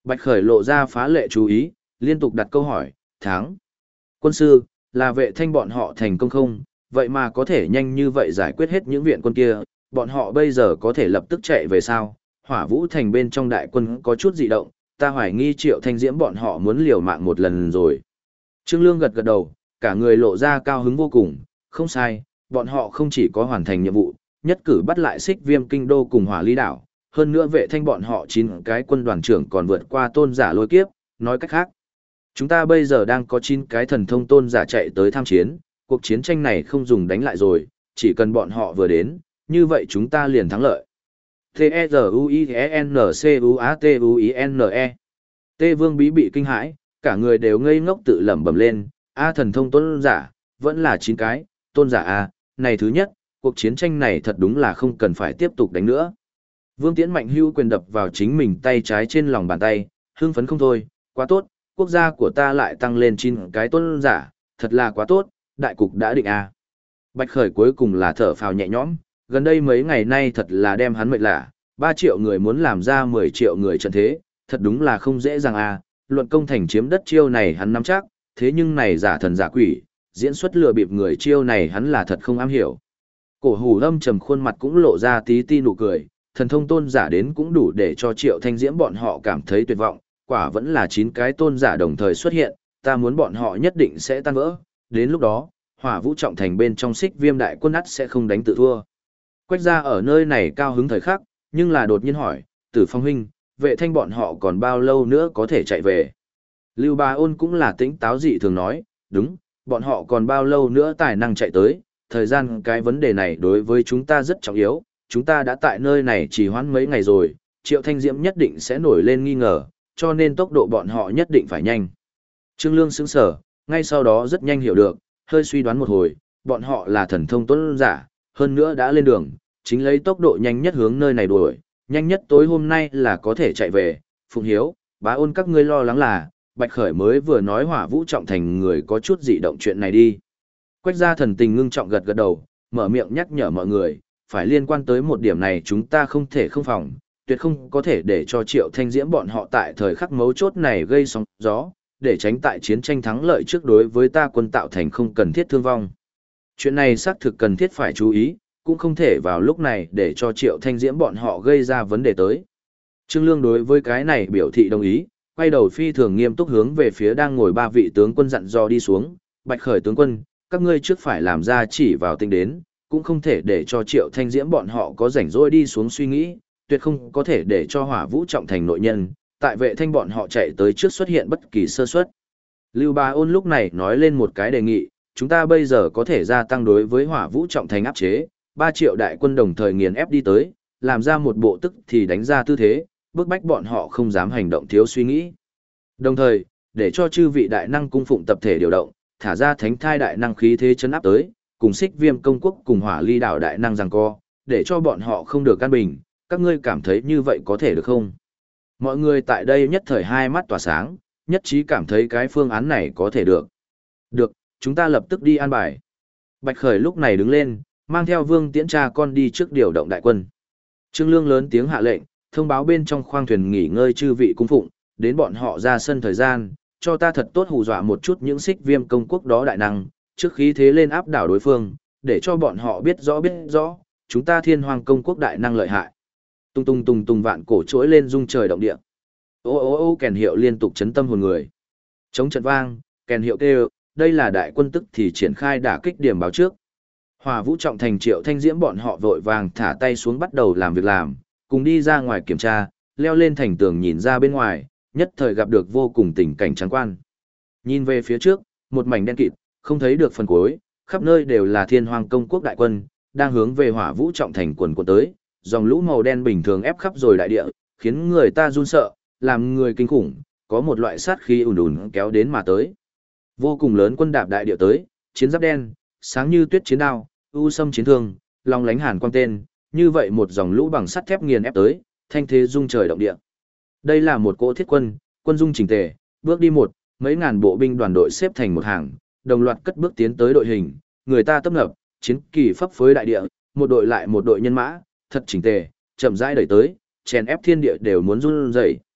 Bạch Khởi lộ ra phá lệ chú ý, liên tục đặt câu hỏi, thắng. Quân sư, là Vệ Thanh bọn họ thành công không, vậy mà có thể nhanh như vậy giải quyết hết những viện quân kia, bọn họ bây giờ có thể lập tức chạy về sao? Hỏa Vũ thành bên trong đại quân có chút dị động, ta hoài nghi Triệu Thanh Diễm bọn họ muốn liều mạng một lần rồi. Trương Lương gật gật đầu, cả người lộ ra cao hứng vô cùng, không sai, bọn họ không chỉ có hoàn thành nhiệm vụ, nhất cử bắt lại Xích Viêm kinh đô cùng Hỏa Ly đảo, hơn nữa Vệ Thanh bọn họ 9 cái quân đoàn trưởng còn vượt qua tôn giả lôi kiếp, nói cách khác. Chúng ta bây giờ đang có 9 cái thần thông tôn giả chạy tới tham chiến, cuộc chiến tranh này không dùng đánh lại rồi, chỉ cần bọn họ vừa đến, như vậy chúng ta liền thắng lợi. T-E-Z-U-I-E-N-C-U-A-T-U-I-N-E T Vương Bí bị kinh hãi, cả người đều ngây ngốc tự lẩm bẩm lên, A thần thông tôn giả, vẫn là 9 cái, tôn giả A, này thứ nhất, cuộc chiến tranh này thật đúng là không cần phải tiếp tục đánh nữa. Vương Tiễn mạnh hưu quyền đập vào chính mình tay trái trên lòng bàn tay, hưng phấn không thôi, quá tốt, quốc gia của ta lại tăng lên 9 cái tôn giả, thật là quá tốt, đại cục đã định A. Bạch Khởi cuối cùng là thở phào nhẹ nhõm, gần đây mấy ngày nay thật là đem hắn mệt lạ, 3 triệu người muốn làm ra 10 triệu người trận thế, thật đúng là không dễ dàng A, luận công thành chiếm đất chiêu này hắn nắm chắc, thế nhưng này giả thần giả quỷ, diễn xuất lừa bịp người chiêu này hắn là thật không am hiểu. Cổ Hủ Âm trầm khuôn mặt cũng lộ ra tí ti nụ cười, thần thông tôn giả đến cũng đủ để cho Triệu Thanh Diễm bọn họ cảm thấy tuyệt vọng, quả vẫn là 9 cái tôn giả đồng thời xuất hiện, ta muốn bọn họ nhất định sẽ tan vỡ, đến lúc đó, Hỏa Vũ trọng thành bên trong Xích Viêm đại quân ắt sẽ không đánh tự thua. Quách gia ở nơi này cao hứng thời khắc, nhưng là đột nhiên hỏi, Tử Phong huynh, Vệ Thanh bọn họ còn bao lâu nữa có thể chạy về? Lưu Bá Ôn cũng là tĩnh táo dị thường nói, đúng, bọn họ còn bao lâu nữa tài năng chạy tới, thời gian cái vấn đề này đối với chúng ta rất trọng yếu, chúng ta đã tại nơi này chỉ hoãn mấy ngày rồi, Triệu Thanh Diễm nhất định sẽ nổi lên nghi ngờ, cho nên tốc độ bọn họ nhất định phải nhanh. Trương Lương sững sờ, ngay sau đó rất nhanh hiểu được, hơi suy đoán một hồi, bọn họ là thần thông tôn giả, hơn nữa đã lên đường, chính lấy tốc độ nhanh nhất hướng nơi này đuổi, nhanh nhất tối hôm nay là có thể chạy về. Phụng Hiếu, Bá Ôn các ngươi lo lắng là, Bạch Khởi mới vừa nói Hỏa Vũ trọng thành người có chút dị động chuyện này đi. Quách gia thần tình ngưng trọng gật gật đầu, mở miệng nhắc nhở mọi người, phải liên quan tới một điểm này chúng ta không thể không phòng, tuyệt không có thể để cho Triệu Thanh Diễm bọn họ tại thời khắc mấu chốt này gây sóng gió, để tránh tại chiến tranh thắng lợi trước đối với ta quân tạo thành không cần thiết thương vong. Chuyện này xác thực cần thiết phải chú ý, cũng không thể vào lúc này để cho Triệu Thanh Diễm bọn họ gây ra vấn đề tới. Trương Lương đối với cái này biểu thị đồng ý, quay đầu phi thường nghiêm túc hướng về phía đang ngồi 3 vị tướng quân dặn dò đi xuống, Bạch Khởi tướng quân, các ngươi trước phải làm ra chỉ vào tinh đến, cũng không thể để cho Triệu Thanh Diễm bọn họ có rảnh rỗi đi xuống suy nghĩ, tuyệt không có thể để cho Hỏa Vũ trọng thành nội nhân, tại Vệ Thanh bọn họ chạy tới trước xuất hiện bất kỳ sơ suất. Lưu Bá Ôn lúc này nói lên một cái đề nghị, chúng ta bây giờ có thể gia tăng đối với Hỏa Vũ trọng thành áp chế, 3 triệu đại quân đồng thời nghiền ép đi tới, làm ra một bộ tức thì đánh ra tư thế, bức bách bọn họ không dám hành động thiếu suy nghĩ. Đồng thời, để cho chư vị đại năng cung phụng tập thể điều động, thả ra thánh thai đại năng khí thế chấn áp tới, cùng Xích Viêm công quốc cùng Hỏa Ly đảo đại năng giằng co, để cho bọn họ không được an bình, các ngươi cảm thấy như vậy có thể được không? Mọi người tại đây nhất thời hai mắt tỏa sáng, nhất trí cảm thấy cái phương án này có thể được. Được, chúng ta lập tức đi an bài. Bạch Khởi lúc này đứng lên, mang theo Vương Tiễn cha con đi trước điều động đại quân. Trương Lương lớn tiếng hạ lệnh, thông báo bên trong khoang thuyền nghỉ ngơi chư vị cung phụng, đến bọn họ ra sân thời gian, cho ta thật tốt hù dọa một chút những Xích Viêm công quốc đó đại năng, trước khí thế lên áp đảo đối phương, để cho bọn họ biết rõ, chúng ta Thiên Hoàng công quốc đại năng lợi hại. Tung tung tung tung vạn cổ trỗi lên rung trời động địa. Ô ô ô kèn hiệu liên tục chấn tâm hồn người. Chống trận vang, kèn hiệu kêu, đây là đại quân tức thì triển khai đả kích điểm báo trước. Hỏa Vũ trọng thành Triệu Thanh Diễm bọn họ vội vàng thả tay xuống bắt đầu làm việc làm, cùng đi ra ngoài kiểm tra, leo lên thành tường nhìn ra bên ngoài, nhất thời gặp được vô cùng tình cảnh trắng quan. Nhìn về phía trước, một mảnh đen kịt, không thấy được phần cuối, khắp nơi đều là Thiên Hoàng công quốc đại quân, đang hướng về Hỏa Vũ trọng thành quần quần tới, dòng lũ màu đen bình thường ép khắp rồi đại địa, khiến người ta run sợ, làm người kinh khủng, có một loại sát khí ùn ùn kéo đến mà tới. Vô cùng lớn quân đạp đại địa tới, chiến giáp đen, sáng như tuyết chiến đao, u sâm chiến thương, long lánh hàn quang tên, như vậy một dòng lũ bằng sắt thép nghiền ép tới, thanh thế rung trời động địa. Đây là một cỗ thiết quân, quân dung chỉnh tề, bước đi một, mấy ngàn bộ binh đoàn đội xếp thành một hàng, đồng loạt cất bước tiến tới đội hình, người ta tấp nập, chiến kỳ phấp phới đại địa, một đội lại một đội nhân mã, thật chỉnh tề, chậm rãi đẩy tới, chèn ép thiên địa đều muốn run rẩy.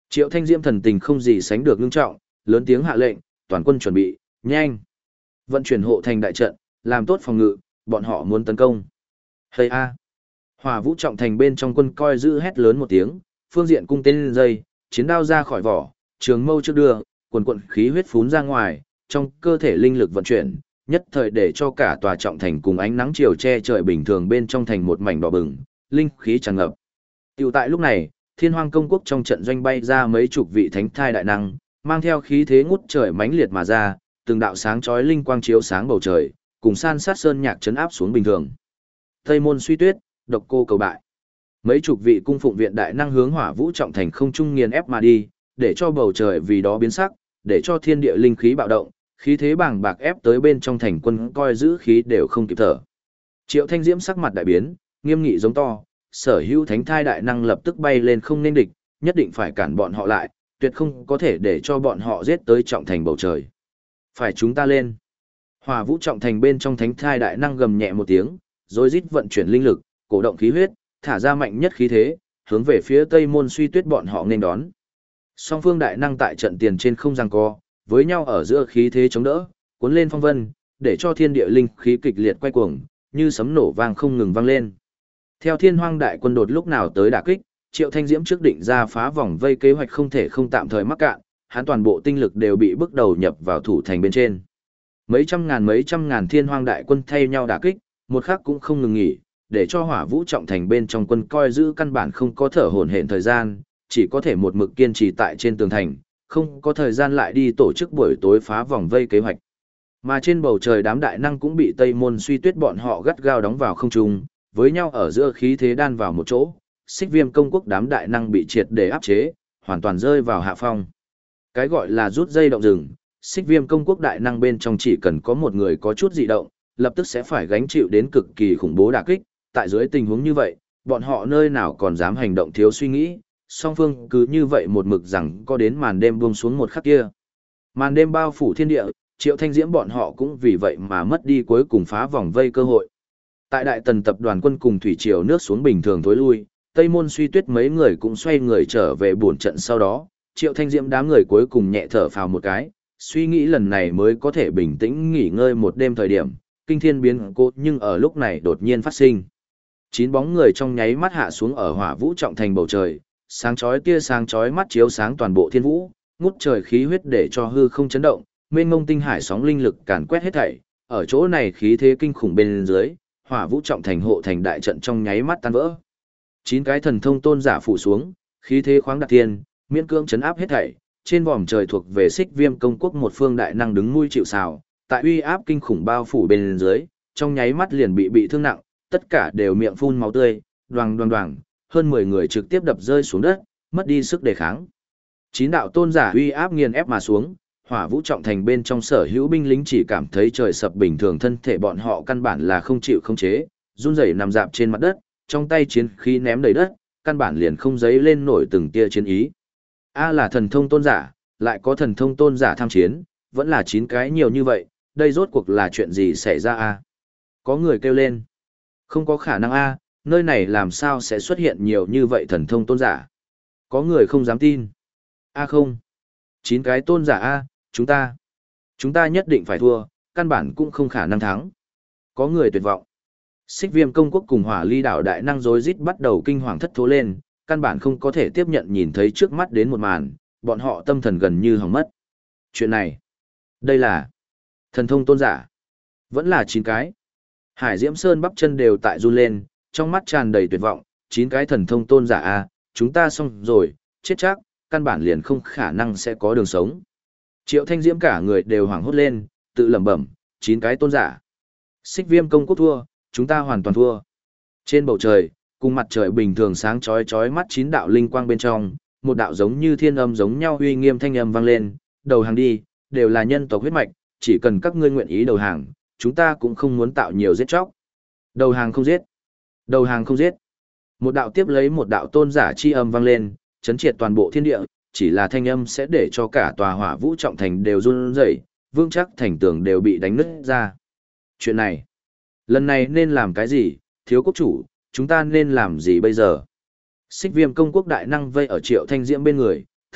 Triệu Thanh Diễm thần tình không gì sánh được ngưng trọng, lớn tiếng hạ lệnh, toàn quân chuẩn bị, nhanh. Vận chuyển hộ thành đại trận, làm tốt phòng ngự, bọn họ muốn tấn công. Hây a. Hỏa Vũ trọng thành bên trong quân coi giữ hét lớn một tiếng, phương diện cung tên lên dây, chiến đao ra khỏi vỏ, trường mâu trước đưa, quần quần khí huyết phún ra ngoài, trong cơ thể linh lực vận chuyển, nhất thời để cho cả tòa trọng thành cùng ánh nắng chiều che trời bình thường bên trong thành một mảnh đỏ bừng, linh khí tràn ngập. Tiểu tại lúc này, Thiên Hoang công quốc trong trận doanh bay ra mấy chục vị thánh thai đại năng, mang theo khí thế ngút trời mãnh liệt mà ra, từng đạo sáng chói linh quang chiếu sáng bầu trời, cùng san sát sơn nhạc trấn áp xuống bình thường. Tây môn suy tuyết, độc cô cầu bại. Mấy chục vị cung phụng viện đại năng hướng Hỏa Vũ trọng thành không trung nghiền ép mà đi, để cho bầu trời vì đó biến sắc, để cho thiên địa linh khí bạo động, khí thế bàng bạc ép tới bên trong thành quân coi giữ khí đều không kịp thở. Triệu Thanh Diễm sắc mặt đại biến, nghiêm nghị giống to, sở hữu thánh thai đại năng lập tức bay lên không nên địch, nhất định phải cản bọn họ lại, tuyệt không có thể để cho bọn họ giết tới trọng thành bầu trời. Phải chúng ta lên. Hỏa Vũ trọng thành bên trong thánh thai đại năng gầm nhẹ một tiếng, rồi rít vận chuyển linh lực, cổ động khí huyết, thả ra mạnh nhất khí thế, hướng về phía Tây môn suy tuyết bọn họ nên đón. Song phương đại năng tại trận tiền trên không giằng co, với nhau ở giữa khí thế chống đỡ, cuốn lên phong vân, để cho thiên địa linh khí kịch liệt quay cuồng, như sấm nổ vang không ngừng vang lên. Theo Thiên Hoang đại quân đột lúc nào tới đả kích, Triệu Thanh Diễm trước định ra phá vòng vây kế hoạch không thể không tạm thời mắc cạn, hắn toàn bộ tinh lực đều bị bước đầu nhập vào thủ thành bên trên. Mấy trăm ngàn Thiên Hoang đại quân thay nhau đả kích, một khắc cũng không ngừng nghỉ, để cho Hỏa Vũ trọng thành bên trong quân coi giữ căn bản không có thở hổn hển thời gian, chỉ có thể một mực kiên trì tại trên tường thành, không có thời gian lại đi tổ chức buổi tối phá vòng vây kế hoạch. Mà trên bầu trời đám đại năng cũng bị Tây môn suy tuyết bọn họ gắt gao đóng vào không trung, với nhau ở giữa khí thế đan vào một chỗ, Xích Viêm công quốc đám đại năng bị triệt để áp chế, hoàn toàn rơi vào hạ phong. Cái gọi là rút dây động rừng, Xích Viêm công quốc đại năng bên trong chỉ cần có một người có chút dị động, lập tức sẽ phải gánh chịu đến cực kỳ khủng bố đả kích, tại dưới tình huống như vậy, bọn họ nơi nào còn dám hành động thiếu suy nghĩ, song phương cứ như vậy một mực rằng có đến màn đêm buông xuống một khắc kia. Màn đêm bao phủ thiên địa, Triệu Thanh Diễm bọn họ cũng vì vậy mà mất đi cuối cùng phá vòng vây cơ hội. Tại đại tần tập đoàn quân cùng thủy triều nước xuống bình thường thối lui, Tây môn suy tuyết mấy người cũng xoay người trở về buồn trận sau đó, Triệu Thanh Diễm đám người cuối cùng nhẹ thở phào một cái, suy nghĩ lần này mới có thể bình tĩnh nghỉ ngơi một đêm thời điểm, kinh thiên biến cố nhưng ở lúc này đột nhiên phát sinh. 9 bóng người trong nháy mắt hạ xuống ở Hỏa Vũ trọng thành bầu trời, sáng chói tia sáng chói mắt chiếu sáng toàn bộ thiên vũ, ngút trời khí huyết để cho hư không chấn động, mênh mông tinh hải sóng linh lực càn quét hết thảy, ở chỗ này khí thế kinh khủng bên dưới, Hỏa Vũ trọng thành hộ thành đại trận trong nháy mắt tan vỡ. 9 cái thần thông tôn giả phủ xuống, khí thế khoáng đạt thiên, miễn cưỡng chấn áp hết thảy, trên vòm trời thuộc về Xích Viêm công quốc một phương đại năng đứng nuôi chịu sào, tại uy áp kinh khủng bao phủ bên dưới, trong nháy mắt liền bị thương nặng, tất cả đều miệng phun máu tươi, đoàng đoàng đoàng, hơn 10 người trực tiếp đập rơi xuống đất, mất đi sức đề kháng. 9 đạo tôn giả uy áp nghiền ép mà xuống, Hỏa Vũ trọng thành bên trong sở hữu binh lính chỉ cảm thấy trời sập bình thường, thân thể bọn họ căn bản là không chịu khống chế, run rẩy nằm dạp trên mặt đất, trong tay chiến khí ném đầy đất, căn bản liền không dấy lên nổi từng tia chiến ý. A là thần thông tôn giả, lại có thần thông tôn giả tham chiến, vẫn là 9 cái nhiều như vậy, đây rốt cuộc là chuyện gì xảy ra a? Có người kêu lên. Không có khả năng a, nơi này làm sao sẽ xuất hiện nhiều như vậy thần thông tôn giả? Có người không dám tin. A không. 9 cái tôn giả a, chúng ta nhất định phải thua, căn bản cũng không khả năng thắng. Có người tuyệt vọng. Xích Viêm công quốc cùng Hỏa Ly đảo đại năng rối rít bắt đầu kinh hoàng thất thố lên, căn bản không có thể tiếp nhận nhìn thấy trước mắt đến một màn, bọn họ tâm thần gần như hỏng mất. Chuyện này, đây là thần thông tôn giả, vẫn là 9 cái. Hải Diễm Sơn bắp chân đều tại run lên, trong mắt tràn đầy tuyệt vọng, 9 cái thần thông tôn giả a, chúng ta xong rồi, chết chắc, căn bản liền không khả năng sẽ có đường sống. Triệu Thanh Diễm cả người đều hoảng hốt lên, tự lẩm bẩm, 9 cái tôn giả. Xích Viêm công quốc thua, chúng ta hoàn toàn thua. Trên bầu trời, cùng mặt trời bình thường sáng chói chói mắt 9 đạo linh quang bên trong, một đạo giống như thiên âm giống nhau uy nghiêm thanh âm vang lên, đầu hàng đi, đều là nhân tộc huyết mạch, chỉ cần các ngươi nguyện ý đầu hàng, chúng ta cũng không muốn tạo nhiều giết chóc. Đầu hàng không giết. Đầu hàng không giết. Một đạo tiếp lấy một đạo tôn giả chi âm vang lên, chấn triệt toàn bộ thiên địa, chỉ là thanh âm sẽ để cho cả tòa Hỏa Vũ trọng thành đều run rẩy, vững chắc thành tường đều bị đánh nứt ra. Chuyện này, lần này nên làm cái gì, thiếu quốc chủ, chúng ta nên làm gì bây giờ? Xích Viêm công quốc đại năng vây ở Triệu Thanh Diễm bên người,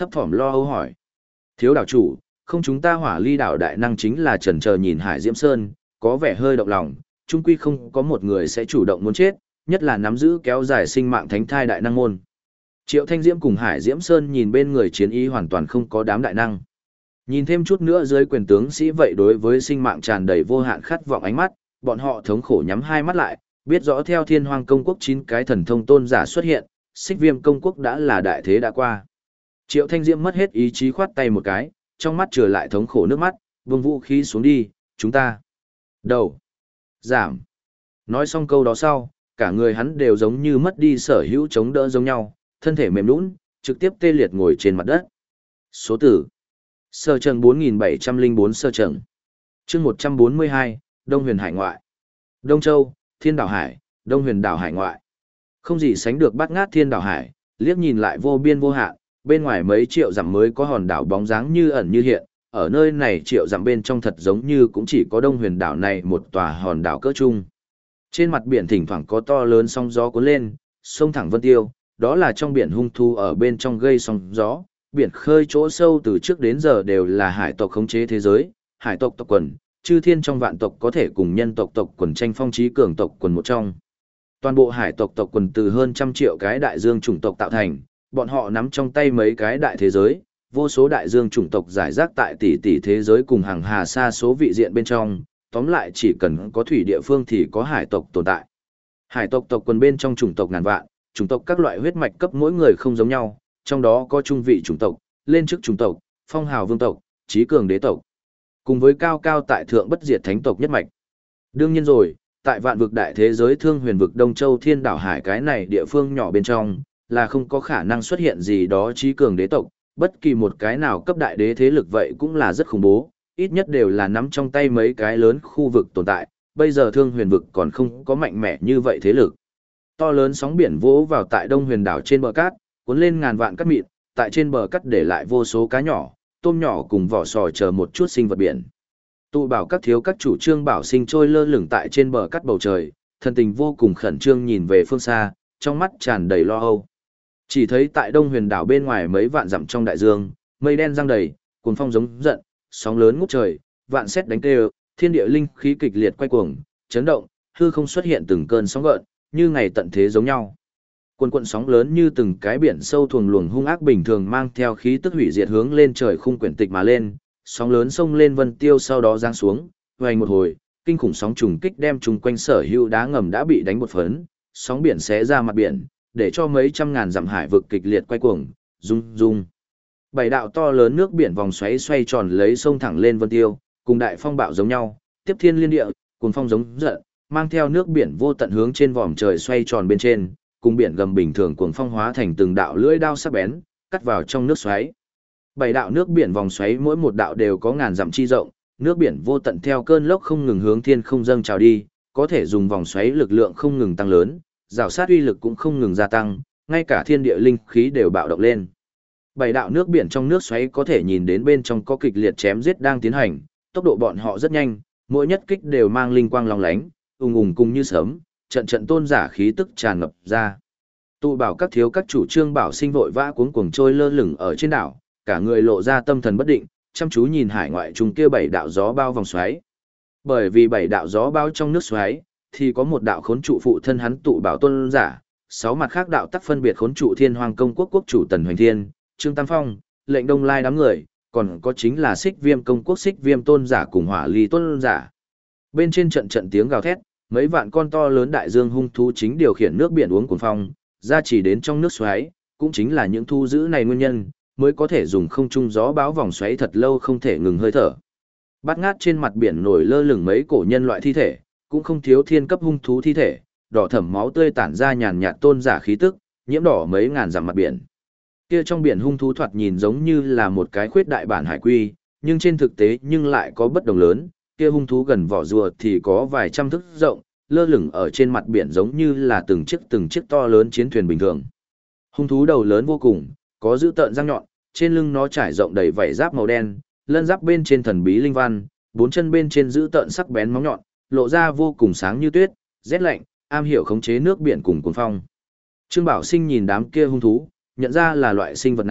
thấp thỏm lo âu hỏi. Thiếu đảo chủ, không chúng ta hỏa ly đảo đại năng chính là chần chờ nhìn Hải Diễm Sơn, có vẻ hơi động lòng, chung quy không có một người sẽ chủ động muốn chết, nhất là nắm giữ kéo dài sinh mạng thánh thai đại năng môn. Triệu Thanh Diễm cùng Hải Diễm Sơn nhìn bên người chiến ý hoàn toàn không có đám đại năng. Nhìn thêm chút nữa dưới quyền tướng sĩ vậy đối với sinh mạng tràn đầy vô hạn khát vọng ánh mắt, bọn họ thống khổ nhắm hai mắt lại, biết rõ theo Thiên Hoang công quốc 9 cái thần thông tôn giả xuất hiện, Xích Viêm công quốc đã là đại thế đã qua. Triệu Thanh Diễm mất hết ý chí khoát tay một cái, trong mắt trở lại thống khổ nước mắt, buông vũ khí xuống đi, chúng ta. Đầu. Giảm. Nói xong câu đó sau, cả người hắn đều giống như mất đi sở hữu chống đỡ giống nhau, thân thể mềm nhũn, trực tiếp tê liệt ngồi trên mặt đất. Số tử. Sơ trần 4704 sơ trần. Chương 142, Đông Huyền Hải ngoại. Đông Châu, Thiên Đảo Hải, Đông Huyền Đảo Hải ngoại. Không gì sánh được bát ngát Thiên Đảo Hải, liếc nhìn lại vô biên vô hạn, bên ngoài mấy triệu dặm mới có hòn đảo bóng dáng như ẩn như hiện, ở nơi này triệu dặm bên trong thật giống như cũng chỉ có Đông Huyền Đảo này một tòa hòn đảo cỡ trung. Trên mặt biển thỉnh thoảng có to lớn sóng gió cuốn lên, sông thẳng vân tiêu, đó là trong biển hung thú ở bên trong gây sóng gió, biển khơi chỗ sâu từ trước đến giờ đều là hải tộc khống chế thế giới, hải tộc tộc quần, chư thiên trong vạn tộc có thể cùng nhân tộc tộc quần tranh phong trí cường tộc quần một trong. Toàn bộ hải tộc tộc quần từ hơn trăm triệu cái đại dương chủng tộc tạo thành, bọn họ nắm trong tay mấy cái đại thế giới, vô số đại dương chủng tộc giải rác tại tỷ tỷ thế giới cùng hàng hà xa số vị diện bên trong, tóm lại chỉ cần có thủy địa phương thì có hải tộc tồn tại. Hải tộc tộc quần bên trong chủng tộc ngàn vạn, chủng tộc các loại huyết mạch cấp mỗi người không giống nhau, trong đó có trung vị chủng tộc, lên chức chủng tộc, phong hào vương tộc, trí cường đế tộc, cùng với cao cao tại thượng bất diệt thánh tộc nhất mạch. Đương nhiên rồi, tại vạn vực đại thế giới Thương Huyền vực Đông Châu Thiên Đảo Hải cái này địa phương nhỏ bên trong, là không có khả năng xuất hiện gì đó trí cường đế tộc, bất kỳ một cái nào cấp đại đế thế lực vậy cũng là rất khủng bố, ít nhất đều là nắm trong tay mấy cái lớn khu vực tồn tại, bây giờ Thương Huyền vực còn không có mạnh mẽ như vậy thế lực. To lớn sóng biển vỗ vào tại Đông Huyền đảo trên bờ cát, cuốn lên ngàn vạn cát mịn, tại trên bờ cát để lại vô số cá nhỏ, tôm nhỏ cùng vỏ sò chờ một chút sinh vật biển. Tụ bảo các thiếu các chủ trương bảo sinh trôi lơ lửng tại trên bờ cát bầu trời, thân tình vô cùng khẩn trương nhìn về phương xa, trong mắt tràn đầy lo âu. Chỉ thấy tại Đông Huyền đảo bên ngoài mấy vạn dặm trong đại dương, mây đen giăng đầy, cuồng phong giống giận, sóng lớn ngút trời, vạn sét đánh tê, thiên địa linh khí kịch liệt quay cuồng, chấn động, hư không xuất hiện từng cơn sóng gợn, như ngày tận thế giống nhau. Cuồn sóng lớn như từng cái biển sâu thuồng luồng hung ác bình thường mang theo khí tức hủy diệt hướng lên trời khung quyển tịch mà lên, sóng lớn xông lên vân tiêu sau đó giáng xuống, vành một hồi, kinh khủng sóng trùng kích đem chung quanh sở hữu đá ngầm đã bị đánh một phấn, sóng biển xé ra mặt biển, để cho mấy trăm ngàn dặm hải vực kịch liệt quay cuồng, rung rung. Bảy đạo to lớn nước biển vòng xoáy xoay tròn lấy sông thẳng lên vân tiêu, cùng đại phong bạo giống nhau, tiếp thiên liên địa, cuồng phong giống giận, mang theo nước biển vô tận hướng trên vòm trời xoay tròn bên trên, cùng biển gầm bình thường cuồng phong hóa thành từng đạo lưỡi đao sắc bén, cắt vào trong nước xoáy. Bảy đạo nước biển vòng xoáy mỗi một đạo đều có ngàn dặm chi rộng, nước biển vô tận theo cơn lốc không ngừng hướng thiên không dâng trào đi, có thể dùng vòng xoáy lực lượng không ngừng tăng lớn, rào sát uy lực cũng không ngừng gia tăng, ngay cả thiên địa linh khí đều bạo động lên. Bảy đạo nước biển trong nước xoáy có thể nhìn đến bên trong có kịch liệt chém giết đang tiến hành, tốc độ bọn họ rất nhanh, mỗi nhất kích đều mang linh quang long lánh, ùng ùng cùng như sớm, trận trận tôn giả khí tức tràn ngập ra. Tụ bảo các thiếu các chủ trương bảo sinh vội vã cuống cuồng trôi lơ lửng ở trên đảo, cả người lộ ra tâm thần bất định, chăm chú nhìn hải ngoại trung kia bảy đạo gió bao vòng xoáy. Bởi vì bảy đạo gió bao trong nước xoáy, thì có một đạo khốn trụ phụ thân hắn tụ bảo tôn giả, sáu mặt khác đạo tắc phân biệt khốn trụ Thiên Hoang công quốc quốc chủ Tần Hoành Thiên, Trương Tam Phong, lệnh Đông Lai đám người, còn có chính là Xích Viêm công quốc Xích Viêm tôn giả cùng Hỏa Ly tôn giả. Bên trên trận trận tiếng gào thét, mấy vạn con to lớn đại dương hung thú chính điều khiển nước biển uống cuồng phong, ra chỉ đến trong nước xoáy, cũng chính là những thu giữ này nguyên nhân, mới có thể dùng không trung gió báo vòng xoáy thật lâu không thể ngừng hơi thở. Bát ngát trên mặt biển nổi lơ lửng mấy cổ nhân loại thi thể, cũng không thiếu thiên cấp hung thú thi thể, đỏ thẫm máu tươi tản ra nhàn nhạt tôn giả khí tức, nhiễm đỏ mấy ngàn dặm mặt biển. Kia trong biển hung thú thoạt nhìn giống như là một cái khuyết đại bản hải quy, nhưng trên thực tế nhưng lại có bất đồng lớn, kia hung thú gần vỏ rùa thì có vài trăm thước rộng, lơ lửng ở trên mặt biển giống như là từng chiếc to lớn chiến thuyền bình thường. Hung thú đầu lớn vô cùng, có dữ tợn răng nhọn, trên lưng nó trải rộng đầy vảy giáp màu đen, lân giáp bên trên thần bí linh văn, bốn chân bên trên dữ tợn sắc bén móng nhọn, lộ ra vô cùng sáng như tuyết, rét lạnh, am hiểu khống chế nước biển cùng cuồng phong. Trương Bảo Sinh nhìn đám kia hung thú, nhận ra là loại sinh vật nào,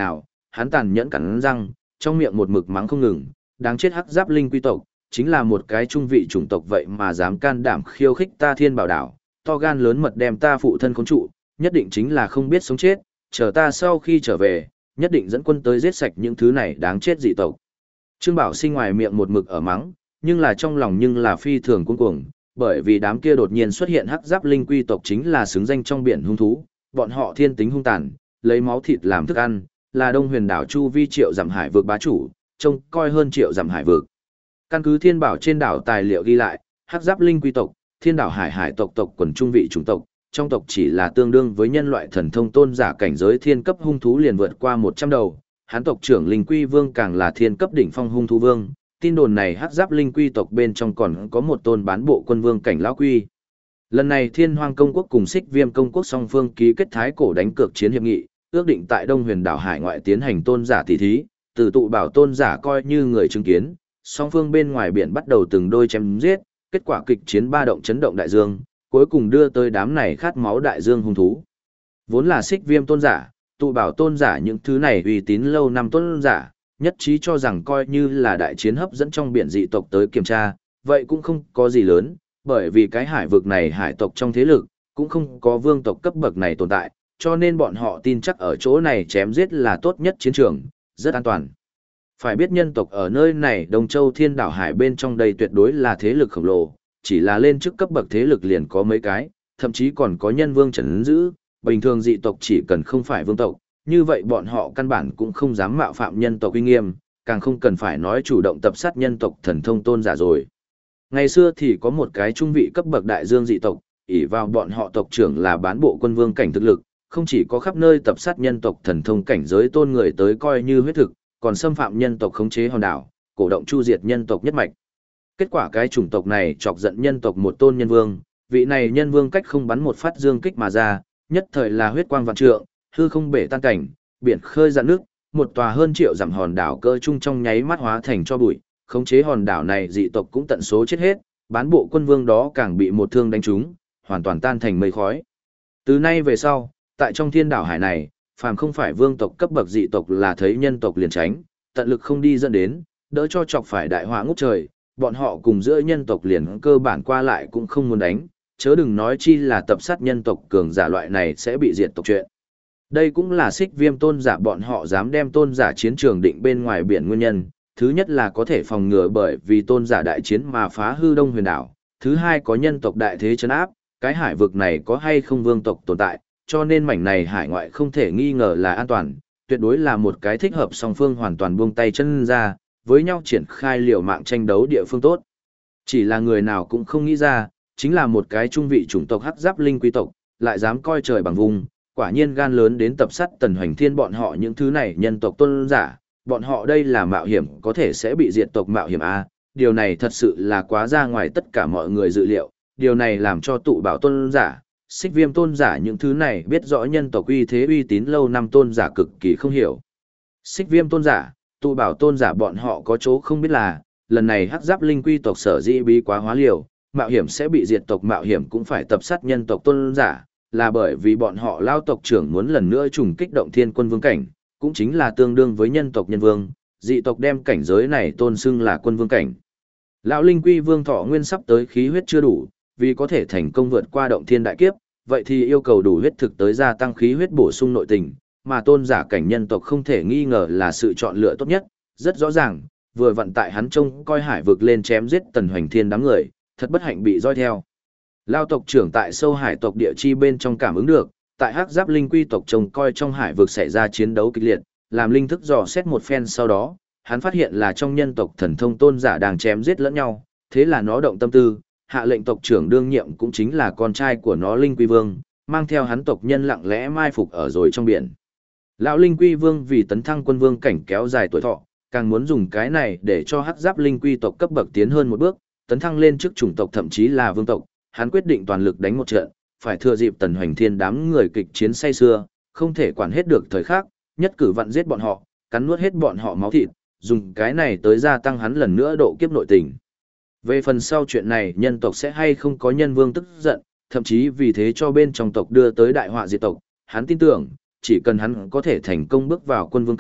hắn tàn nhẫn cắn răng, trong miệng một mực mắng không ngừng, đáng chết hắc giáp linh quy tộc, chính là một cái trung vị chủng tộc vậy mà dám can đảm khiêu khích ta Thiên Bảo đảo, to gan lớn mật đem ta phụ thân khống trụ, nhất định chính là không biết sống chết, chờ ta sau khi trở về, nhất định dẫn quân tới giết sạch những thứ này đáng chết dị tộc. Trương Bảo Sinh ngoài miệng một mực ở mắng, nhưng là trong lòng nhưng là phi thường cuống cuồng, bởi vì đám kia đột nhiên xuất hiện hắc giáp linh quy tộc chính là xứng danh trong biển hung thú, bọn họ thiên tính hung tàn, lấy máu thịt làm thức ăn, là Đông Huyền đảo chu vi triệu dặm hải vực bá chủ, trông coi hơn triệu dặm hải vực. Căn cứ Thiên Bảo trên đảo tài liệu ghi lại, hắc giáp linh quy tộc, Thiên Đảo hải hải tộc tộc quần trung vị chủng tộc, trong tộc chỉ là tương đương với nhân loại thần thông tôn giả cảnh giới thiên cấp hung thú liền vượt qua 100 đầu, hán tộc trưởng Linh Quy Vương càng là thiên cấp đỉnh phong hung thú vương. Tin đồn này hắc giáp linh quy tộc bên trong còn có một tôn bán bộ quân vương cảnh lão quy. Lần này Thiên Hoang công quốc cùng Xích Viêm công quốc song phương ký kết thái cổ đánh cược chiến hiệp nghị, ước định tại Đông Huyền đảo hải ngoại tiến hành tôn giả tỷ thí, từ tụ bảo tôn giả coi như người chứng kiến, song phương bên ngoài biển bắt đầu từng đôi chém giết, kết quả kịch chiến ba động chấn động đại dương, cuối cùng đưa tới đám này khát máu đại dương hung thú. Vốn là Xích Viêm tôn giả, tụ bảo tôn giả những thứ này uy tín lâu năm tôn giả, nhất trí cho rằng coi như là đại chiến hấp dẫn trong biển dị tộc tới kiểm tra, vậy cũng không có gì lớn, bởi vì cái hải vực này hải tộc trong thế lực, cũng không có vương tộc cấp bậc này tồn tại, cho nên bọn họ tin chắc ở chỗ này chém giết là tốt nhất chiến trường, rất an toàn. Phải biết nhân tộc ở nơi này Đông Châu Thiên Đảo hải bên trong đây tuyệt đối là thế lực khổng lồ, chỉ là lên trước cấp bậc thế lực liền có mấy cái, thậm chí còn có nhân vương trấn giữ, bình thường dị tộc chỉ cần không phải vương tộc, như vậy bọn họ căn bản cũng không dám mạo phạm nhân tộc uy nghiêm, càng không cần phải nói chủ động tập sát nhân tộc thần thông tôn giả rồi. Ngày xưa thì có một cái trung vị cấp bậc đại dương dị tộc, ỷ vào bọn họ tộc trưởng là bán bộ quân vương cảnh thực lực, không chỉ có khắp nơi tập sát nhân tộc thần thông cảnh giới tôn người tới coi như huyết thực, còn xâm phạm nhân tộc khống chế hòn đảo, cổ động chu diệt nhân tộc nhất mạch. Kết quả cái chủng tộc này chọc giận nhân tộc một tôn nhân vương, vị này nhân vương cách không bắn một phát dương kích mà ra, nhất thời là huyết quang vạn trượng, hư không bể tan cảnh, biển khơi dạn nước, một tòa hơn triệu dặm hòn đảo cơ trung trong nháy mắt hóa thành cho bụi, khống chế hòn đảo này dị tộc cũng tận số chết hết, bán bộ quân vương đó càng bị một thương đánh trúng, hoàn toàn tan thành mây khói. Từ nay về sau, tại trong Thiên Đảo hải này, phàm không phải vương tộc cấp bậc dị tộc là thấy nhân tộc liền tránh, tận lực không đi dẫn đến, đỡ cho chọc phải đại họa ngút trời, bọn họ cùng giữa nhân tộc liền cơ bản qua lại cũng không muốn đánh, chớ đừng nói chi là tập sát nhân tộc cường giả loại này sẽ bị diệt tộc chuyện. Đây cũng là Xích Viêm tôn giả bọn họ dám đem tôn giả chiến trường định bên ngoài biển nguyên nhân, thứ nhất là có thể phòng ngừa bởi vì tôn giả đại chiến mà phá hư Đông Huyền đảo, thứ hai có nhân tộc đại thế trấn áp, cái hải vực này có hay không vương tộc tồn tại, cho nên mảnh này hải ngoại không thể nghi ngờ là an toàn, tuyệt đối là một cái thích hợp song phương hoàn toàn buông tay chân ra, với nhau triển khai liều mạng tranh đấu địa phương tốt. Chỉ là người nào cũng không nghĩ ra, chính là một cái trung vị chủng tộc hắc giáp linh quý tộc, lại dám coi trời bằng vùng, quả nhiên gan lớn đến tập sát Tần Hoành Thiên bọn họ những thứ này nhân tộc tôn giả, bọn họ đây là mạo hiểm có thể sẽ bị diệt tộc mạo hiểm a, điều này thật sự là quá ra ngoài tất cả mọi người dự liệu, điều này làm cho tụ bảo tôn giả, Xích Viêm tôn giả những thứ này biết rõ nhân tộc uy thế uy tín lâu năm tôn giả cực kỳ không hiểu. Xích Viêm tôn giả, tụ bảo tôn giả bọn họ có chỗ không biết là, lần này hắc giáp linh quy tộc sở dĩ bí quá hóa liều, mạo hiểm sẽ bị diệt tộc mạo hiểm cũng phải tập sát nhân tộc tôn giả, là bởi vì bọn họ lao tộc trưởng muốn lần nữa trùng kích động thiên quân vương cảnh, cũng chính là tương đương với nhân tộc nhân vương, dị tộc đem cảnh giới này tôn xưng là quân vương cảnh. Lão linh quy vương thọ nguyên sắp tới khí huyết chưa đủ, vì có thể thành công vượt qua động thiên đại kiếp, vậy thì yêu cầu đủ huyết thực tới gia tăng khí huyết bổ sung nội tình, mà tôn giả cảnh nhân tộc không thể nghi ngờ là sự chọn lựa tốt nhất, rất rõ ràng, vừa vận tại hắn trông coi hải vực lên chém giết Tần Hoành Thiên đám người, thật bất hạnh bị roi theo. Lao tộc trưởng tại sâu hải tộc địa chi bên trong cảm ứng được, tại hắc giáp linh quy tộc trông coi trong hải vực xảy ra chiến đấu kịch liệt, làm linh thức dò xét một phen sau đó, hắn phát hiện là trong nhân tộc thần thông tôn giả đang chém giết lẫn nhau, thế là nó động tâm tư, hạ lệnh tộc trưởng đương nhiệm cũng chính là con trai của nó Linh Quy Vương, mang theo hắn tộc nhân lặng lẽ mai phục ở rồi trong biển. Lão Linh Quy Vương vì tấn thăng quân vương cảnh kéo dài tuổi thọ, càng muốn dùng cái này để cho hắc giáp linh quy tộc cấp bậc tiến hơn một bước, tấn thăng lên trước chủng tộc thậm chí là vương tộc, hắn quyết định toàn lực đánh một trận, phải thừa dịp Tần Hoành Thiên đám người kịch chiến say xưa, không thể quản hết được thời khắc, nhất cử vặn giết bọn họ, cắn nuốt hết bọn họ máu thịt, dùng cái này tới gia tăng hắn lần nữa độ kiếp nội tình. Về phần sau chuyện này nhân tộc sẽ hay không có nhân vương tức giận, thậm chí vì thế cho bên trong tộc đưa tới đại họa diệt tộc, hắn tin tưởng, chỉ cần hắn có thể thành công bước vào quân vương cảnh,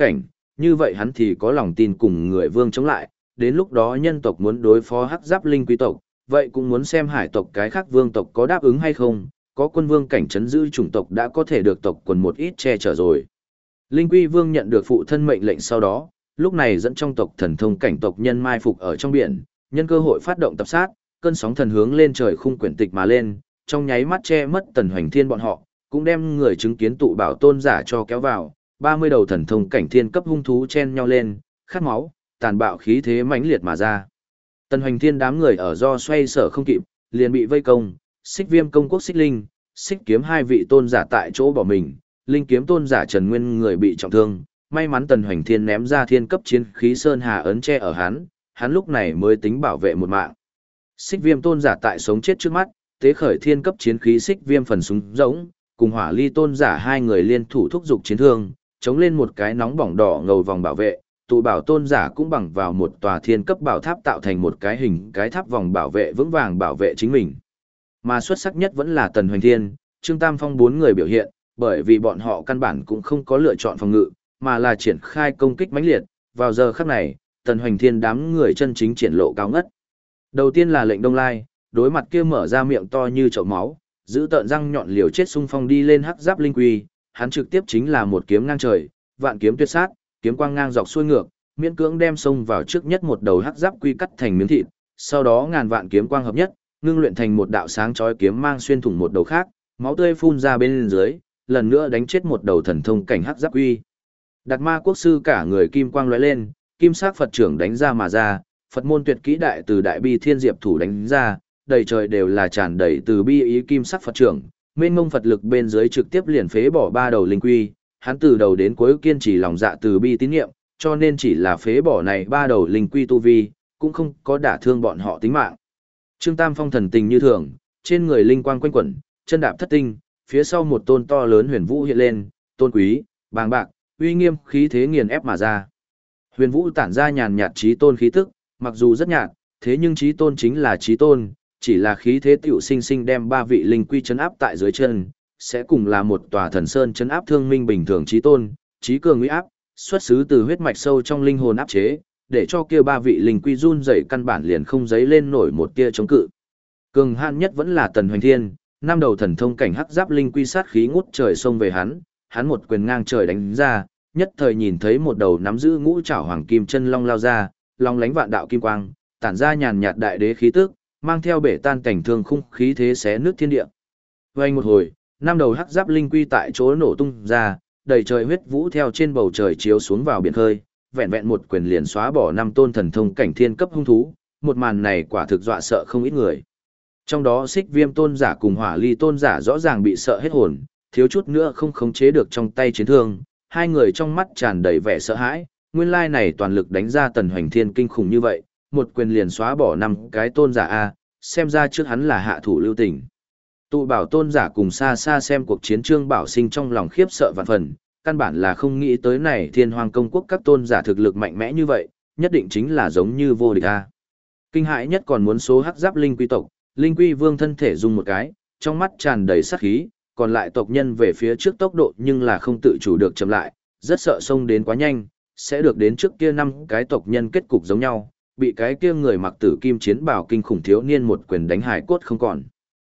như vậy hắn thì có lòng tin cùng người vương chống lại, đến lúc đó nhân tộc muốn đối phó hắc giáp linh quý tộc, vậy cũng muốn xem hải tộc cái khác vương tộc có đáp ứng hay không, có quân vương cảnh trấn giữ chủng tộc đã có thể được tộc quần một ít che chở rồi. Linh Quy Vương nhận được phụ thân mệnh lệnh sau đó, lúc này dẫn trong tộc thần thông cảnh tộc nhân mai phục ở trong biển, nhân cơ hội phát động tập sát, cơn sóng thần hướng lên trời khung quyển tịch mà lên, trong nháy mắt che mất Tần Hoành Thiên bọn họ, cũng đem người chứng kiến tụ bảo tôn giả cho kéo vào, 30 đầu thần thông cảnh thiên cấp hung thú chen nhau lên, khát máu, tàn bạo khí thế mãnh liệt mà ra. Tần Hoành Thiên đám người ở do xoay sở không kịp, liền bị vây công, Xích Viêm công quốc Xích Linh, Xích Kiếm hai vị tôn giả tại chỗ bỏ mình, Linh Kiếm tôn giả Trần Nguyên người bị trọng thương, may mắn Tần Hoành Thiên ném ra thiên cấp chiến khí sơn hà ấn che ở hắn lúc này mới tính bảo vệ một mạng. Xích Viêm tôn giả tại sống chết trước mắt, tế khởi thiên cấp chiến khí Xích Viêm phần súng rỗng, cùng Hỏa Ly tôn giả hai người liên thủ thúc dục chiến thương, chống lên một cái nóng bỏng đỏ ngầu vòng bảo vệ, tụ bảo tôn giả cũng bằng vào một tòa thiên cấp bảo tháp tạo thành một cái hình cái tháp vòng bảo vệ vững vàng bảo vệ chính mình. Mà xuất sắc nhất vẫn là Tần Hoành Thiên, Trương Tam Phong bốn người biểu hiện, bởi vì bọn họ căn bản cũng không có lựa chọn phòng ngự, mà là triển khai công kích mãnh liệt. Vào giờ khắc này, Tần Hoành Thiên đám người chân chính triển lộ cao ngất. Đầu tiên là Lệnh Đông Lai, đối mặt kia mở ra miệng to như chậu máu, giữ tợn răng nhọn liều chết xung phong đi lên hắc giáp linh quy, hắn trực tiếp chính là một kiếm ngang trời, vạn kiếm tuyệt sát, kiếm quang ngang dọc xuôi ngược, miễn cưỡng đem xông vào trước nhất một đầu hắc giáp quy cắt thành miếng thịt, sau đó ngàn vạn kiếm quang hợp nhất, ngưng luyện thành một đạo sáng chói kiếm mang xuyên thủng một đầu khác, máu tươi phun ra bên dưới, lần nữa đánh chết một đầu thần thông cảnh hắc giáp quy. Đạt Ma quốc sư cả người kim quang lóe lên, kim sắc Phật trưởng đánh ra mà ra, Phật môn tuyệt kỹ đại từ đại bi thiên diệp thủ đánh ra, đầy trời đều là tràn đầy từ bi ý kim sắc Phật trưởng, mênh mông Phật lực bên dưới trực tiếp liền phế bỏ ba đầu linh quy, hắn từ đầu đến cuối kiên trì lòng dạ từ bi tín niệm, cho nên chỉ là phế bỏ này ba đầu linh quy tu vi, cũng không có đả thương bọn họ tính mạng. Trương Tam Phong thần tình như thường, trên người linh quang quanh quẩn, chân đạp thất tinh, phía sau một tôn to lớn huyền vũ hiện lên, tôn quý, bàng bạc, uy nghiêm khí thế nghiền ép mà ra. Huyền vũ tản ra nhàn nhạt chí tôn khí tức, mặc dù rất nhạt, thế nhưng chí tôn chính là chí tôn, chỉ là khí thế tiểu sinh sinh đem ba vị linh quy chấn áp tại dưới chân, sẽ cùng là một tòa thần sơn chấn áp thương minh bình thường chí tôn, chí cường uy áp, xuất xứ từ huyết mạch sâu trong linh hồn áp chế, để cho kia ba vị linh quy run rẩy căn bản liền không dấy lên nổi một tia chống cự. Cường hãn nhất vẫn là Tần Hoành Thiên, năm đầu thần thông cảnh hắc giáp linh quy sát khí ngút trời xông về hắn một quyền ngang trời đánh ra, nhất thời nhìn thấy một đầu nắm giữ ngũ trảo hoàng kim chân long lao ra, long lánh vạn đạo kim quang, tản ra nhàn nhạt đại đế khí tức, mang theo bể tan cảnh thương khung khí thế xé nước thiên địa. Vang một hồi, năm đầu hắc giáp linh quy tại chỗ nổ tung ra, đầy trời huyết vũ theo trên bầu trời chiếu xuống vào biển khơi, vẹn vẹn một quyền liền xóa bỏ năm tôn thần thông cảnh thiên cấp hung thú, một màn này quả thực dọa sợ không ít người. Trong đó Xích Viêm tôn giả cùng Hỏa Ly tôn giả rõ ràng bị sợ hết hồn, thiếu chút nữa không khống chế được trong tay chiến thương, hai người trong mắt tràn đầy vẻ sợ hãi, nguyên lai này toàn lực đánh ra Tần Hoành Thiên kinh khủng như vậy, một quyền liền xóa bỏ năm cái tôn giả a, xem ra trước hắn là hạ thủ lưu tình. Tụ bảo tôn giả cùng xa xa xem cuộc chiến Trương Bảo Sinh trong lòng khiếp sợ vạn phần, căn bản là không nghĩ tới này Thiên Hoàng công quốc các tôn giả thực lực mạnh mẽ như vậy, nhất định chính là giống như vô địch a. Kinh hãi nhất còn muốn số hắc giáp linh quy tộc, Linh Quy Vương thân thể rung một cái, trong mắt tràn đầy sát khí, còn lại tộc nhân về phía trước tốc độ nhưng là không tự chủ được chậm lại, rất sợ xông đến quá nhanh, sẽ được đến trước kia năm cái tộc nhân kết cục giống nhau, bị cái kia người mặc tử kim chiến bào kinh khủng thiếu niên một quyền đánh hải cốt không còn.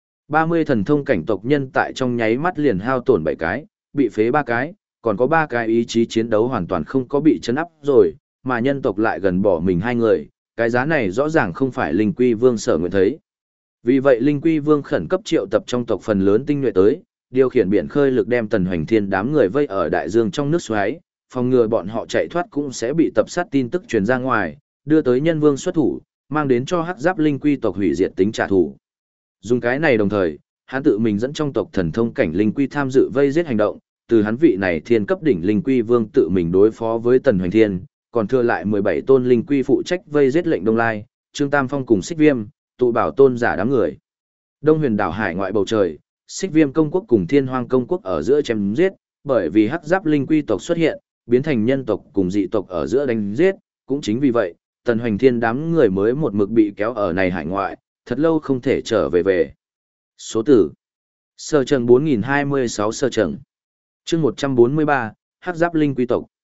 30 thần thông cảnh tộc nhân tại trong nháy mắt liền hao tổn 7 cái, bị phế 3 cái, còn có 3 cái ý chí chiến đấu hoàn toàn không có bị chấn áp rồi, mà nhân tộc lại gần bỏ mình 2 người, cái giá này rõ ràng không phải Linh Quy Vương sở nguyện thấy. Vì vậy Linh Quy Vương khẩn cấp triệu tập trong tộc phần lớn tinh nhuệ tới, điều khiển biển khơi lực đem Tần Hoành Thiên đám người vây ở đại dương trong nước xoáy, phòng ngừa bọn họ chạy thoát cũng sẽ bị tập sát tin tức truyền ra ngoài, đưa tới nhân vương xuất thủ, mang đến cho hắc giáp linh quy tộc hủy diệt tính trả thù. Dùng cái này đồng thời, hắn tự mình dẫn trong tộc thần thông cảnh linh quy tham dự vây giết hành động, từ hắn vị này thiên cấp đỉnh linh quy vương tự mình đối phó với Tần Hoành Thiên, còn thừa lại 17 tôn linh quy phụ trách vây giết Lệnh Đông Lai, Trương Tam Phong cùng Xích Viêm, tụ bảo tôn giả đám người. Đông Huyền đảo hải ngoại bầu trời, Xích Viêm công quốc cùng Thiên Hoang công quốc ở giữa chém giết, bởi vì hắc giáp linh quy tộc xuất hiện, biến thành nhân tộc cùng dị tộc ở giữa đánh giết, cũng chính vì vậy, Tần Hoành Thiên đám người mới một mực bị kéo ở này hải ngoại, thật lâu không thể trở về. Số tử Sơ Trần 4026 Sơ Trần chương 143, hắc giáp linh quy tộc.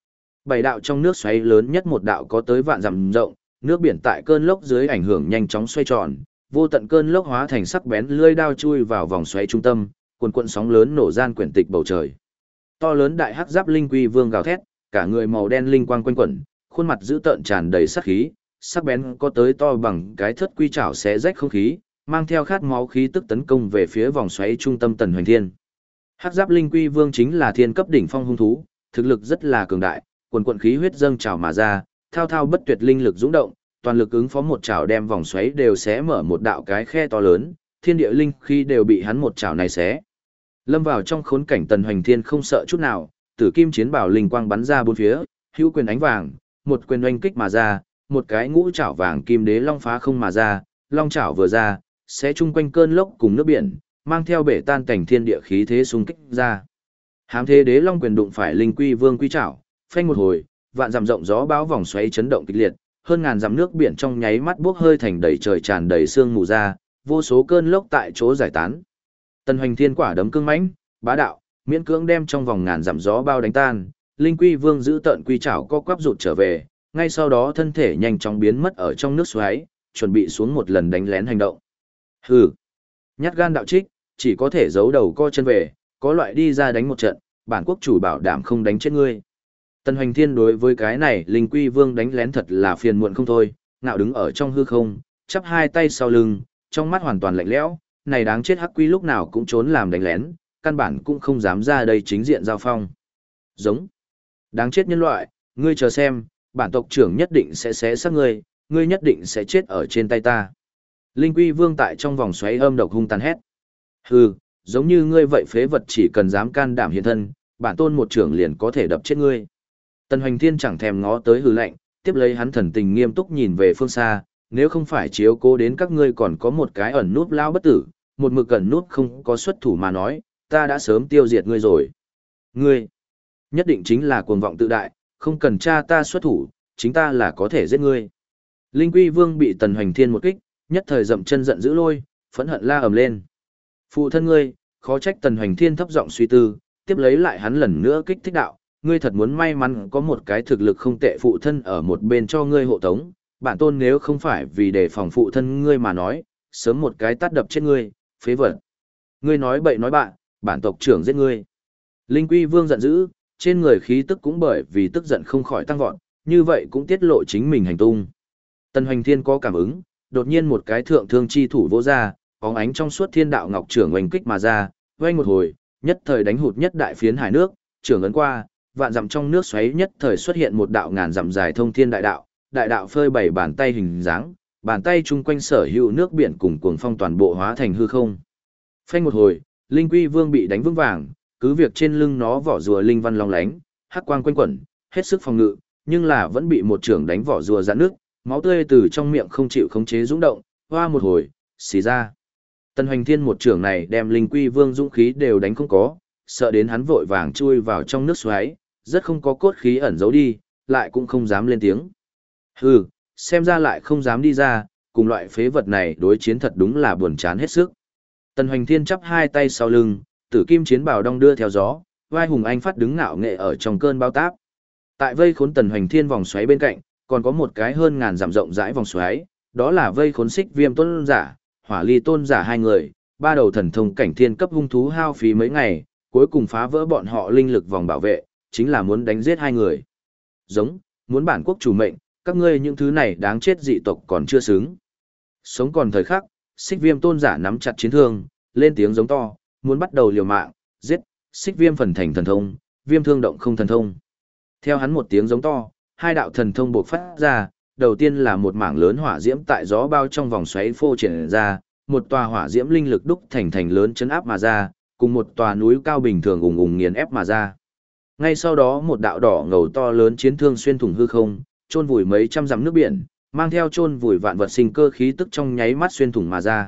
Bảy đạo trong nước xoáy lớn nhất một đạo có tới vạn dặm rộng, nước biển tại cơn lốc dưới ảnh hưởng nhanh chóng xoay tròn, vô tận cơn lốc hóa thành sắc bén lưỡi đao chui vào vòng xoáy trung tâm, cuồn cuộn sóng lớn nổ gian quyển tịch bầu trời. To lớn đại hắc giáp linh quy vương gào thét, cả người màu đen linh quang quanh quẩn, khuôn mặt dữ tợn tràn đầy sát khí, sắc bén có tới to bằng cái thất quy chảo xé rách không khí, mang theo khát máu khí tức tấn công về phía vòng xoáy trung tâm Tần Hoành Thiên. Hắc giáp linh quy vương chính là thiên cấp đỉnh phong hung thú, thực lực rất là cường đại, quần quần khí huyết dâng trào mà ra, thao thao bất tuyệt linh lực dũng động, toàn lực ứng phó một chảo đem vòng xoáy đều xé mở một đạo cái khe to lớn, thiên địa linh khí đều bị hắn một chảo này xé. Lâm vào trong khốn cảnh Tần Hoành Thiên không sợ chút nào, tử kim chiến bảo linh quang bắn ra bốn phía, hữu quyền ánh vàng, một quyền oanh kích mà ra, một cái ngũ chảo vàng kim đế long phá không mà ra, long chảo vừa ra, sẽ chung quanh cơn lốc cùng nước biển, mang theo bể tan cảnh thiên địa khí thế xung kích ra. Hám thế đế long quyền đụng phải linh quy vương quy chảo, phanh một hồi, vạn dặm rộng gió bão vòng xoáy chấn động kịch liệt, hơn ngàn dặm nước biển trong nháy mắt bốc hơi thành đầy trời tràn đầy sương mù ra, vô số cơn lốc tại chỗ giải tán. Tần Hoành Thiên quả đấm cương mãnh, bá đạo, miễn cưỡng đem trong vòng ngàn dặm gió bao đánh tan, linh quy vương giữ tận quy chảo co quắp rụt trở về, ngay sau đó thân thể nhanh chóng biến mất ở trong nước xoáy, chuẩn bị xuống một lần đánh lén hành động. Hừ, nhát gan đạo trích, chỉ có thể giấu đầu co chân về, có loại đi ra đánh một trận, bản quốc chủ bảo đảm không đánh chết ngươi. Tần Hoành Thiên đối với cái này linh quy vương đánh lén thật là phiền muộn không thôi, ngạo đứng ở trong hư không, chắp hai tay sau lưng, trong mắt hoàn toàn lạnh lẽo, này đáng chết hắc quy lúc nào cũng trốn làm đánh lén, căn bản cũng không dám ra đây chính diện giao phong. Giống. Đáng chết nhân loại, ngươi chờ xem, bản tộc trưởng nhất định sẽ xé xác ngươi, ngươi nhất định sẽ chết ở trên tay ta. Linh quy vương tại trong vòng xoáy âm độc hung tàn hét. Hừ, giống như ngươi vậy phế vật chỉ cần dám can đảm hiện thân, bản tôn một trưởng liền có thể đập chết ngươi. Tần Hoành Thiên chẳng thèm ngó tới hừ lạnh, tiếp lấy hắn thần tình nghiêm túc nhìn về phương xa, nếu không phải chiếu cố đến các ngươi còn có một cái ẩn núp lao bất tử, một mực ẩn núp không có xuất thủ mà nói, ta đã sớm tiêu diệt ngươi rồi. Ngươi, nhất định chính là cuồng vọng tự đại, không cần cha ta xuất thủ, chính ta là có thể giết ngươi. Linh Quy Vương bị Tần Hoành Thiên một kích, nhất thời dậm chân giận dữ lôi, phẫn hận la ầm lên. Phụ thân ngươi, khó trách Tần Hoành Thiên thấp giọng suy tư, tiếp lấy lại hắn lần nữa kích thích đạo, ngươi thật muốn may mắn có một cái thực lực không tệ phụ thân ở một bên cho ngươi hộ tống, bản tôn nếu không phải vì đề phòng phụ thân ngươi mà nói, sớm một cái tát đập chết ngươi, phế vật. Ngươi nói bậy nói bạn, bản tộc trưởng giết ngươi. Linh Quy Vương giận dữ, trên người khí tức cũng bởi vì tức giận không khỏi tăng vọt, như vậy cũng tiết lộ chính mình hành tung. Tần Hoành Thiên có cảm ứng, đột nhiên một cái thượng thương chi thủ vỗ ra, bóng ánh trong suốt thiên đạo ngọc trưởng oanh kích mà ra, oanh một hồi, nhất thời đánh hụt nhất đại phiến hải nước, trưởng ấn qua, vạn dặm trong nước xoáy nhất thời xuất hiện một đạo ngàn dặm dài thông thiên đại đạo phơi bảy bàn tay hình dáng, bàn tay chung quanh sở hữu nước biển cùng cuồng phong toàn bộ hóa thành hư không. Phanh một hồi, Linh Quy Vương bị đánh vững vàng, cứ việc trên lưng nó vỏ rùa linh văn long lánh, hắc quang quanh quẩn, hết sức phòng ngự, nhưng là vẫn bị một trưởng đánh vỏ rùa giãn nước, máu tươi từ trong miệng không chịu khống chế dũng động, hoa một hồi, xì ra. Tần Hoành Thiên một trưởng này đem Linh Quy Vương dũng khí đều đánh không có, sợ đến hắn vội vàng chui vào trong nước xoáy, rất không có cốt khí ẩn giấu đi, lại cũng không dám lên tiếng. Hừ, xem ra lại không dám đi ra, cùng loại phế vật này đối chiến thật đúng là buồn chán hết sức. Tần Hoành Thiên chắp hai tay sau lưng, tử kim chiến bào đong đưa theo gió, vai hùng anh phát đứng ngạo nghệ ở trong cơn bao táp. Tại vây khốn Tần Hoành Thiên vòng xoáy bên cạnh, còn có một cái hơn ngàn dặm rộng rãi vòng xoáy, đó là vây khốn Xích Viêm tôn giả, Hỏa Ly tôn giả hai người, ba đầu thần thông cảnh thiên cấp hung thú hao phí mấy ngày, cuối cùng phá vỡ bọn họ linh lực vòng bảo vệ, chính là muốn đánh giết hai người. Giống, muốn bản quốc chủ mệnh, các ngươi những thứ này đáng chết dị tộc còn chưa xứng. Sống còn thời khắc, Xích Viêm tôn giả nắm chặt chiến thương, lên tiếng giống to, muốn bắt đầu liều mạng, giết, Xích Viêm phần thành thần thông, Viêm thương động không thần thông. Theo hắn một tiếng giống to, hai đạo thần thông bộc phát ra, đầu tiên là một mảng lớn hỏa diễm tại gió bao trong vòng xoáy phô triển ra, một tòa hỏa diễm linh lực đúc thành lớn chấn áp mà ra, cùng một tòa núi cao bình thường ùng ùng nghiền ép mà ra. Ngay sau đó một đạo đỏ ngầu to lớn chiến thương xuyên thủng hư không, chôn vùi mấy trăm dặm nước biển, mang theo chôn vùi vạn vật sinh cơ khí tức trong nháy mắt xuyên thủng mà ra.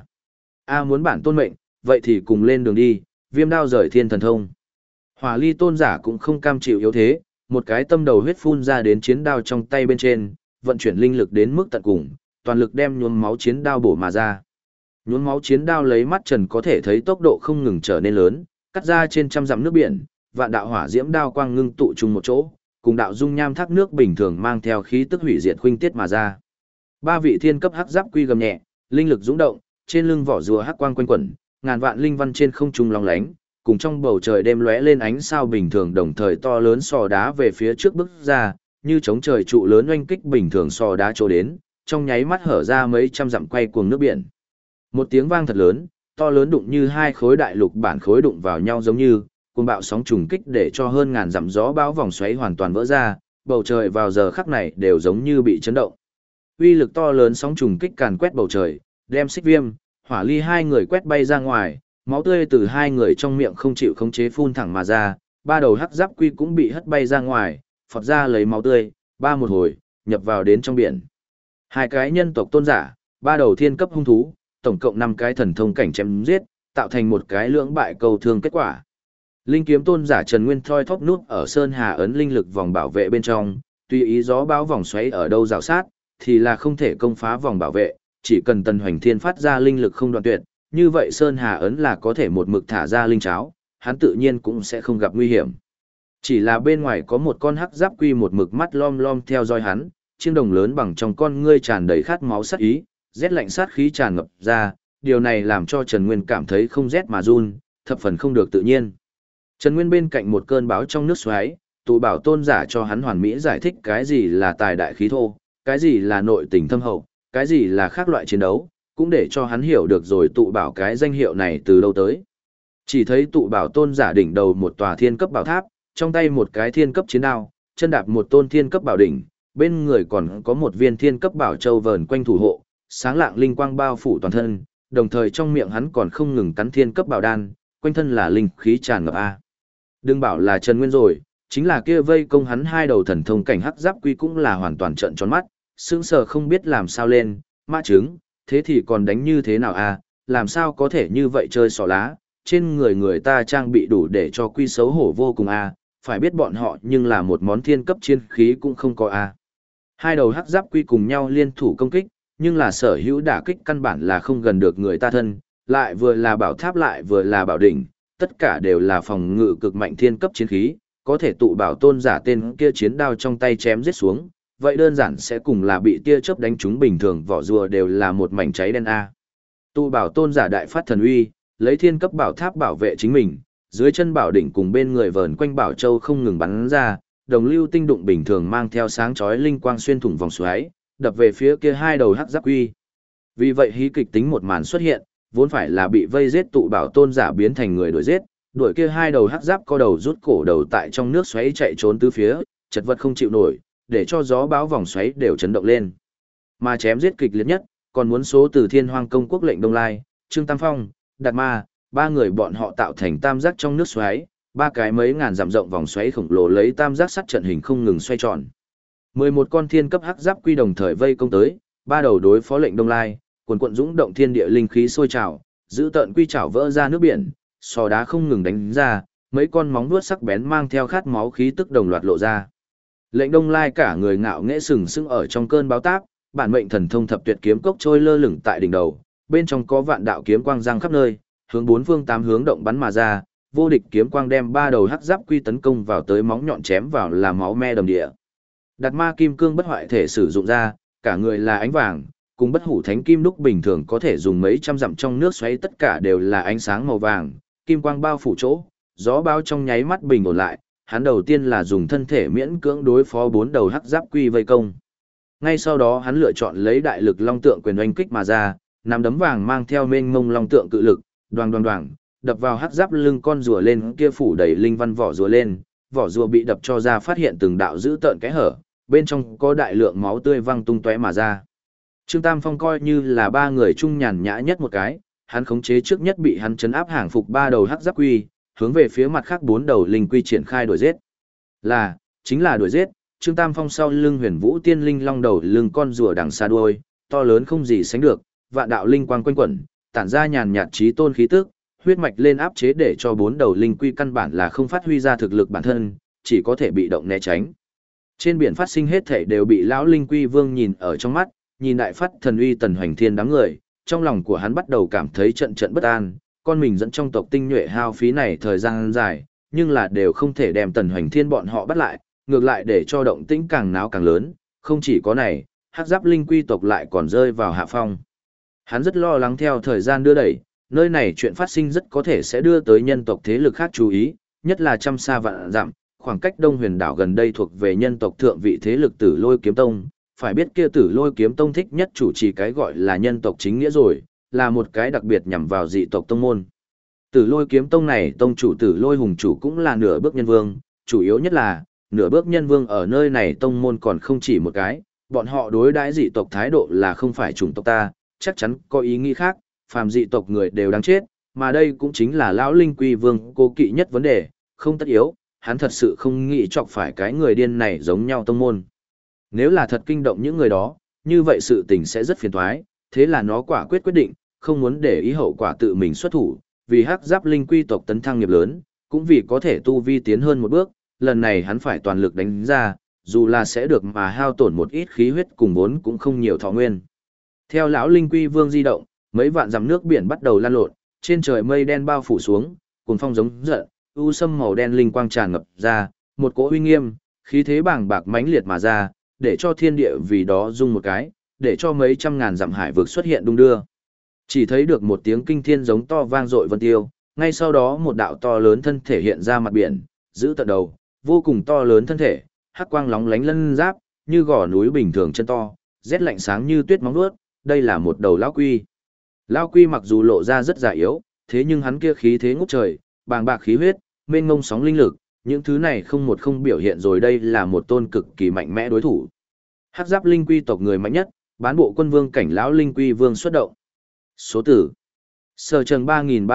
A muốn bản tôn mệnh, vậy thì cùng lên đường đi, Viêm đao rời thiên thần thông. Hỏa Ly tôn giả cũng không cam chịu yếu thế, một cái tâm đầu huyết phun ra đến chiến đao trong tay bên trên, vận chuyển linh lực đến mức tận cùng, toàn lực đem nhuốm máu chiến đao bổ mà ra. Nhuốm máu chiến đao lấy mắt trần có thể thấy tốc độ không ngừng trở nên lớn, cắt ra trên trăm dặm nước biển, vạn đạo hỏa diễm đao quang ngưng tụ chung một chỗ, cùng đạo dung nham thác nước bình thường mang theo khí tức hủy diệt khuynh tiết mà ra. Ba vị thiên cấp hắc giáp quy gầm nhẹ, linh lực dũng động, trên lưng vỏ rùa hắc quang quanh quẩn, ngàn vạn linh văn trên không trung long lánh, cùng trong bầu trời đêm lóe lên ánh sao bình thường, đồng thời to lớn sò đá về phía trước bước ra, như chống trời trụ lớn oanh kích bình thường sò đá trổ đến, trong nháy mắt hở ra mấy trăm dặm quay cuồng nước biển. Một tiếng vang thật lớn, to lớn đụng như hai khối đại lục bản khối đụng vào nhau giống như cuồng bạo sóng trùng kích, để cho hơn ngàn dặm gió bão vòng xoáy hoàn toàn vỡ ra, bầu trời vào giờ khắc này đều giống như bị chấn động. Uy lực to lớn sóng trùng kích càn quét bầu trời, đem Xích Viêm, Hỏa Ly hai người quét bay ra ngoài, máu tươi từ hai người trong miệng không chịu khống chế phun thẳng mà ra, ba đầu hắc giáp quy cũng bị hất bay ra ngoài, phọt ra lấy máu tươi, ba một hồi, nhập vào đến trong biển. Hai cái nhân tộc tôn giả, ba đầu thiên cấp hung thú, tổng cộng 5 cái thần thông cảnh chém giết, tạo thành một cái lưỡng bại cầu thương kết quả. Linh kiếm tôn giả Trần Nguyên thoi thóp nút ở Sơn Hà ấn linh lực vòng bảo vệ bên trong, tùy ý gió bão vòng xoáy ở đâu rào sát, thì là không thể công phá vòng bảo vệ, chỉ cần Tần Hoành Thiên phát ra linh lực không đoạn tuyệt, như vậy Sơn Hà ấn là có thể một mực thả ra linh cháo, hắn tự nhiên cũng sẽ không gặp nguy hiểm. Chỉ là bên ngoài có một con hắc giáp quy một mực mắt lom lom theo dõi hắn, chiếc đồng lớn bằng trong con ngươi tràn đầy khát máu sát ý, rét lạnh sát khí tràn ngập ra, điều này làm cho Trần Nguyên cảm thấy không rét mà run, thập phần không được tự nhiên. Trần Nguyên bên cạnh một cơn bão trong nước xoáy, tụ bảo tôn giả cho hắn hoàn mỹ giải thích cái gì là tài đại khí thô, cái gì là nội tình thâm hậu, cái gì là khác loại chiến đấu, cũng để cho hắn hiểu được rồi tụ bảo cái danh hiệu này từ đâu tới. Chỉ thấy tụ bảo tôn giả đỉnh đầu một tòa thiên cấp bảo tháp, trong tay một cái thiên cấp chiến đao, chân đạp một tôn thiên cấp bảo đỉnh, bên người còn có một viên thiên cấp bảo châu vờn quanh thủ hộ, sáng lạng linh quang bao phủ toàn thân, đồng thời trong miệng hắn còn không ngừng cắn thiên cấp bảo đan, quanh thân là linh khí tràn ngập a. Đừng bảo là Trần Nguyên rồi, chính là kia vây công hắn hai đầu thần thông cảnh hắc giáp quy cũng là hoàn toàn trợn tròn mắt, sững sờ không biết làm sao lên, mã trứng, thế thì còn đánh như thế nào a, làm sao có thể như vậy chơi xỏ lá, trên người người ta trang bị đủ để cho quy xấu hổ vô cùng a, phải biết bọn họ nhưng là một món thiên cấp chiến khí cũng không có a. Hai đầu hắc giáp quy cùng nhau liên thủ công kích, nhưng là sở hữu đả kích căn bản là không gần được người ta thân, lại vừa là bảo tháp lại vừa là bảo đỉnh, tất cả đều là phòng ngự cực mạnh thiên cấp chiến khí, có thể tụ bảo tôn giả tên kia chiến đao trong tay chém giết xuống, vậy đơn giản sẽ cùng là bị tia chớp đánh trúng bình thường, vỏ rùa đều là một mảnh cháy đen a. Tụ bảo tôn giả đại phát thần uy, lấy thiên cấp bảo tháp bảo vệ chính mình, dưới chân bảo đỉnh cùng bên người vờn quanh bảo châu không ngừng bắn ra, đồng lưu tinh đụng bình thường mang theo sáng chói linh quang xuyên thủng vòng xoáy, đập về phía kia hai đầu hắc giáp quy. Vì vậy hí kịch tính một màn xuất hiện, vốn phải là bị vây giết tụ bảo tôn giả biến thành người đuổi giết, đuổi kia hai đầu hắc giáp co đầu rút cổ đầu tại trong nước xoáy chạy trốn tứ phía, chật vật không chịu nổi, để cho gió bão vòng xoáy đều chấn động lên. Mà chém giết kịch liệt nhất, còn muốn số từ Thiên Hoang công quốc lệnh Đông Lai, Trương Tam Phong, Đạt Ma, ba người bọn họ tạo thành tam giác trong nước xoáy, ba cái mấy ngàn dặm rộng vòng xoáy khổng lồ lấy tam giác sắt trận hình không ngừng xoay tròn. 11 con thiên cấp hắc giáp quy đồng thời vây công tới, ba đầu đối phó lệnh Đông Lai, quần quận dũng động thiên địa linh khí sôi trào, giữ tận quy trảo vỡ ra nước biển, sò đá không ngừng đánh ra, mấy con móng vuốt sắc bén mang theo khát máu khí tức đồng loạt lộ ra. Lệnh Đông Lai cả người ngạo nghễ sừng sững ở trong cơn bão táp, bản mệnh thần thông thập tuyệt kiếm cốc trôi lơ lửng tại đỉnh đầu, bên trong có vạn đạo kiếm quang giăng khắp nơi, hướng bốn phương tám hướng động bắn mà ra, vô địch kiếm quang đem ba đầu hắc giáp quy tấn công vào tới, móng nhọn chém vào là máu me đầm địa. Đạt Ma kim cương bất hoại thể sử dụng ra, cả người là ánh vàng, cùng bất hủ thánh kim đúc bình thường có thể dùng mấy trăm dặm trong nước xoáy, tất cả đều là ánh sáng màu vàng, kim quang bao phủ chỗ, gió bão trong nháy mắt bình ổn lại, hắn đầu tiên là dùng thân thể miễn cưỡng đối phó bốn đầu hắc giáp quy vây công. Ngay sau đó hắn lựa chọn lấy đại lực long tượng quyền oanh kích mà ra, nắm đấm vàng mang theo mênh mông long tượng cự lực, đoàng đoàng đoàng, đập vào hắc giáp lưng con rùa lên kia phủ đầy linh văn vỏ rùa lên, vỏ rùa bị đập cho ra phát hiện từng đạo dữ tợn kẽ hở, bên trong có đại lượng máu tươi văng tung tóe mà ra. Trương Tam Phong coi như là ba người trung nhàn nhã nhất một cái, hắn khống chế trước nhất bị hắn chấn áp hàng phục ba đầu hắc giáp quy, hướng về phía mặt khác bốn đầu linh quy triển khai đuổi giết. Chính là đuổi giết, Trương Tam Phong sau lưng Huyền Vũ Tiên Linh long đầu lưng con rùa đằng xa đuôi, to lớn không gì sánh được, vạn đạo linh quang quanh quẩn, tản ra nhàn nhạt chí tôn khí tức, huyết mạch lên áp chế để cho bốn đầu linh quy căn bản là không phát huy ra thực lực bản thân, chỉ có thể bị động né tránh. Trên biển phát sinh hết thảy đều bị lão linh quy vương nhìn ở trong mắt, nhìn đại phát thần uy Tần Hoành Thiên đám người, trong lòng của hắn bắt đầu cảm thấy trận trận bất an, con mình dẫn trong tộc tinh nhuệ hao phí này thời gian dài, nhưng là đều không thể đem Tần Hoành Thiên bọn họ bắt lại, ngược lại để cho động tĩnh càng náo càng lớn, không chỉ có này, hắc giáp linh quy tộc lại còn rơi vào hạ phong. Hắn rất lo lắng theo thời gian đưa đẩy, nơi này chuyện phát sinh rất có thể sẽ đưa tới nhân tộc thế lực khác chú ý, nhất là trăm xa vạn dặm, khoảng cách Đông Huyền đảo gần đây thuộc về nhân tộc thượng vị thế lực Tử Lôi Kiếm Tông, phải biết kia Tử Lôi Kiếm Tông thích nhất chủ trì cái gọi là nhân tộc chính nghĩa rồi, là một cái đặc biệt nhằm vào dị tộc tông môn. Tử Lôi Kiếm Tông này, tông chủ Tử Lôi Hùng chủ cũng là nửa bước nhân vương, chủ yếu nhất là nửa bước nhân vương ở nơi này tông môn còn không chỉ một cái, bọn họ đối đãi dị tộc thái độ là không phải chủng tộc ta, chắc chắn có ý nghĩ khác, phàm dị tộc người đều đáng chết, mà đây cũng chính là lão Linh Quy Vương cố kỵ nhất vấn đề, không tất yếu, hắn thật sự không nghĩ chọc phải cái người điên này giống nhau tông môn. Nếu là thật kinh động những người đó, như vậy sự tình sẽ rất phiền toái, thế là nó quả quyết quyết định, không muốn để ý hậu quả tự mình xuất thủ, vì hắc giáp linh quy tộc tấn thăng nghiệp lớn, cũng vì có thể tu vi tiến hơn một bước, lần này hắn phải toàn lực đánh ra, dù là sẽ được mà hao tổn một ít khí huyết cùng vốn cũng không nhiều thọ nguyên. Theo lão Linh Quy Vương di động, mấy vạn dặm nước biển bắt đầu lan lộn, trên trời mây đen bao phủ xuống, cuồng phong giống giận, u sâm màu đen linh quang tràn ngập ra, một cỗ uy nghiêm, khí thế bàng bạc mãnh liệt mà ra, để cho thiên địa vì đó rung một cái, để cho mấy trăm ngàn dặm hải vực xuất hiện đung đưa. Chỉ thấy được một tiếng kinh thiên giống to vang dội vân tiêu, ngay sau đó một đạo to lớn thân thể hiện ra mặt biển, giữ tận đầu, vô cùng to lớn thân thể, hắc quang lóng lánh lân giáp, như gò núi bình thường chân to, rét lạnh sáng như tuyết móng vuốt, đây là một đầu lão quy. Lão quy mặc dù lộ ra rất già yếu, thế nhưng hắn kia khí thế ngút trời, bàng bạc khí huyết, mênh mông sóng linh lực, những thứ này không một không biểu hiện rồi đây là một tôn cực kỳ mạnh mẽ đối thủ. Hắc giáp linh quy tộc người mạnh nhất, bán bộ quân vương cảnh lão linh quy vương xuất động. Số tử. Sở trần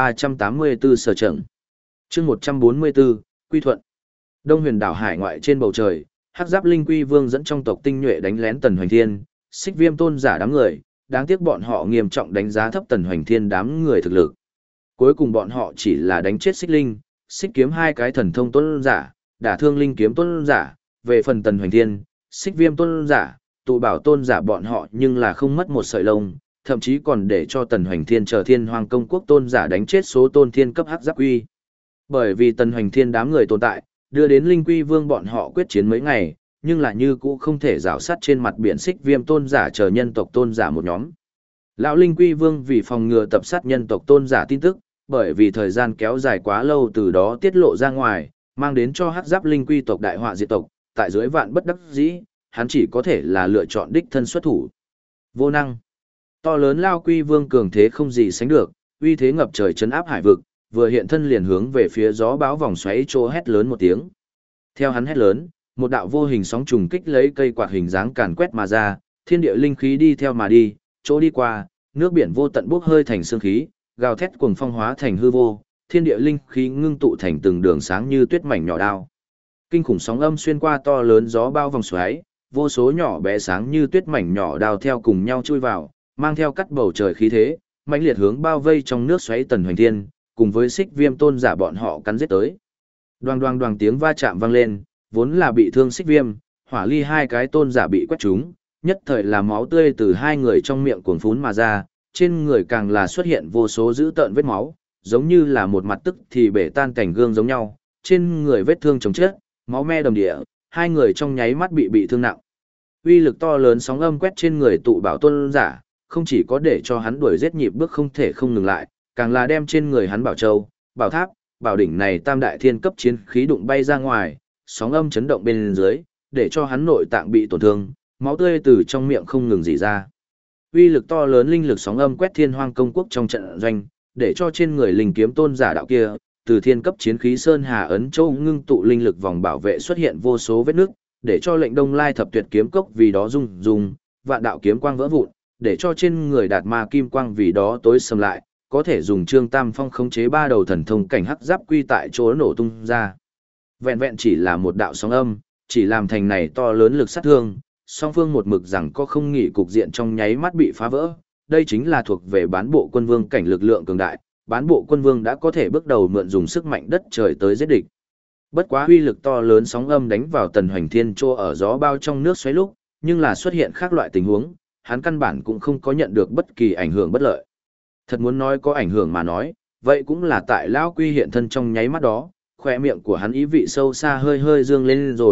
3384 sở trần. Chương 144, Quy Thuận. Đông Huyền đảo hải ngoại trên bầu trời, Hắc giáp linh quy vương dẫn trong tộc tinh nhuệ đánh lén Tần Hoành Thiên, Xích Viêm tôn giả đám người, đáng tiếc bọn họ nghiêm trọng đánh giá thấp Tần Hoành Thiên đám người thực lực. Cuối cùng bọn họ chỉ là đánh chết Xích Linh, Xích Kiếm hai cái thần thông tôn giả, đả thương Linh Kiếm tôn giả, về phần Tần Hoành Thiên, Xích Viêm tôn giả, tụ bảo tôn giả bọn họ nhưng là không mất một sợi lông, thậm chí còn để cho Tần Hoành Thiên chờ Thiên Hoàng công quốc tôn giả đánh chết số tôn thiên cấp hắc giáp quy. Bởi vì Tần Hoành Thiên đám người tồn tại, đưa đến Linh Quy Vương bọn họ quyết chiến mấy ngày, nhưng là như cũ không thể rào sát trên mặt biển Xích Viêm tôn giả chờ nhân tộc tôn giả một nhóm. Lão Linh Quy Vương vì phòng ngừa tập sát nhân tộc tôn giả tin tức, bởi vì thời gian kéo dài quá lâu từ đó tiết lộ ra ngoài, mang đến cho hắc giáp linh quy tộc đại họa diệt tộc, tại dưới vạn bất đắc dĩ, hắn chỉ có thể là lựa chọn đích thân xuất thủ. Vô năng. To lớn Lao Quy Vương cường thế không gì sánh được, uy thế ngập trời chấn áp hải vực, vừa hiện thân liền hướng về phía gió bão vòng xoáy chỗ hét lớn một tiếng. Theo hắn hét lớn, một đạo vô hình sóng trùng kích lấy cây quạt hình dáng càn quét mà ra, thiên địa linh khí đi theo mà đi, chỗ đi qua, nước biển vô tận bốc hơi thành sương khí, gào thét cuồng phong hóa thành hư vô, thiên địa linh khí ngưng tụ thành từng đường sáng như tuyết mảnh nhỏ đao. Kinh khủng sóng âm xuyên qua to lớn gió bao vòng xoáy, vô số nhỏ bé sáng như tuyết mảnh nhỏ đao theo cùng nhau chui vào, mang theo cắt bầu trời khí thế, mãnh liệt hướng bao vây trong nước xoáy Tần Hoành Thiên, cùng với Xích Viêm tôn giả bọn họ cắn giết tới. Đoàng đoàng đoàng tiếng va chạm vang lên, vốn là bị thương Xích Viêm, Hỏa Ly hai cái tôn giả bị quét trúng, nhất thời là máu tươi từ hai người trong miệng cuồn phún mà ra, trên người càng là xuất hiện vô số dữ tợn vết máu, giống như là một mặt tức thì bể tan cảnh gương giống nhau, trên người vết thương chồng chết, máu me đầm địa, hai người trong nháy mắt bị thương nặng. Uy lực to lớn sóng âm quét trên người tụ bảo tôn giả, không chỉ có để cho hắn đuổi giết nhịp bước không thể không ngừng lại, càng là đem trên người hắn bảo châu, bảo tháp, bảo đỉnh này tam đại thiên cấp chiến khí đụng bay ra ngoài, sóng âm chấn động bên dưới, để cho hắn nội tạng bị tổn thương, máu tươi từ trong miệng không ngừng rỉ ra. Uy lực to lớn linh lực sóng âm quét Thiên Hoang công quốc trong trận doanh, để cho trên người linh kiếm tôn giả đạo kia, từ thiên cấp chiến khí sơn hà ấn châu ngưng tụ linh lực vòng bảo vệ xuất hiện vô số vết nước, để cho lệnh Đông Lai thập tuyệt kiếm cốc vì đó rung, vạn đạo kiếm quang vỡ vụn, để cho trên người đạt ma kim quang vì đó tối sầm lại, có thể dùng Trương Tam Phong khống chế ba đầu thần thông cảnh hắc giáp quy tại chỗ nổ tung ra. Vẹn vẹn chỉ là một đạo sóng âm, chỉ làm thành này to lớn lực sát thương, song phương một mực rằng có không nghỉ cục diện trong nháy mắt bị phá vỡ. Đây chính là thuộc về bán bộ quân vương cảnh lực lượng cường đại, bán bộ quân vương đã có thể bước đầu mượn dùng sức mạnh đất trời tới giết địch. Bất quá uy lực to lớn sóng âm đánh vào Tần Hoành Thiên trô ở gió bao trong nước xoáy lúc, nhưng là xuất hiện khác loại tình huống, hắn căn bản cũng không có nhận được bất kỳ ảnh hưởng bất lợi. Thật muốn nói có ảnh hưởng mà nói, vậy cũng là tại lão quy hiện thân trong nháy mắt đó, khóe miệng của hắn ý vị sâu xa hơi hơi dương lên rồi,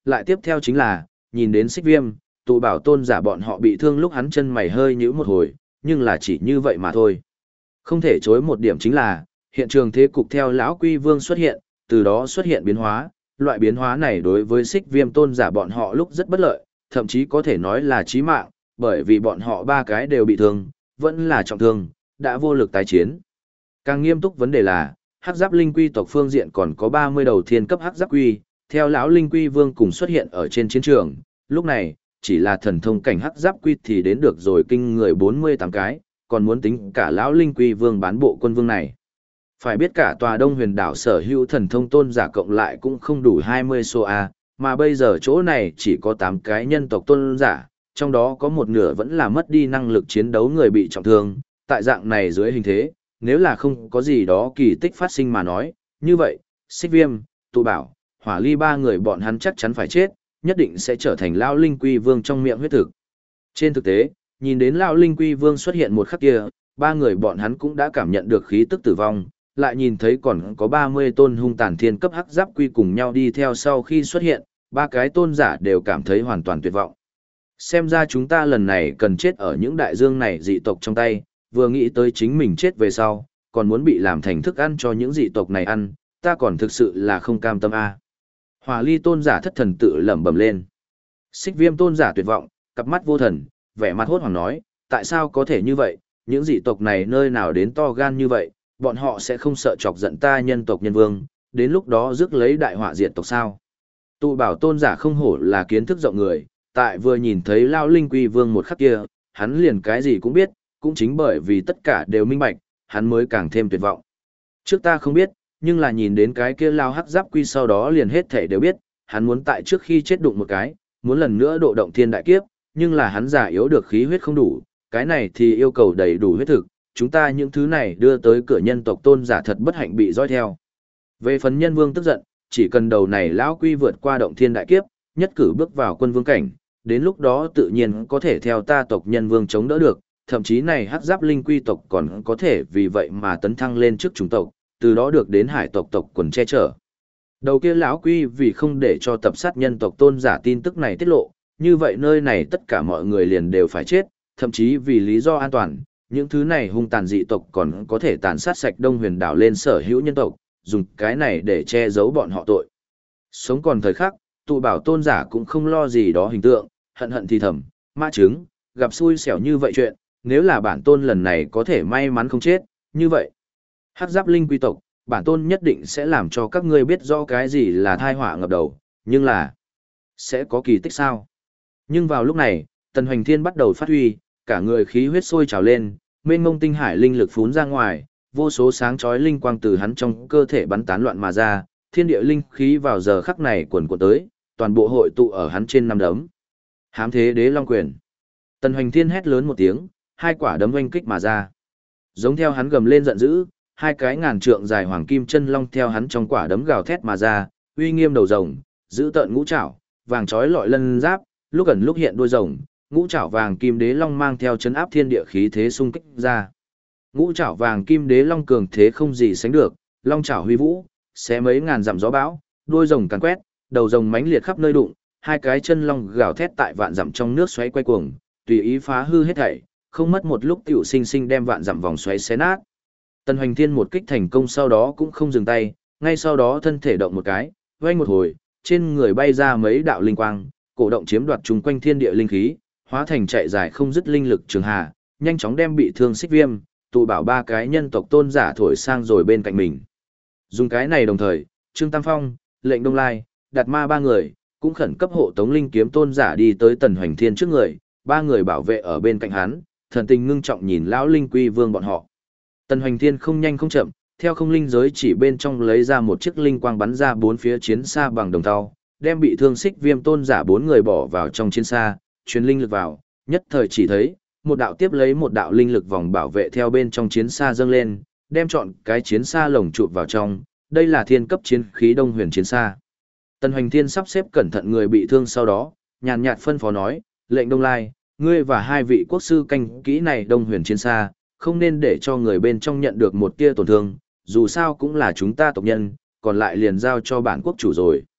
lại tiếp theo chính là, nhìn đến Xích Viêm, tụ bảo tôn giả bọn họ bị thương lúc hắn chân mày hơi nhíu một hồi, nhưng là chỉ như vậy mà thôi. Không thể chối một điểm chính là, hiện trường thế cục theo lão Quy Vương xuất hiện, từ đó xuất hiện biến hóa, loại biến hóa này đối với Xích Viêm tôn giả bọn họ lúc rất bất lợi, thậm chí có thể nói là chí mạng, bởi vì bọn họ ba cái đều bị thương, vẫn là trọng thương, đã vô lực tái chiến. Càng nghiêm túc vấn đề là, Hắc Giáp Linh Quy tộc phương diện còn có 30 đầu thiên cấp Hắc Giáp Quy, theo lão Linh Quy Vương cùng xuất hiện ở trên chiến trường, lúc này, chỉ là thần thông cảnh Hắc Giáp Quy thì đến được rồi kinh người 48 cái, còn muốn tính cả lão Linh Quy Vương bán bộ quân vương này. Phải biết cả tòa Đông Huyền đảo sở hữu thần thông tôn giả cộng lại cũng không đủ 20 số A, mà bây giờ chỗ này chỉ có 8 cái nhân tộc tôn giả, trong đó có một nửa vẫn là mất đi năng lực chiến đấu người bị trọng thương, tại dạng này dưới hình thế, nếu là không có gì đó kỳ tích phát sinh mà nói, như vậy, Xích Viêm, Tụ Bảo, Hỏa Ly ba người bọn hắn chắc chắn phải chết, nhất định sẽ trở thành lão Linh Quy Vương trong miệng huyết thực. Trên thực tế, nhìn đến lão Linh Quy Vương xuất hiện một khắc kia, ba người bọn hắn cũng đã cảm nhận được khí tức tử vong, lại nhìn thấy còn có 30 tôn hung tàn thiên cấp Hắc Giáp Quy cùng nhau đi theo sau khi xuất hiện, ba cái tôn giả đều cảm thấy hoàn toàn tuyệt vọng. Xem ra chúng ta lần này cần chết ở những đại dương này dị tộc trong tay, vừa nghĩ tới chính mình chết về sau, còn muốn bị làm thành thức ăn cho những dị tộc này ăn, ta còn thực sự là không cam tâm a. Hỏa Ly tôn giả thất thần tự lẩm bẩm lên. Xích Viêm tôn giả tuyệt vọng, cặp mắt vô thần, vẻ mặt hốt hoảng nói, tại sao có thể như vậy, những dị tộc này nơi nào đến to gan như vậy, bọn họ sẽ không sợ chọc giận ta nhân tộc nhân vương, đến lúc đó rước lấy đại họa diệt tộc sao. Tụ bảo tôn giả không hổ là kiến thức rộng người, tại vừa nhìn thấy Lão Linh Quy Vương một khắc kia, hắn liền cái gì cũng biết, cũng chính bởi vì tất cả đều minh bạch, hắn mới càng thêm tuyệt vọng. Trước ta không biết, nhưng là nhìn đến cái kia Lao Hắc Giáp Quy sau đó liền hết thảy đều biết, hắn muốn tại trước khi chết đụng một cái, muốn lần nữa độ động thiên đại kiếp, nhưng là hắn giả yếu được khí huyết không đủ, cái này thì yêu cầu đầy đủ huyết thực, chúng ta những thứ này đưa tới cửa nhân tộc tôn giả thật bất hạnh bị dõi theo. Về phần nhân vương tức giận, chỉ cần đầu này lão quy vượt qua động thiên đại kiếp, nhất cử bước vào quân vương cảnh, đến lúc đó tự nhiên có thể theo ta tộc nhân vương chống đỡ được, thậm chí này Hắc Giáp Linh Quy tộc còn có thể vì vậy mà tấn thăng lên trước chủng tộc, từ đó được đến hải tộc tộc quần che chở. Đầu kia lão quy vì không để cho tập sát nhân tộc tôn giả tin tức này tiết lộ, như vậy nơi này tất cả mọi người liền đều phải chết, thậm chí vì lý do an toàn, những thứ này hung tàn dị tộc còn có thể tàn sát sạch Đông Huyền đảo lên sở hữu nhân tộc, dùng cái này để che giấu bọn họ tội. Sống còn thời khắc, tụ bảo tôn giả cũng không lo gì đó hình tượng, hận hận thì thầm, mã trứng, gặp xui xẻo như vậy chuyện, nếu là bản tôn lần này có thể may mắn không chết, như vậy. Hắc Giáp Linh Quy tộc, bản tôn nhất định sẽ làm cho các ngươi biết rõ cái gì là thai họa ngập đầu, nhưng là sẽ có kỳ tích sao? Nhưng vào lúc này, Tần Hoành Thiên bắt đầu phát huy, cả người khí huyết sôi trào lên, mênh mông tinh hải linh lực phún ra ngoài, vô số sáng chói linh quang từ hắn trong cơ thể bắn tán loạn mà ra, thiên địa linh khí vào giờ khắc này quần cuộn tới, toàn bộ hội tụ ở hắn trên năm đấm. Hám Thế Đế Long Quyền. Tần Hoành Thiên hét lớn một tiếng, hai quả đấm oanh kích mà ra. Giống theo hắn gầm lên giận dữ, hai cái ngàn trượng dài hoàng kim chân long theo hắn trong quả đấm gào thét mà ra, uy nghiêm đầu rồng, giữ tợn ngũ trảo, vàng chói lọi lân giáp, lúc ẩn lúc hiện đuôi rồng, ngũ trảo vàng kim đế long mang theo chấn áp thiên địa khí thế xung kích ra. Ngũ trảo vàng kim đế long cường thế không gì sánh được, long trảo huy vũ, xé mấy ngàn dặm gió bão, đuôi rồng càn quét, đầu rồng mãnh liệt khắp nơi đụng, hai cái chân long gào thét tại vạn dặm trong nước xoáy quay cuồng, tùy ý phá hư hết thảy, không mất một lúc tiểu sinh sinh đem vạn dặm vòng xoáy xé nát. Tần Hoành Thiên một kích thành công sau đó cũng không dừng tay, ngay sau đó thân thể động một cái, vang một hồi, trên người bay ra mấy đạo linh quang, cổ động chiếm đoạt chung quanh thiên địa linh khí, hóa thành chạy dài không dứt linh lực trường hà, nhanh chóng đem bị thương Xích Viêm, tụ bảo ba cái nhân tộc tôn giả thổi sang rồi bên cạnh mình. Dùng cái này đồng thời, Trương Tam Phong, Lệnh Đông Lai, Đạt Ma ba người, cũng khẩn cấp hộ tống linh kiếm tôn giả đi tới Tần Hoành Thiên trước người, ba người bảo vệ ở bên cạnh hắn, thần tình ngưng trọng nhìn lão Linh Quy Vương bọn họ. Tần Hoành Thiên không nhanh không chậm, theo không linh giới chỉ bên trong lấy ra một chiếc linh quang bắn ra bốn phía chiến xa bằng đồng thau, đem bị thương Xích Viêm tôn giả bốn người bỏ vào trong chiến xa, truyền linh lực vào, nhất thời chỉ thấy một đạo tiếp lấy một đạo linh lực vòng bảo vệ theo bên trong chiến xa dâng lên, đem chọn cái chiến xa lồng chụp vào trong, đây là thiên cấp chiến khí Đông Huyền chiến xa. Tần Hoành Thiên sắp xếp cẩn thận người bị thương sau đó, nhàn nhạt phân phó nói, Lệnh Đông Lai, ngươi và hai vị quốc sư canh kỹ này Đông Huyền chiến xa, không nên để cho người bên trong nhận được một tia tổn thương, dù sao cũng là chúng ta tộc nhân, còn lại liền giao cho bản quốc chủ rồi.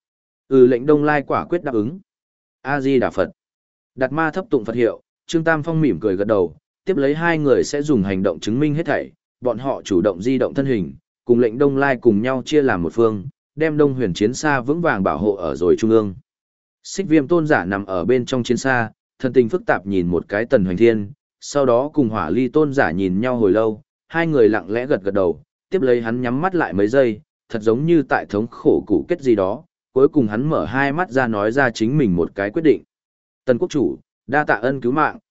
Lệnh Đông Lai quả quyết đáp ứng. A Di Đà Phật. Đạt Ma thấp tụng Phật hiệu, Trương Tam Phong mỉm cười gật đầu, tiếp lấy hai người sẽ dùng hành động chứng minh hết thảy, bọn họ chủ động di động thân hình, cùng Lệnh Đông Lai cùng nhau chia làm một phương, đem Đông Huyền chiến xa vững vàng bảo hộ ở rồi trung ương. Xích Viêm tôn giả nằm ở bên trong chiến xa, thân tình phức tạp nhìn một cái Tần Hoành Thiên, sau đó cùng Hỏa Ly tôn giả nhìn nhau hồi lâu, hai người lặng lẽ gật gật đầu, tiếp lấy hắn nhắm mắt lại mấy giây, thật giống như tại thống khổ cụ kết gì đó, cuối cùng hắn mở hai mắt ra nói ra chính mình một cái quyết định. Tần quốc chủ, đa tạ ân cứu mạng,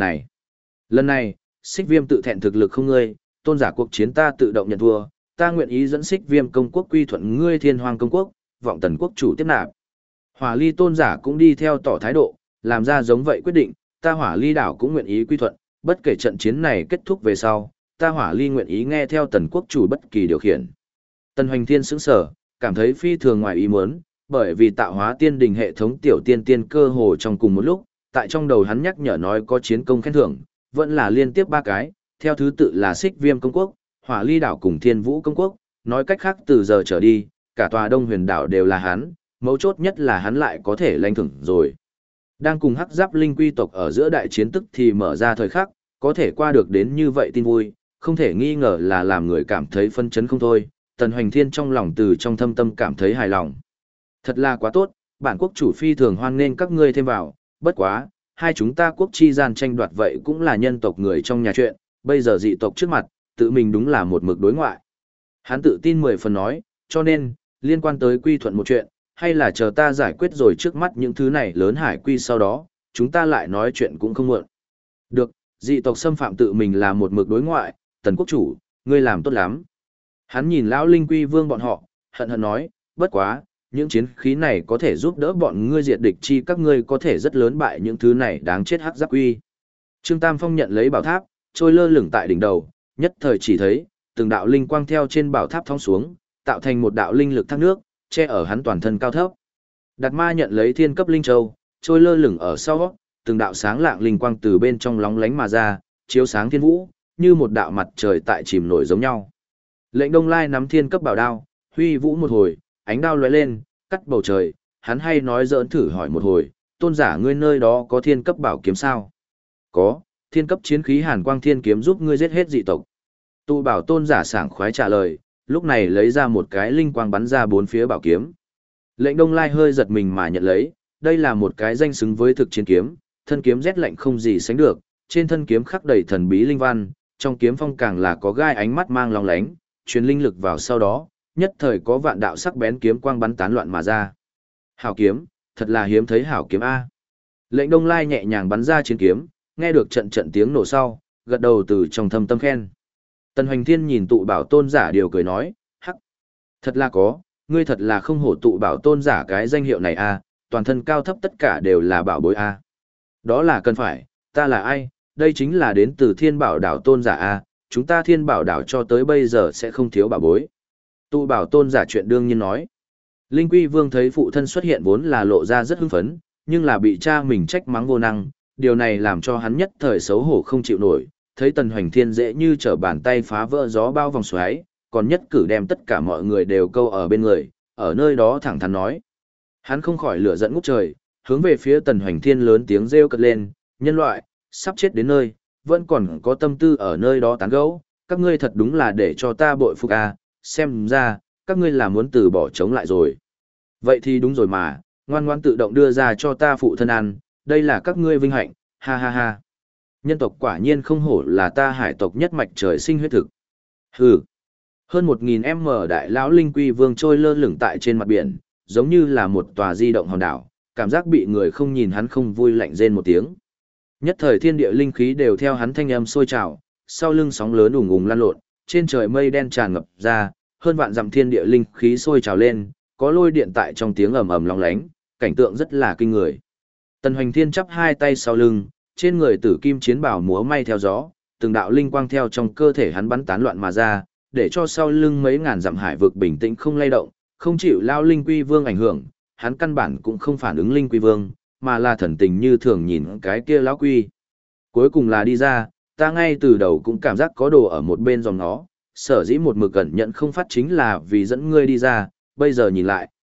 lần này, Xích Viêm tự thẹn thực lực không ngươi, tôn giả cuộc chiến ta tự động nhận thua, ta nguyện ý dẫn Xích Viêm công quốc quy thuận ngươi Thiên Hoang công quốc, vọng Tần quốc chủ tiếp nạp. Hỏa Ly tôn giả cũng đi theo tỏ thái độ, làm ra giống vậy quyết định, ta Hỏa Ly đảo cũng nguyện ý quy thuận, bất kể trận chiến này kết thúc về sau, ta Hỏa Ly nguyện ý nghe theo Tần quốc chủ bất kỳ điều khiển. Tần Hoành Thiên sững sờ, cảm thấy phi thường ngoài ý muốn, bởi vì tạo hóa tiên đình hệ thống tiểu tiên tiên cơ hồ trong cùng một lúc, tại trong đầu hắn nhắc nhở nói có chiến công khen thưởng, vẫn là liên tiếp ba cái, theo thứ tự là Xích Viêm công quốc, Hỏa Ly đảo cùng Thiên Vũ công quốc, nói cách khác từ giờ trở đi, cả tòa Đông Huyền đảo đều là hắn, mấu chốt nhất là hắn lại có thể lãnh thưởng rồi. Đang cùng Hắc Giáp Linh quy tộc ở giữa đại chiến tức thì mở ra thời khắc, có thể qua được đến như vậy tin vui, không thể nghi ngờ là làm người cảm thấy phân chấn không thôi. Tần Hoành Thiên trong lòng từ trong thâm tâm cảm thấy hài lòng. Thật là quá tốt, bản quốc chủ phi thường hoan nghênh các ngươi thêm vào, bất quá, hai chúng ta quốc chi gian tranh đoạt vậy cũng là nhân tộc người trong nhà chuyện, bây giờ dị tộc trước mặt, tự mình đúng là một mực đối ngoại. Hắn tự tin 10 phần nói, cho nên, liên quan tới quy thuận một chuyện, hay là chờ ta giải quyết rồi trước mắt những thứ này lớn hải quy sau đó, chúng ta lại nói chuyện cũng không muộn. Được, dị tộc xâm phạm tự mình là một mực đối ngoại, Tần quốc chủ, ngươi làm tốt lắm. Hắn nhìn lão Linh Quy Vương bọn họ, hận hận nói, bất quá, những chiến khí này có thể giúp đỡ bọn ngươi diệt địch chi các ngươi có thể rất lớn bại những thứ này đáng chết hắc giáp quy. Trương Tam Phong nhận lấy bảo tháp, trôi lơ lửng tại đỉnh đầu, nhất thời chỉ thấy, từng đạo linh quang theo trên bảo tháp thong xuống, tạo thành một đạo linh lực thác nước, che ở hắn toàn thân cao thấp. Đạt Ma nhận lấy thiên cấp linh châu, trôi lơ lửng ở sau, từng đạo sáng lạng linh quang từ bên trong lóng lánh mà ra, chiếu sáng thiên vũ, như một đạo mặt trời tại chìm nổi giống nhau. Lệnh Đông Lai nắm thiên cấp bảo đao, huy vũ một hồi, ánh đao lóe lên, cắt bầu trời, hắn hay nói giỡn thử hỏi một hồi, tôn giả ngươi nơi đó có thiên cấp bảo kiếm sao? Có, thiên cấp chiến khí hàn quang thiên kiếm giúp ngươi giết hết dị tộc. Tụ bảo tôn giả sảng khoái trả lời, lúc này lấy ra một cái linh quang bắn ra bốn phía bảo kiếm. Lệnh Đông Lai hơi giật mình mà nhận lấy, đây là một cái danh xứng với thực chiến kiếm, thân kiếm rét lạnh không gì sánh được, trên thân kiếm khắc đầy thần bí linh văn, trong kiếm phong càng là có gai ánh mắt mang long lánh, truyền linh lực vào sau đó, nhất thời có vạn đạo sắc bén kiếm quang bắn tán loạn mà ra. Hảo kiếm, thật là hiếm thấy hảo kiếm A. Lệnh Đông Lai nhẹ nhàng bắn ra chiến kiếm, nghe được trận trận tiếng nổ sau, gật đầu từ trong thâm tâm khen. Tần Hoành Thiên nhìn tụ bảo tôn giả điều cười nói, hắc, thật là có, ngươi thật là không hổ tụ bảo tôn giả cái danh hiệu này A, toàn thân cao thấp tất cả đều là bảo bối A. Đó là cần phải, ta là ai, đây chính là đến từ Thiên Bảo đảo tôn giả A, chúng ta Thiên Bảo đảo cho tới bây giờ sẽ không thiếu bảo bối. Tụ bảo tôn giả chuyện đương nhiên nói. Linh Quy Vương thấy phụ thân xuất hiện vốn là lộ ra rất hưng phấn, nhưng là bị cha mình trách mắng vô năng, điều này làm cho hắn nhất thời xấu hổ không chịu nổi, thấy Tần Hoành Thiên dễ như trở bàn tay phá vỡ gió bao vòng xoáy, còn nhất cử đem tất cả mọi người đều câu ở bên người, ở nơi đó thẳng thắn nói. Hắn không khỏi lửa giận ngút trời, hướng về phía Tần Hoành Thiên lớn tiếng rêu cất lên, nhân loại, sắp chết đến nơi, vẫn còn có tâm tư ở nơi đó tán gẫu, các ngươi thật đúng là để cho ta bội phục à, xem ra, các ngươi là muốn từ bỏ chống lại rồi. Vậy thì đúng rồi mà, ngoan ngoan tự động đưa ra cho ta phụ thân ăn, đây là các ngươi vinh hạnh, ha ha ha. Nhân tộc quả nhiên không hổ là ta hải tộc nhất mạch trời sinh huyết thực. Hừ. Hơn 1000m đại lão Linh Quy Vương trôi lơ lửng tại trên mặt biển, giống như là một tòa di động hòn đảo, cảm giác bị người không nhìn hắn không vui lạnh rên một tiếng. Nhất thời thiên địa linh khí đều theo hắn thanh âm sôi trào, sau lưng sóng lớn ùng ùng lan lộn, trên trời mây đen tràn ngập ra, hơn vạn dặm thiên địa linh khí sôi trào lên, có lôi điện tại trong tiếng ầm ầm long lánh, cảnh tượng rất là kinh người. Tần Hoành Thiên chắp hai tay sau lưng, trên người tử kim chiến bào múa may theo gió, từng đạo linh quang theo trong cơ thể hắn bắn tán loạn mà ra, để cho sau lưng mấy ngàn dặm hải vực bình tĩnh không lay động, không chịu lao Linh Quy Vương ảnh hưởng, hắn căn bản cũng không phản ứng Linh Quy Vương, mà là thần tình như thường nhìn cái kia lão quy. Cuối cùng là đi ra, ta ngay từ đầu cũng cảm giác có đồ ở một bên dòng nó, sở dĩ một mực cẩn nhận không phát chính là vì dẫn ngươi đi ra, bây giờ nhìn lại,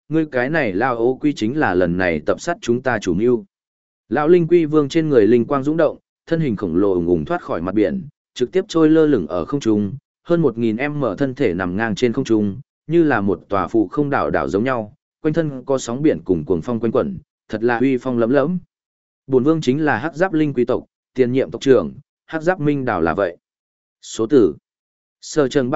ngươi cái này lao ô quy chính là lần này tập sát chúng ta chủ mưu. Lão linh quy vương trên người linh quang dũng động, thân hình khổng lồ ùng ùng thoát khỏi mặt biển, trực tiếp trôi lơ lửng ở không trung, hơn 1000m thân thể nằm ngang trên không trung, như là một tòa phụ không đảo đảo giống nhau, quanh thân có sóng biển cùng cuồng phong quanh quẩn, thật là uy phong lẫm lẫm. Bổn vương chính là Hắc Giáp Linh quý tộc, tiền nhiệm tộc trưởng, Hắc Giáp Minh Đảo là vậy. Số tử. Sở trường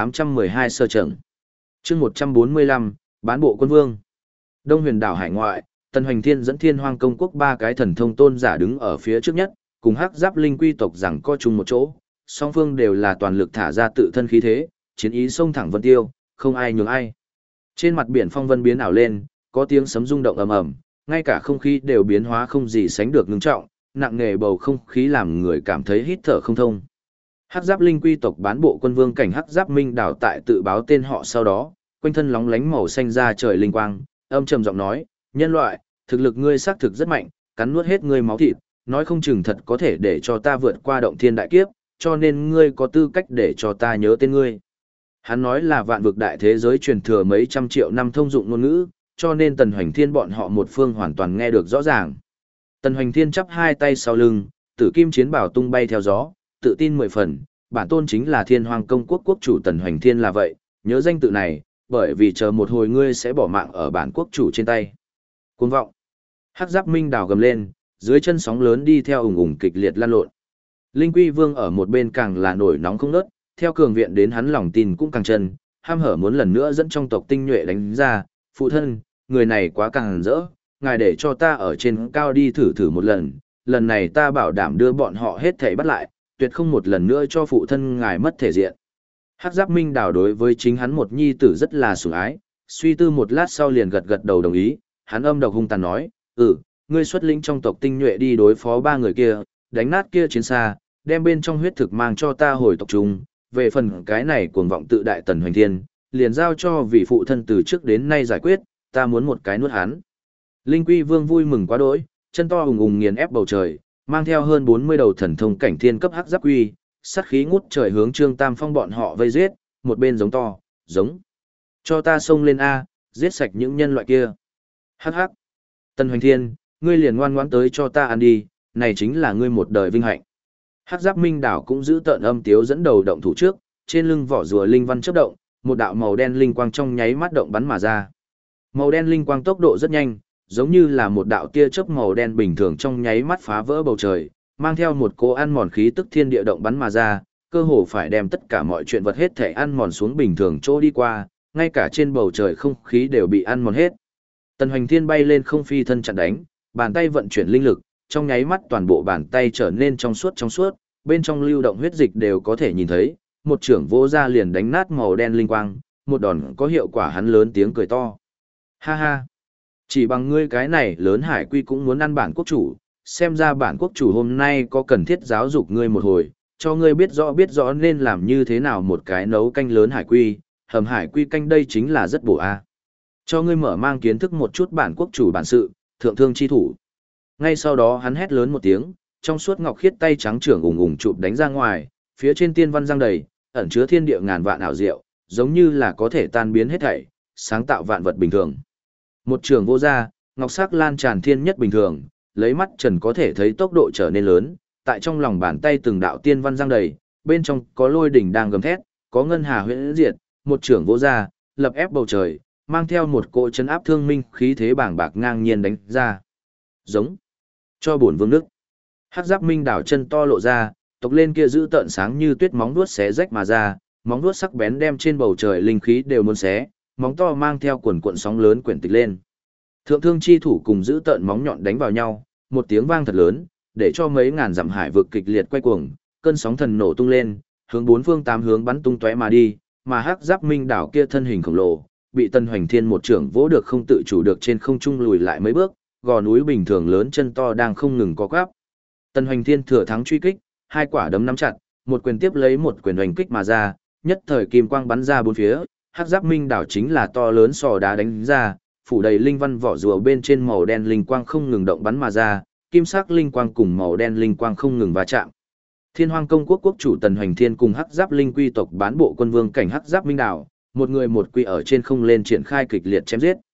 3812 sở trường. Chương 145, bán bộ quân vương. Đông Huyền đảo hải ngoại, Tần Hoành Thiên dẫn Thiên Hoang công quốc ba cái thần thông tôn giả đứng ở phía trước nhất, cùng Hắc Giáp Linh quý tộc rằng co chung một chỗ, song phương đều là toàn lực thả ra tự thân khí thế, chiến ý xông thẳng vân tiêu, không ai nhường ai. Trên mặt biển phong vân biến ảo lên, có tiếng sấm rung động ầm ầm, ngay cả không khí đều biến hóa không gì sánh được ngưng trọng, nặng nề bầu không khí làm người cảm thấy hít thở không thông. Hắc Giáp Linh quy tộc bán bộ quân vương cảnh Hắc Giáp Minh Đảo tại tự báo tên họ sau đó, quanh thân lóng lánh màu xanh ra trời linh quang, âm trầm giọng nói, nhân loại, thực lực ngươi xác thực rất mạnh, cắn nuốt hết ngươi máu thịt, nói không chừng thật có thể để cho ta vượt qua động thiên đại kiếp, cho nên ngươi có tư cách để cho ta nhớ tên ngươi. Hắn nói là vạn vực đại thế giới truyền thừa mấy trăm triệu năm thông dụng ngôn ngữ, cho nên Tần Hoành Thiên bọn họ một phương hoàn toàn nghe được rõ ràng. Tần Hoành Thiên chắp hai tay sau lưng, tử kim chiến bảo tung bay theo gió, tự tin 10 phần, bản tôn chính là Thiên Hoang công quốc quốc chủ Tần Hoành Thiên là vậy, nhớ danh tự này, bởi vì chờ một hồi ngươi sẽ bỏ mạng ở bản quốc chủ trên tay. Cuồng vọng. Hắc Giáp Minh Đảo gầm lên, dưới chân sóng lớn đi theo ùng ùng kịch liệt lan lộn. Linh Quy Vương ở một bên càng là nổi nóng không ngớt, theo cường viện đến hắn lòng tin cũng càng chân, ham hở muốn lần nữa dẫn trong tộc tinh nhuệ đánh ra, phụ thân, người này quá càng rỡ, ngài để cho ta ở trên cao đi thử thử một lần, lần này ta bảo đảm đưa bọn họ hết thể bắt lại, tuyệt không một lần nữa cho phụ thân ngài mất thể diện. Hắc Giáp Minh Đảo đối với chính hắn một nhi tử rất là sủng ái, suy tư một lát sau liền gật gật đầu đồng ý, hắn âm độc hung tàn nói, ngươi xuất lĩnh trong tộc tinh nhuệ đi đối phó ba người kia, đánh nát kia chiến xa, đem bên trong huyết thực mang cho ta hồi tộc trung, về phần cái này cuồng vọng tự đại Tần Hoành Thiên, liền giao cho vị phụ thân từ trước đến nay giải quyết, ta muốn một cái nuốt hắn. Linh Quy Vương vui mừng quá đỗi, chân to ùng ùng nghiền ép bầu trời, mang theo hơn 40 đầu thần thông cảnh thiên cấp hắc giáp quy, sát khí ngút trời hướng Trương Tam Phong bọn họ vây giết, một bên giống to, giống. Cho ta xông lên A, giết sạch những nhân loại kia. Hắc hắc. Tần Hoành Thiên, ngươi liền ngoan ngoãn tới cho ta ăn đi, này chính là ngươi một đời vinh hạnh. Hắc Giáp Minh Đảo cũng giữ tợn âm tiếu dẫn đầu động thủ trước, trên lưng vỏ rùa linh văn chớp động, một đạo màu đen linh quang trong nháy mắt động bắn mà ra. Màu đen linh quang tốc độ rất nhanh, giống như là một đạo tia chớp màu đen bình thường trong nháy mắt phá vỡ bầu trời, mang theo một cỗ ăn mòn khí tức thiên địa động bắn mà ra, cơ hồ phải đem tất cả mọi chuyện vật hết thể ăn mòn xuống bình thường chỗ đi qua, ngay cả trên bầu trời không khí đều bị ăn mòn hết. Tần Hoành Thiên bay lên không phi thân chặn đánh, bàn tay vận chuyển linh lực, trong nháy mắt toàn bộ bàn tay trở nên trong suốt, bên trong lưu động huyết dịch đều có thể nhìn thấy, một trưởng vỗ ra liền đánh nát màu đen linh quang, một đòn có hiệu quả hắn lớn tiếng cười to. Ha ha! Chỉ bằng ngươi cái này lớn hải quy cũng muốn ăn bản quốc chủ, xem ra bản quốc chủ hôm nay có cần thiết giáo dục ngươi một hồi, cho ngươi biết rõ nên làm như thế nào một cái nấu canh lớn hải quy, hầm hải quy canh đây chính là rất bổ a. Cho ngươi mở mang kiến thức một chút bản quốc chủ bản sự, thượng thương chi thủ. Ngay sau đó hắn hét lớn một tiếng, trong suốt ngọc khiết tay trắng trưởng ùng ùng chụp đánh ra ngoài, phía trên tiên văn giăng đầy, ẩn chứa thiên địa ngàn vạn ảo diệu, giống như là có thể tan biến hết thảy, sáng tạo vạn vật bình thường. Một trường vô ra, ngọc sắc lan tràn thiên nhất bình thường, lấy mắt trần có thể thấy tốc độ trở nên lớn, tại trong lòng bàn tay từng đạo tiên văn giăng đầy, bên trong có lôi đỉnh đang gầm thét, có ngân hà huyễn diệt, một trường vô ra, lập ép bầu trời, mang theo một cỗ chấn áp thương minh khí thế bảng bạc ngang nhiên đánh ra. Giống cho bổn vương nước. Hắc Giáp Minh Đảo chân to lộ ra, tộc lên kia giữ tợn sáng như tuyết móng vuốt xé rách mà ra, móng vuốt sắc bén đem trên bầu trời linh khí đều muốn xé, móng to mang theo quần cuộn sóng lớn quyển tịch lên. Thượng thương chi thủ cùng giữ tợn móng nhọn đánh vào nhau, một tiếng vang thật lớn, để cho mấy ngàn dặm hải vực kịch liệt quay cuồng, cơn sóng thần nổ tung lên, hướng bốn phương tám hướng bắn tung tóe mà đi, mà Hắc Giáp Minh Đảo kia thân hình khổng lồ, bị Tần Hoành Thiên một trưởng vỗ được không tự chủ được trên không trung lùi lại mấy bước, gò núi bình thường lớn chân to đang không ngừng co quắp. Tần Hoành Thiên thừa thắng truy kích, hai quả đấm nắm chặt, một quyền tiếp lấy một quyền hoành kích mà ra, nhất thời kim quang bắn ra bốn phía, Hắc Giáp Minh Đảo chính là to lớn sò đá đánh ra, phủ đầy linh văn vỏ rùa bên trên màu đen linh quang không ngừng động bắn mà ra, kim sắc linh quang cùng màu đen linh quang không ngừng va chạm. Thiên Hoang công quốc quốc chủ Tần Hoành Thiên cùng Hắc Giáp Linh quy tộc bán bộ quân vương cảnh Hắc Giáp Minh Đảo, một người một quy ở trên không lên triển khai kịch liệt chém giết.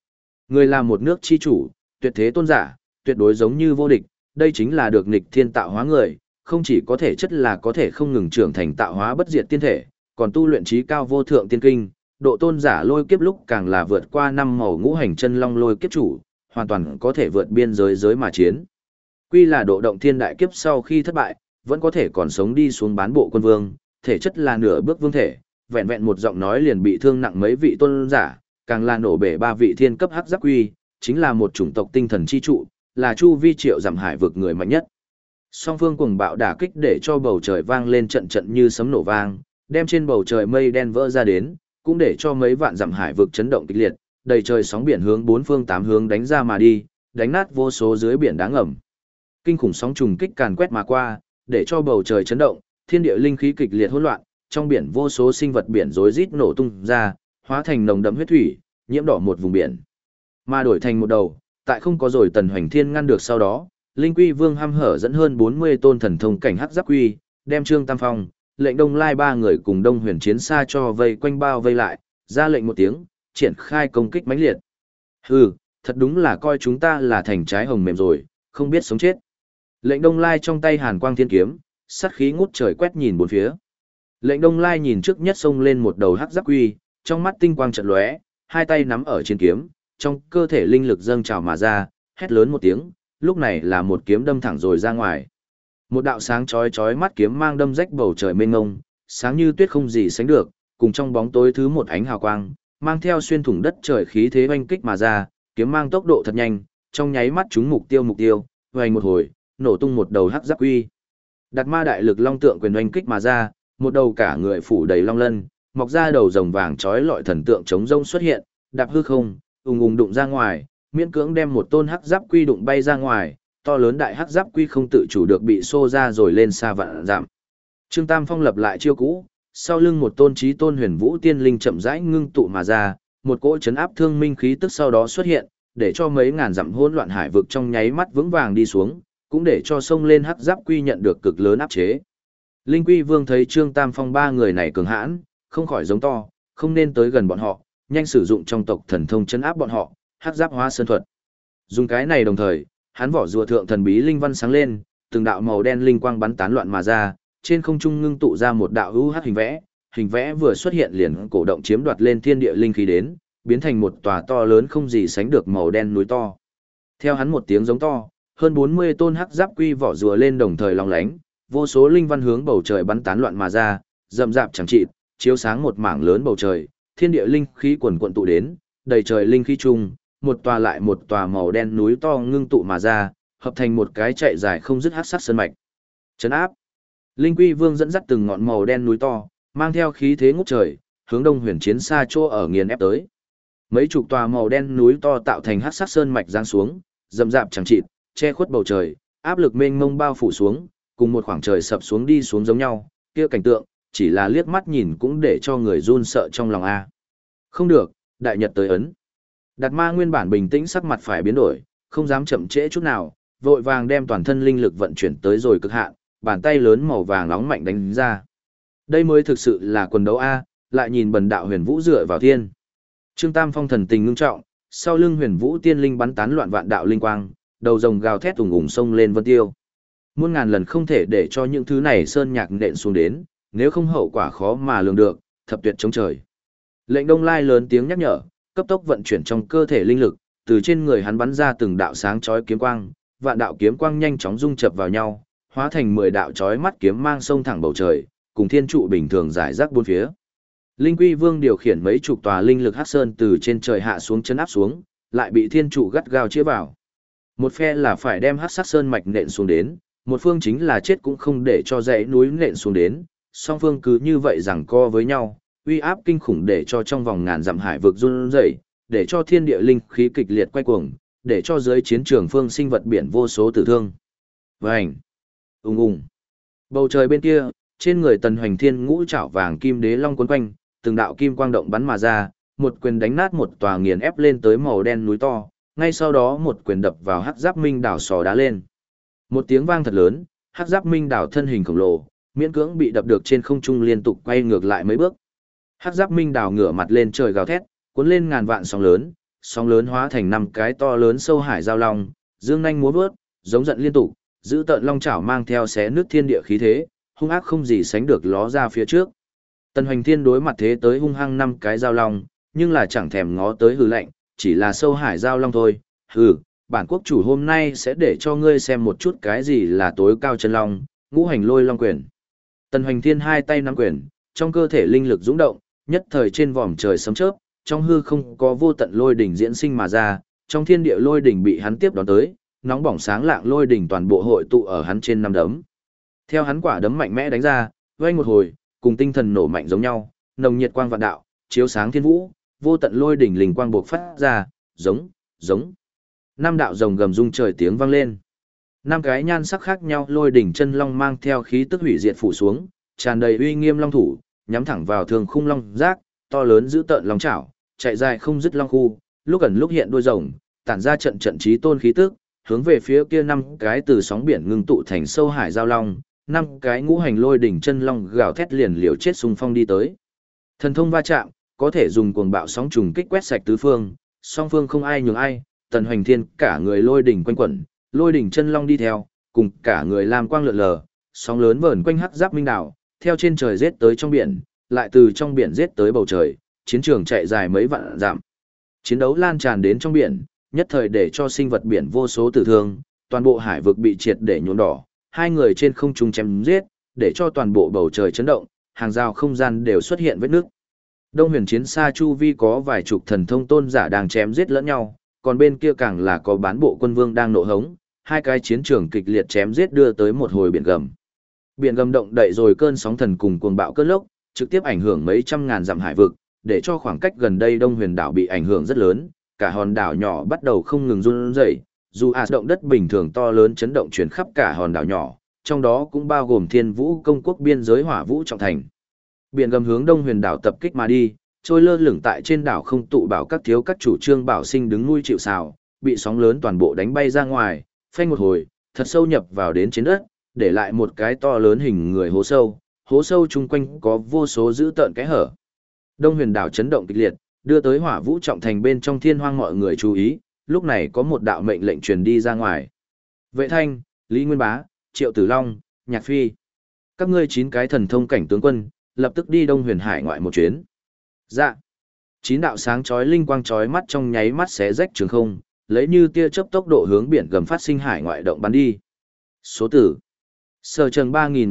Người là một nước chi chủ, tuyệt thế tôn giả, tuyệt đối giống như vô địch, đây chính là được nghịch thiên tạo hóa người, không chỉ có thể chất là có thể không ngừng trưởng thành tạo hóa bất diệt tiên thể, còn tu luyện trí cao vô thượng tiên kinh, độ tôn giả lôi kiếp lúc càng là vượt qua năm màu ngũ hành chân long lôi kiếp chủ, hoàn toàn có thể vượt biên giới mà chiến. Quy là độ động thiên đại kiếp sau khi thất bại, vẫn có thể còn sống đi xuống bán bộ quân vương, thể chất là nửa bước vương thể, vẹn vẹn một giọng nói liền bị thương nặng mấy vị tôn giả, càng là nổ bể ba vị thiên cấp hắc giáp quy, chính là một chủng tộc tinh thần chi trụ, là chu vi triệu giảm hải vực người mạnh nhất. Song phương cuồng bạo đả kích để cho bầu trời vang lên trận trận như sấm nổ vang, đem trên bầu trời mây đen vỡ ra đến, cũng để cho mấy vạn dặm hải vực chấn động kịch liệt, đầy trời sóng biển hướng bốn phương tám hướng đánh ra mà đi, đánh nát vô số dưới biển đá ngầm. Kinh khủng sóng trùng kích càn quét mà qua, để cho bầu trời chấn động, thiên địa linh khí kịch liệt hỗn loạn, trong biển vô số sinh vật biển rối rít nổ tung ra, hóa thành nồng đậm huyết thủy, nhiễm đỏ một vùng biển. Mà đổi thành một đầu, tại không có rồi Tần Hoành Thiên ngăn được sau đó, Linh Quy Vương hăm hở dẫn hơn 40 tôn thần thông cảnh hắc giáp quy, đem Trương Tam Phong, Lệnh Đông Lai ba người cùng Đông Huyền Chiến Sa cho vây quanh bao vây lại, ra lệnh một tiếng, triển khai công kích mãnh liệt. Hừ, thật đúng là coi chúng ta là thành trái hồng mềm rồi, không biết sống chết. Lệnh Đông Lai trong tay Hàn Quang Thiên Kiếm, sát khí ngút trời quét nhìn bốn phía. Lệnh Đông Lai nhìn trước nhất xông lên một đầu hắc giáp quy, trong mắt tinh quang chợt lóe, hai tay nắm ở trên kiếm, trong cơ thể linh lực dâng trào mà ra, hét lớn một tiếng, lúc này là một kiếm đâm thẳng rồi ra ngoài. Một đạo sáng chói chói mắt kiếm mang đâm rách bầu trời mênh mông, sáng như tuyết không gì sánh được, cùng trong bóng tối thứ một ánh hào quang, mang theo xuyên thủng đất trời khí thế oanh kích mà ra, kiếm mang tốc độ thật nhanh, trong nháy mắt trúng mục tiêu, vành một hồi, nổ tung một đầu hắc giáp quy. Đạt ma đại lực long tượng quyền oanh kích mà ra, một đầu cả người phủ đầy long lân, mọc ra đầu rồng vàng chói lọi thần tượng chống rông xuất hiện, đạp hư không, ùng ùng đụng ra ngoài, miễn cưỡng đem một tôn hắc giáp quy đụng bay ra ngoài, to lớn đại hắc giáp quy không tự chủ được bị xô ra rồi lên xa vạn dặm. Trương Tam Phong lập lại chiêu cũ, sau lưng một tôn chí tôn huyền vũ tiên linh chậm rãi ngưng tụ mà ra, một cỗ chấn áp thương minh khí tức sau đó xuất hiện, để cho mấy ngàn dặm hỗn loạn hải vực trong nháy mắt vững vàng đi xuống, cũng để cho sông lên hắc giáp quy nhận được cực lớn áp chế. Linh Quy Vương thấy Trương Tam Phong ba người này cường hãn, không khỏi giống to, không nên tới gần bọn họ, nhanh sử dụng trong tộc thần thông chấn áp bọn họ, hắc giáp hóa sơn thuật. Dùng cái này đồng thời, hắn vỏ rùa thượng thần bí linh văn sáng lên, từng đạo màu đen linh quang bắn tán loạn mà ra, trên không trung ngưng tụ ra một đạo hữu hắc hình vẽ vừa xuất hiện liền cổ động chiếm đoạt lên thiên địa linh khí đến, biến thành một tòa to lớn không gì sánh được màu đen núi to. Theo hắn một tiếng giống to, hơn 40 tôn hắc giáp quy vỏ rùa lên đồng thời long lánh, vô số linh văn hướng bầu trời bắn tán loạn mà ra, rậm rạp chẳng chịt, chiếu sáng một mảng lớn bầu trời, thiên địa linh khí quần quần tụ đến, đầy trời linh khí chung, một tòa lại một tòa màu đen núi to ngưng tụ mà ra, hợp thành một cái chạy dài không dứt hắc sắc sơn mạch. Trấn áp. Linh Quy Vương dẫn dắt từng ngọn màu đen núi to, mang theo khí thế ngút trời, hướng Đông Huyền Chiến Sa chỗ ở nghiền ép tới. Mấy chục tòa màu đen núi to tạo thành hắc sắc sơn mạch giáng xuống, rậm rạp chẳng chịt, che khuất bầu trời, áp lực mênh mông bao phủ xuống, cùng một khoảng trời sập xuống đi xuống giống nhau, kia cảnh tượng, chỉ là liếc mắt nhìn cũng để cho người run sợ trong lòng a. Không được, đại nhật tới ấn. Đạt ma nguyên bản bình tĩnh sắc mặt phải biến đổi, không dám chậm trễ chút nào, vội vàng đem toàn thân linh lực vận chuyển tới rồi cực hạn, bàn tay lớn màu vàng nóng mạnh đánh ra. Đây mới thực sự là quần đấu a, lại nhìn bần đạo huyền vũ dựa vào thiên. Trương Tam Phong thần tình ngưng trọng, sau lưng huyền vũ tiên linh bắn tán loạn vạn đạo linh quang, đầu rồng gào thét ùng ùng sông lên vân tiêu. Muôn ngàn lần không thể để cho những thứ này sơn nhạc nện xuống đến, nếu không hậu quả khó mà lường được, thập tuyệt chống trời. Lệnh Đông Lai lớn tiếng nhắc nhở, cấp tốc vận chuyển trong cơ thể linh lực, từ trên người hắn bắn ra từng đạo sáng chói kiếm quang, vạn đạo kiếm quang nhanh chóng dung chập vào nhau, hóa thành 10 đạo chói mắt kiếm mang sông thẳng bầu trời, cùng thiên trụ bình thường rải rác bốn phía. Linh Quy Vương điều khiển mấy chục tòa linh lực hắc sơn từ trên trời hạ xuống chấn áp xuống, lại bị thiên trụ gắt gao chĩa vào. Một phe là phải đem hắc sắc sơn mạch nện xuống đến, một phương chính là chết cũng không để cho dãy núi nện xuống đến, song phương cứ như vậy giằng co với nhau, uy áp kinh khủng để cho trong vòng ngàn dặm hải vực run rẩy, để cho thiên địa linh khí kịch liệt quay cuồng, để cho dưới chiến trường phương sinh vật biển vô số tử thương. Vành, ùng ùng. Bầu trời bên kia, trên người Tần Hoành Thiên ngũ trảo vàng kim đế long quấn quanh, từng đạo kim quang động bắn mà ra, một quyền đánh nát một tòa nghiền ép lên tới màu đen núi to, ngay sau đó một quyền đập vào hắc giáp minh đảo sò đá lên. Một tiếng vang thật lớn, hắc giáp minh đảo thân hình khổng lồ, miễn cưỡng bị đập được trên không trung liên tục quay ngược lại mấy bước. Hắc giáp minh đảo ngửa mặt lên trời gào thét, cuốn lên ngàn vạn sóng lớn, sóng lớn hóa thành 5 cái to lớn sâu hải giao long, dương nhanh múa vớt, giống giận liên tục, giữ tợn long chảo mang theo xé nước thiên địa khí thế, hung ác không gì sánh được ló ra phía trước. Tần Hoành Thiên đối mặt thế tới hung hăng 5 cái giao long, nhưng là chẳng thèm ngó tới hừ lạnh, chỉ là sâu hải giao long thôi. Hừ, bản quốc chủ hôm nay sẽ để cho ngươi xem một chút cái gì là tối cao chân long, ngũ hành lôi long quyền. Tần Hoành Thiên hai tay nắm quyền, trong cơ thể linh lực dũng động, nhất thời trên vòm trời sấm chớp, trong hư không có vô tận lôi đỉnh diễn sinh mà ra, trong thiên địa lôi đỉnh bị hắn tiếp đón tới, nóng bỏng sáng lạng lôi đỉnh toàn bộ hội tụ ở hắn trên năm đấm. Theo hắn quả đấm mạnh mẽ đánh ra, vang một hồi, cùng tinh thần nổ mạnh giống nhau, nồng nhiệt quang vạn đạo, chiếu sáng thiên vũ, vô tận lôi đỉnh linh quang bộc phát ra, giống. 5 đạo rồng gầm rung trời tiếng vang lên. 5 cái nhan sắc khác nhau lôi đỉnh chân long mang theo khí tức hủy diệt phủ xuống, tràn đầy uy nghiêm long thủ, nhắm thẳng vào thường khung long giác, to lớn giữ tợn long chảo, chạy dài không dứt long khu, lúc ẩn lúc hiện đuôi rồng, tản ra trận trận chí tôn khí tức, hướng về phía kia 5 cái từ sóng biển ngưng tụ thành sâu hải giao long, 5 cái ngũ hành lôi đỉnh chân long gào thét liền liều chết xung phong đi tới. Thần thông va chạm, có thể dùng cuồng bạo sóng trùng kích quét sạch tứ phương, song phương không ai nhường ai, Tần Hoành Thiên cả người lôi đỉnh quanh quẩn, lôi đỉnh chân long đi theo, cùng cả người làm quang lượn lờ, sóng lớn vờn quanh hắc giáp minh đảo, theo trên trời giết tới trong biển, lại từ trong biển giết tới bầu trời, chiến trường chạy dài mấy vạn dặm. Chiến đấu lan tràn đến trong biển, nhất thời để cho sinh vật biển vô số tử thương, toàn bộ hải vực bị triệt để nhuộm đỏ, hai người trên không trung chém giết, để cho toàn bộ bầu trời chấn động, hàng rào không gian đều xuất hiện vết nước. Đông Huyền chiến xa chu vi có vài chục thần thông tôn giả đang chém giết lẫn nhau, còn bên kia càng là có bán bộ quân vương đang nộ hống, hai cái chiến trường kịch liệt chém giết đưa tới một hồi biển gầm. Biển gầm động đậy rồi cơn sóng thần cùng cuồng bạo cơn lốc, trực tiếp ảnh hưởng mấy trăm ngàn dặm hải vực, để cho khoảng cách gần đây Đông Huyền đảo bị ảnh hưởng rất lớn, cả hòn đảo nhỏ bắt đầu không ngừng run rẩy, dù động đất bình thường to lớn chấn động truyền khắp cả hòn đảo nhỏ, trong đó cũng bao gồm Thiên Vũ công quốc biên giới Hỏa Vũ trọng thành. Biển gầm hướng Đông Huyền đảo tập kích mà đi, trôi lơ lửng tại trên đảo không tụ bảo các thiếu các chủ trương bảo sinh đứng nuôi chịu sào, bị sóng lớn toàn bộ đánh bay ra ngoài, phanh một hồi, thật sâu nhập vào đến trên đất, để lại một cái to lớn hình người hố sâu chung quanh có vô số dữ tợn cái hở. Đông Huyền đảo chấn động kịch liệt, đưa tới Hỏa Vũ trọng thành bên trong thiên hoang mọi người chú ý, lúc này có một đạo mệnh lệnh truyền đi ra ngoài. Vệ Thanh, Lý Nguyên Bá, Triệu Tử Long, Nhạc Phi, các ngươi 9 cái thần thông cảnh tướng quân, lập tức đi Đông Huyền hải ngoại một chuyến. Dạ. 9 đạo sáng chói linh quang chói mắt trong nháy mắt xé rách trường không, lấy như tia chớp tốc độ hướng biển gầm phát sinh hải ngoại động bắn đi. Số tử. Sở Trần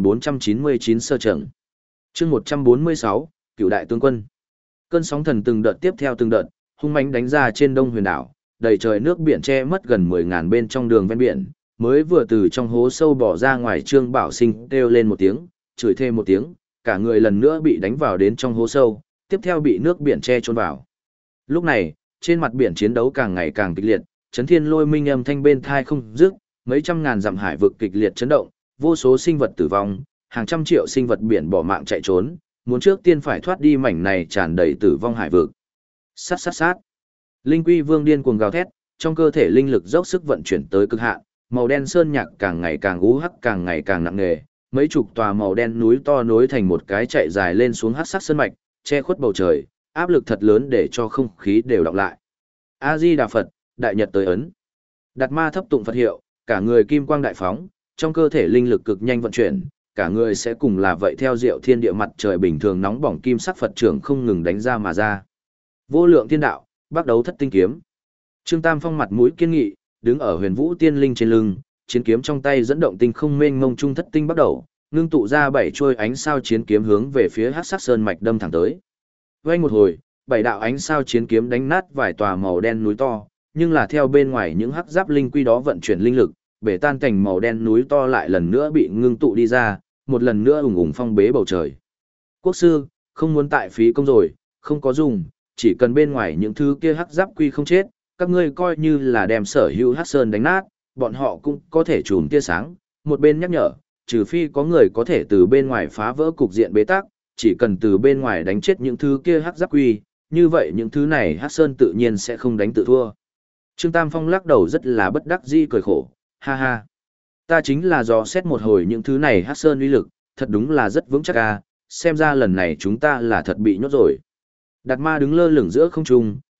3499 Sở Trần. Chương 146, Cửu đại tướng quân. Cơn sóng thần từng đợt tiếp theo từng đợt, hung mãnh đánh ra trên Đông Huyền đảo, đầy trời nước biển che mất gần 10.000 bên trong đường ven biển, mới vừa từ trong hố sâu bỏ ra ngoài Trương Bảo Sinh kêu lên một tiếng, chửi thêm một tiếng, cả người lần nữa bị đánh vào đến trong hố sâu, tiếp theo bị nước biển che chôn vào. Lúc này, trên mặt biển chiến đấu càng ngày càng kịch liệt, chấn thiên lôi minh âm thanh bên thai không dứt, mấy trăm ngàn dặm hải vực kịch liệt chấn động, vô số sinh vật tử vong, hàng trăm triệu sinh vật biển bỏ mạng chạy trốn, muốn trước tiên phải thoát đi mảnh này tràn đầy tử vong hải vực. Sát sát sát. Linh Quy Vương điên cuồng gào thét, trong cơ thể linh lực dốc sức vận chuyển tới cực hạn, màu đen sơn nhạc càng ngày càng u hắc càng ngày càng nặng nề, mấy chục tòa màu đen núi to nối thành một cái chạy dài lên xuống hắc sắc sơn mạch, che khuất bầu trời, áp lực thật lớn để cho không khí đều đọng lại. A Di Đà Phật, đại nhật tới ấn. Đạt Ma thấp tụng Phật hiệu, cả người kim quang đại phóng, trong cơ thể linh lực cực nhanh vận chuyển, cả người sẽ cùng là vậy theo diệu thiên địa mặt trời bình thường nóng bỏng kim sắc Phật trưởng không ngừng đánh ra mà ra. Vô lượng thiên đạo, bắt đấu thất tinh kiếm. Trương Tam Phong mặt mũi kiên nghị, đứng ở Huyền Vũ Tiên Linh trên lưng, chiến kiếm trong tay dẫn động tinh không mênh mông trung thất tinh bắt đầu, ngưng tụ ra 7 chuôi ánh sao chiến kiếm hướng về phía Hắc Sắc Sơn mạch đâm thẳng tới. Vang một hồi, 7 đạo ánh sao chiến kiếm đánh nát vài tòa màu đen núi to, nhưng là theo bên ngoài những hắc giáp linh quy đó vận chuyển linh lực, bể tan cảnh màu đen núi to lại lần nữa bị ngưng tụ đi ra, một lần nữa ùng ùng phong bế bầu trời. Quốc sư, không muốn tại phí công rồi, không có dùng, chỉ cần bên ngoài những thứ kia hắc giáp quy không chết, các ngươi coi như là đem sở hữu hắc sơn đánh nát, bọn họ cũng có thể trùm tia sáng. Một bên nhắc nhở, trừ phi có người có thể từ bên ngoài phá vỡ cục diện bế tắc, chỉ cần từ bên ngoài đánh chết những thứ kia hắc giáp quy, như vậy những thứ này hắc sơn tự nhiên sẽ không đánh tự thua. Trương Tam Phong lắc đầu rất là bất đắc dĩ cười khổ, ha ha. Ta chính là dò xét một hồi những thứ này hắc sơn uy lực, thật đúng là rất vững chắc à, xem ra lần này chúng ta là thật bị nhốt rồi. Đạt Ma đứng lơ lửng giữa không trung,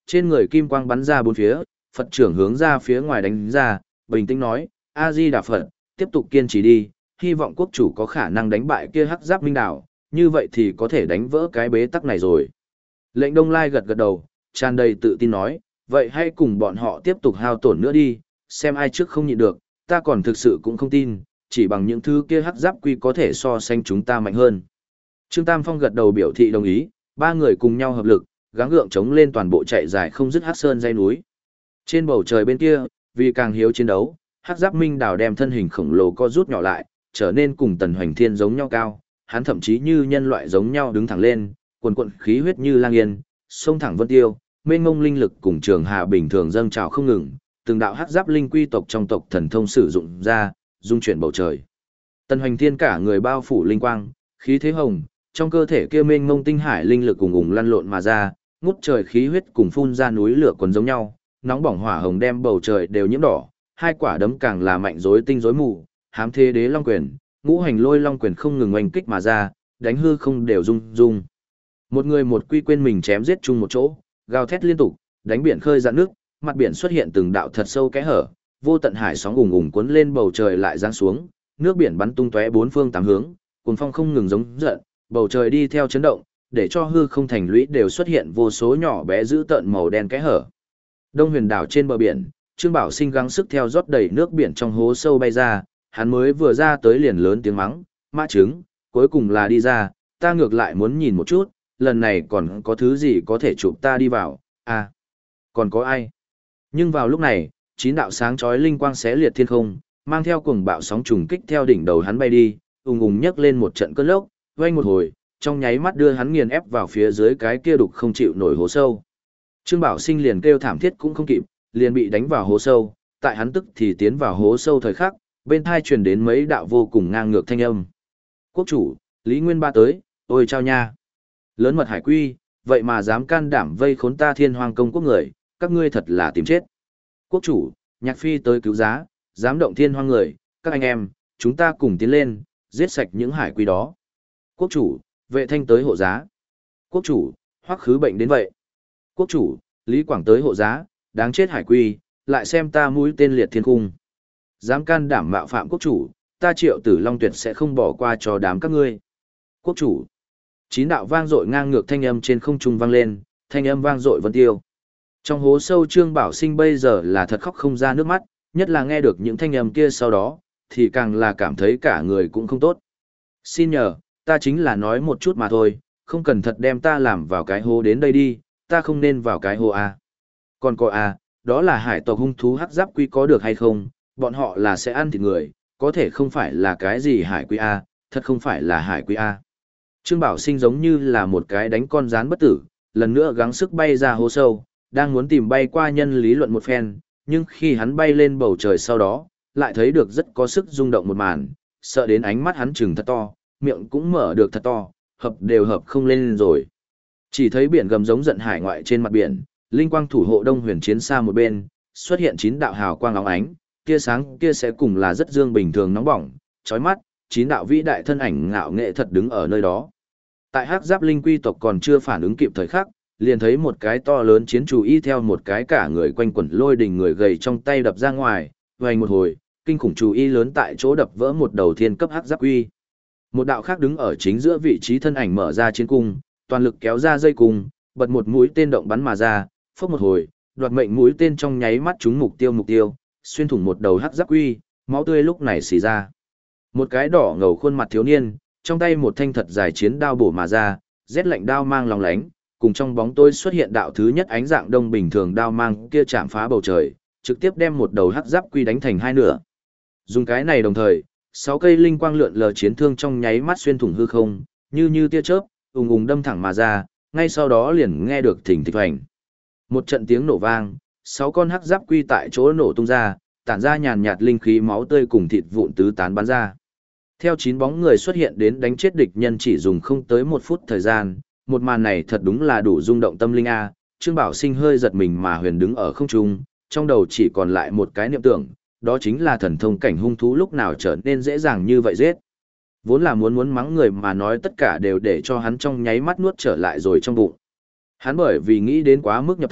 trên người kim quang bắn ra bốn phía, Phật trưởng hướng ra phía ngoài đánh ra, bình tĩnh nói, A-di-đà Phật, tiếp tục kiên trì đi, hy vọng quốc chủ có khả năng đánh bại kia hắc giáp minh đảo, như vậy thì có thể đánh vỡ cái bế tắc này rồi. Lệnh Đông Lai gật gật đầu, tràn đầy tự tin nói, vậy hãy cùng bọn họ tiếp tục hao tổn nữa đi, xem ai trước không nhịn được, ta còn thực sự cũng không tin, chỉ bằng những thứ kia hắc giáp quy có thể so sánh chúng ta mạnh hơn. Trương Tam Phong gật đầu biểu thị đồng ý, ba người cùng nhau hợp lực, gắng gượng chống lên toàn bộ chạy dài không dứt hắc sơn dãy núi. Trên bầu trời bên kia, vì càng hiếu chiến đấu, hắc giáp minh đào đem thân hình khổng lồ co rút nhỏ lại, trở nên cùng Tần Hoành Thiên giống nhau cao, hắn thậm chí như nhân loại giống nhau đứng thẳng lên, quần quần khí huyết như lang yên, sông thẳng vân tiêu, mênh mông linh lực cùng trường hà bình thường dâng trào không ngừng, từng đạo hắc giáp linh quy tộc trong tộc thần thông sử dụng ra, dung chuyển bầu trời. Tần Hoành Thiên cả người bao phủ linh quang, khí thế hồng, trong cơ thể kia mênh mông tinh hải linh lực ùng ùng lăn lộn mà ra, ngút trời khí huyết cùng phun ra núi lửa quần giống nhau, nóng bỏng hỏa hồng đem bầu trời đều nhiễm đỏ, hai quả đấm càng là mạnh rối tinh rối mù, hám thế đế long quyền, ngũ hành lôi long quyền không ngừng oanh kích mà ra, đánh hư không đều rung rung. Một người một quy quên mình chém giết chung một chỗ, gào thét liên tục, đánh biển khơi dạn nước, mặt biển xuất hiện từng đạo thật sâu kẽ hở, vô tận hải sóng ùng ùng cuốn lên bầu trời lại giáng xuống, nước biển bắn tung tóe bốn phương tám hướng, cuồng phong không ngừng giống giận, bầu trời đi theo chấn động, để cho hư không thành lũy đều xuất hiện vô số nhỏ bé dữ tợn màu đen kẽ hở. Đông Huyền đảo trên bờ biển, Trương Bảo Sinh gắng sức theo rót đầy nước biển trong hố sâu bay ra, hắn mới vừa ra tới liền lớn tiếng mắng, mã trứng, cuối cùng là đi ra, ta ngược lại muốn nhìn một chút, lần này còn có thứ gì có thể chụp ta đi vào, à, còn có ai? Nhưng vào lúc này, chín đạo sáng chói linh quang xé liệt thiên không, mang theo cuồng bạo sóng trùng kích theo đỉnh đầu hắn bay đi, ùng ùng nhấc lên một trận cơn lốc, vang một hồi, trong nháy mắt đưa hắn nghiền ép vào phía dưới cái kia đục không chịu nổi hố sâu. Trương Bảo Sinh liền kêu thảm thiết cũng không kịp, liền bị đánh vào hố sâu, tại hắn tức thì tiến vào hố sâu thời khắc, bên tai truyền đến mấy đạo vô cùng ngang ngược thanh âm. Quốc chủ, Lý Nguyên Ba tới, ôi chao nha. Lớn mật hải quy, vậy mà dám can đảm vây khốn ta Thiên Hoàng công quốc người, các ngươi thật là tìm chết. Quốc chủ, Nhạc Phi tới cứu giá, dám động Thiên Hoàng người, các anh em, chúng ta cùng tiến lên, giết sạch những hải quy đó. Quốc chủ, Vệ Thanh tới hộ giá. Quốc chủ, Hoắc Khứ bệnh đến vậy. Quốc chủ, Lý Quảng tới hộ giá, đáng chết hải quy, lại xem ta mũi tên liệt thiên cung. Dám can đảm mạo phạm quốc chủ, ta Triệu Tử Long tuyệt sẽ không bỏ qua cho đám các ngươi. Quốc chủ. Chín đạo vang dội ngang ngược thanh âm trên không trung vang lên, thanh âm vang dội vân tiêu. Trong hố sâu Trương Bảo Sinh bây giờ là thật khóc không ra nước mắt, nhất là nghe được những thanh âm kia sau đó, thì càng là cảm thấy cả người cũng không tốt. Xin nhờ, ta chính là nói một chút mà thôi, không cần thật đem ta làm vào cái hố đến đây đi, ta không nên vào cái hố A. Còn có A, đó là hải tộc hung thú hắc giáp quy có được hay không, bọn họ là sẽ ăn thịt người, có thể không phải là cái gì hải quy A, thật không phải là hải quy A. Trương Bảo Sinh giống như là một cái đánh con rán bất tử, lần nữa gắng sức bay ra hố sâu, đang muốn tìm bay qua nhân lý luận một phen, nhưng khi hắn bay lên bầu trời sau đó, lại thấy được rất có sức rung động một màn, sợ đến ánh mắt hắn trừng thật to, miệng cũng mở được thật to, hợp đều hợp không lên rồi. Chỉ thấy biển gầm giống giận hải ngoại trên mặt biển, linh quang thủ hộ Đông Huyền chiến xa một bên, xuất hiện chín đạo hào quang óng ánh, tia sáng kia sẽ cùng là rất dương bình thường nóng bỏng, chói mắt, chín đạo vĩ đại thân ảnh ngạo nghệ thật đứng ở nơi đó. Tại hắc giáp linh quy tộc còn chưa phản ứng kịp thời khắc, liền thấy một cái to lớn chiến chủ y theo một cái cả người quanh quẩn lôi đình người gầy trong tay đập ra ngoài, vành một hồi, kinh khủng chủ y lớn tại chỗ đập vỡ một đầu thiên cấp hắc giáp quy. Một đạo khác đứng ở chính giữa vị trí thân ảnh mở ra chiến cung, toàn lực kéo ra dây cung, bật một mũi tên động bắn mà ra, phốc một hồi, đoạt mệnh mũi tên trong nháy mắt trúng mục tiêu, xuyên thủng một đầu hắc giáp quy, máu tươi lúc này xì ra. Một cái đỏ ngầu khuôn mặt thiếu niên, trong tay một thanh thật dài chiến đao bổ mà ra, rét lạnh đao mang lóng lánh, cùng trong bóng tối xuất hiện đạo thứ nhất ánh dạng đông bình thường đao mang kia chạm phá bầu trời, trực tiếp đem một đầu hắc giáp quy đánh thành hai nửa. Dùng cái này đồng thời, 6 cây linh quang lượn lờ chiến thương trong nháy mắt xuyên thủng hư không, như tia chớp, ùng ùng đâm thẳng mà ra, ngay sau đó liền nghe được thình thịch hoành. Một trận tiếng nổ vang, 6 con hắc giáp quy tại chỗ nổ tung ra, tản ra nhàn nhạt linh khí máu tươi cùng thịt vụn tứ tán bắn ra. Theo 9 bóng người xuất hiện đến đánh chết địch nhân chỉ dùng không tới 1 phút thời gian, một màn này thật đúng là đủ rung động tâm linh a. Trương Bảo Sinh hơi giật mình mà huyền đứng ở không trung, trong đầu chỉ còn lại một cái niệm tưởng, đó chính là thần thông cảnh hung thú lúc nào trở nên dễ dàng như vậy giết. Vốn là muốn mắng người mà nói tất cả đều để cho hắn trong nháy mắt nuốt trở lại rồi trong bụng. Hắn bởi vì nghĩ đến quá mức nhập thần,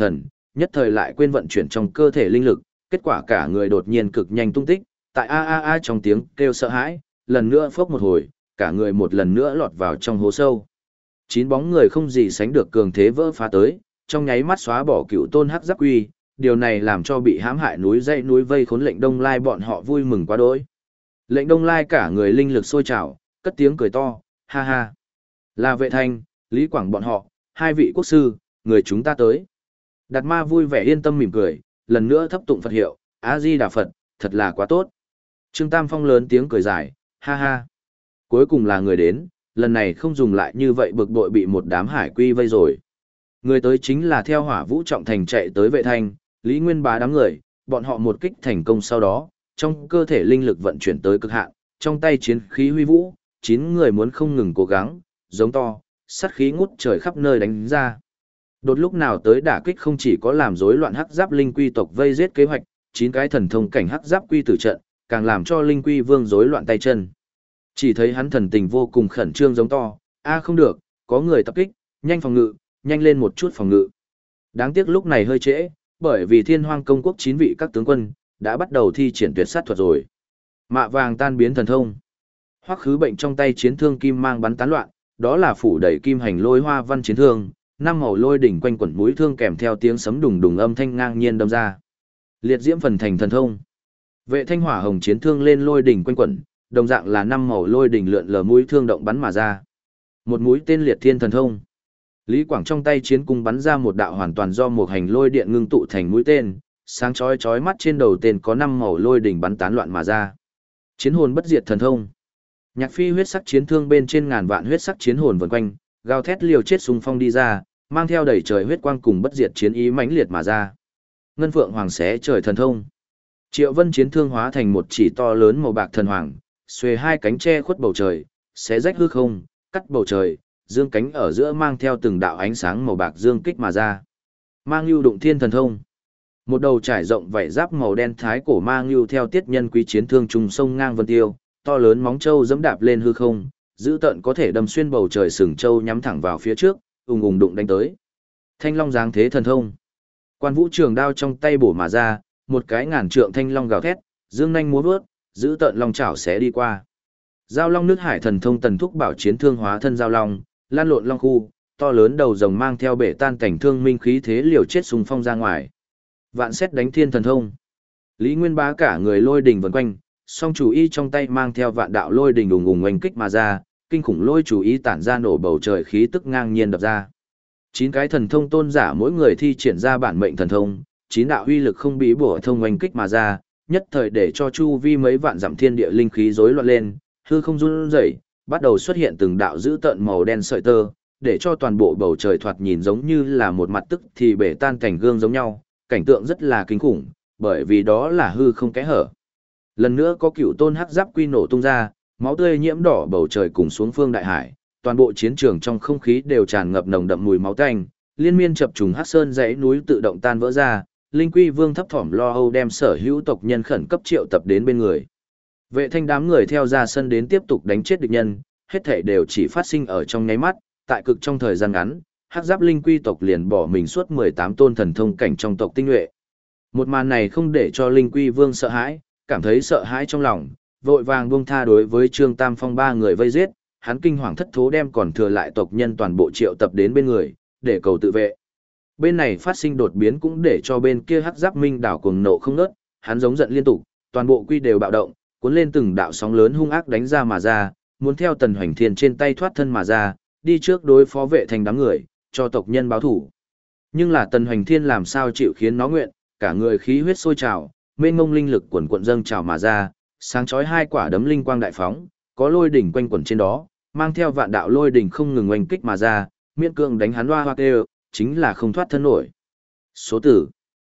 nhất thời lại quên vận chuyển trong cơ thể linh lực, kết quả cả người đột nhiên cực nhanh tung tích, tại a a a trong tiếng kêu sợ hãi, lần nữa phốc một hồi, cả người một lần nữa lọt vào trong hố sâu. 9 bóng người không gì sánh được cường thế vỡ phá tới, trong nháy mắt xóa bỏ cựu tôn hắc giáp quy, điều này làm cho bị hãm hại núi dãy núi vây khốn lệnh Đông Lai bọn họ vui mừng quá đỗi. Lệnh Đông Lai cả người linh lực sôi trào, cất tiếng cười to, ha ha. Là Vệ Thanh, Lý Quảng bọn họ, hai vị quốc sư, người chúng ta tới. Đạt Ma vui vẻ yên tâm mỉm cười, lần nữa thấp tụng Phật hiệu, A-di-đà Phật, thật là quá tốt. Trương Tam Phong lớn tiếng cười dài, ha ha. Cuối cùng là người đến, lần này không dùng lại như vậy bực bội bị một đám hải quy vây rồi. Người tới chính là theo Hỏa Vũ Trọng Thành chạy tới Vệ Thanh, Lý Nguyên Bá đám người, bọn họ một kích thành công sau đó, trong cơ thể linh lực vận chuyển tới cực hạn, trong tay chiến khí huy vũ, 9 người muốn không ngừng cố gắng, giống to, sát khí ngút trời khắp nơi đánh ra. Đột lúc nào tới đả kích không chỉ có làm rối loạn hắc giáp linh quy tộc vây giết kế hoạch, 9 cái thần thông cảnh hắc giáp quy tử trận, càng làm cho linh quy vương rối loạn tay chân. Chỉ thấy hắn thần tình vô cùng khẩn trương giống to, a không được, có người tập kích, nhanh phòng ngự, nhanh lên một chút phòng ngự. Đáng tiếc lúc này hơi trễ, bởi vì Thiên Hoang công quốc 9 vị các tướng quân đã bắt đầu thi triển tuyệt sát thuật rồi. Mạ vàng tan biến thần thông. Hoắc Khứ Bệnh trong tay chiến thương kim mang bắn tán loạn, đó là phủ đầy kim hành lôi hoa văn chiến thương, 5 màu lôi đỉnh quanh quẩn mũi thương kèm theo tiếng sấm đùng đùng âm thanh ngang nhiên đâm ra. Liệt diễm phần thành thần thông. Vệ Thanh hỏa hồng chiến thương lên lôi đỉnh quanh quẩn, đồng dạng là 5 màu lôi đỉnh lượn lờ mũi thương động bắn mà ra. Một mũi tên liệt thiên thần thông. Lý Quảng trong tay chiến cung bắn ra một đạo hoàn toàn do một hành lôi điện ngưng tụ thành mũi tên, sáng chói chói mắt trên đầu tên có 5 màu lôi đỉnh bắn tán loạn mà ra. Chiến hồn bất diệt thần thông. Nhạc Phi huyết sắc chiến thương bên trên ngàn vạn huyết sắc chiến hồn vần quanh, gào thét liều chết xung phong đi ra, mang theo đầy trời huyết quang cùng bất diệt chiến ý mãnh liệt mà ra. Ngân Phượng Hoàng xé trời thần thông. Triệu Vân chiến thương hóa thành một chỉ to lớn màu bạc thần hoàng, xuề hai cánh che khuất bầu trời, xé rách hư không, cắt bầu trời, dương cánh ở giữa mang theo từng đạo ánh sáng màu bạc dương kích mà ra. Mang Lưu Đụng Thiên thần thông. Một đầu trải rộng vảy giáp màu đen thái cổ Mang Lưu theo tiết nhân quý chiến thương trùng sông ngang vân tiêu, to lớn móng trâu giẫm đạp lên hư không, dữ tợn có thể đâm xuyên bầu trời sừng trâu nhắm thẳng vào phía trước, ùng ùng đụng đánh tới. Thanh Long giáng thế thần thông. Quan Vũ trường đao trong tay bổ mà ra, một cái ngàn trượng thanh long gào thét, dương nhanh múa vớt, dữ tợn long chảo xé đi qua. Giao Long nước hải thần thông tần thúc bảo chiến thương hóa thân giao long, lan lộn long khu, to lớn đầu rồng mang theo bể tan cảnh thương minh khí thế liều chết xung phong ra ngoài. Vạn xét đánh thiên thần thông. Lý Nguyên Bá cả người lôi đỉnh vần quanh, song chủ y trong tay mang theo vạn đạo lôi đỉnh ùng ùng oanh kích mà ra, kinh khủng lôi chủ y tản ra nổ bầu trời khí tức ngang nhiên đập ra. 9 cái thần thông tôn giả mỗi người thi triển ra bản mệnh thần thông, 9 đạo uy lực không bị bổ thông oanh kích mà ra, nhất thời để cho chu vi mấy vạn dặm thiên địa linh khí rối loạn lên, hư không run rẩy, bắt đầu xuất hiện từng đạo dữ tợn màu đen sợi tơ, để cho toàn bộ bầu trời thoạt nhìn giống như là một mặt tức thì bể tan cảnh gương giống nhau, cảnh tượng rất là kinh khủng, bởi vì đó là hư không kẽ hở. Lần nữa có cựu tôn hắc giáp quy nổ tung ra, máu tươi nhiễm đỏ bầu trời cùng xuống phương đại hải, toàn bộ chiến trường trong không khí đều tràn ngập nồng đậm mùi máu tanh, liên miên chập trùng hắc sơn dãy núi tự động tan vỡ ra, Linh Quy Vương thấp thỏm lo âu đem sở hữu tộc nhân khẩn cấp triệu tập đến bên người. Vệ Thanh đám người theo ra sân đến tiếp tục đánh chết địch nhân, hết thảy đều chỉ phát sinh ở trong nháy mắt, tại cực trong thời gian ngắn, hắc giáp Linh Quy tộc liền bỏ mình suốt 18 tôn thần thông cảnh trong tộc tinh nhuệ. Một màn này không để cho Linh Quy Vương sợ hãi, cảm thấy sợ hãi trong lòng, vội vàng buông tha đối với Trương Tam Phong 3 người vây giết, hắn kinh hoàng thất thố đem còn thừa lại tộc nhân toàn bộ triệu tập đến bên người, để cầu tự vệ. Bên này phát sinh đột biến cũng để cho bên kia hắc giáp Minh đảo cuồng nộ không ngớt, hắn giống giận liên tục, toàn bộ quy đều bạo động, cuốn lên từng đạo sóng lớn hung ác đánh ra mà ra, muốn theo Tần Hoành Thiên trên tay thoát thân mà ra, đi trước đối phó Vệ Thanh đám người, cho tộc nhân báo thủ. Nhưng là Tần Hoành Thiên làm sao chịu khiến nó nguyện, cả người khí huyết sôi trào, mênh mông linh lực quần quận dâng trào mà ra, sáng chói hai quả đấm linh quang đại phóng, có lôi đỉnh quanh quẩn trên đó, mang theo vạn đạo lôi đỉnh không ngừng oanh kích mà ra, miễn cương đánh hắn hoa hoa kêu, chính là không thoát thân nổi. Số tử.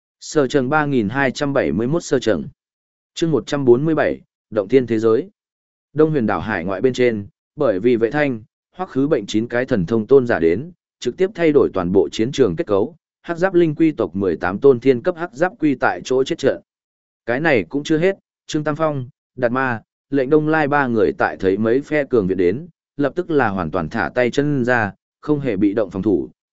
Sở trường 3271 sở trường. Chương 147, Động Thiên Thế Giới. Đông Huyền đảo hải ngoại bên trên, bởi vì Vệ Thanh, Hoắc Khứ Bệnh 9 cái thần thông tôn giả đến, trực tiếp thay đổi toàn bộ chiến trường kết cấu, hắc giáp linh quy tộc 18 tôn thiên cấp hắc giáp quy tại chỗ chết trận. Cái này cũng chưa hết, Trương Tam Phong, Đạt Ma, Lệnh Đông Lai 3 người tại thấy mấy phe cường viện đến, lập tức là hoàn toàn thả tay chân ra, không hề bị động phòng thủ,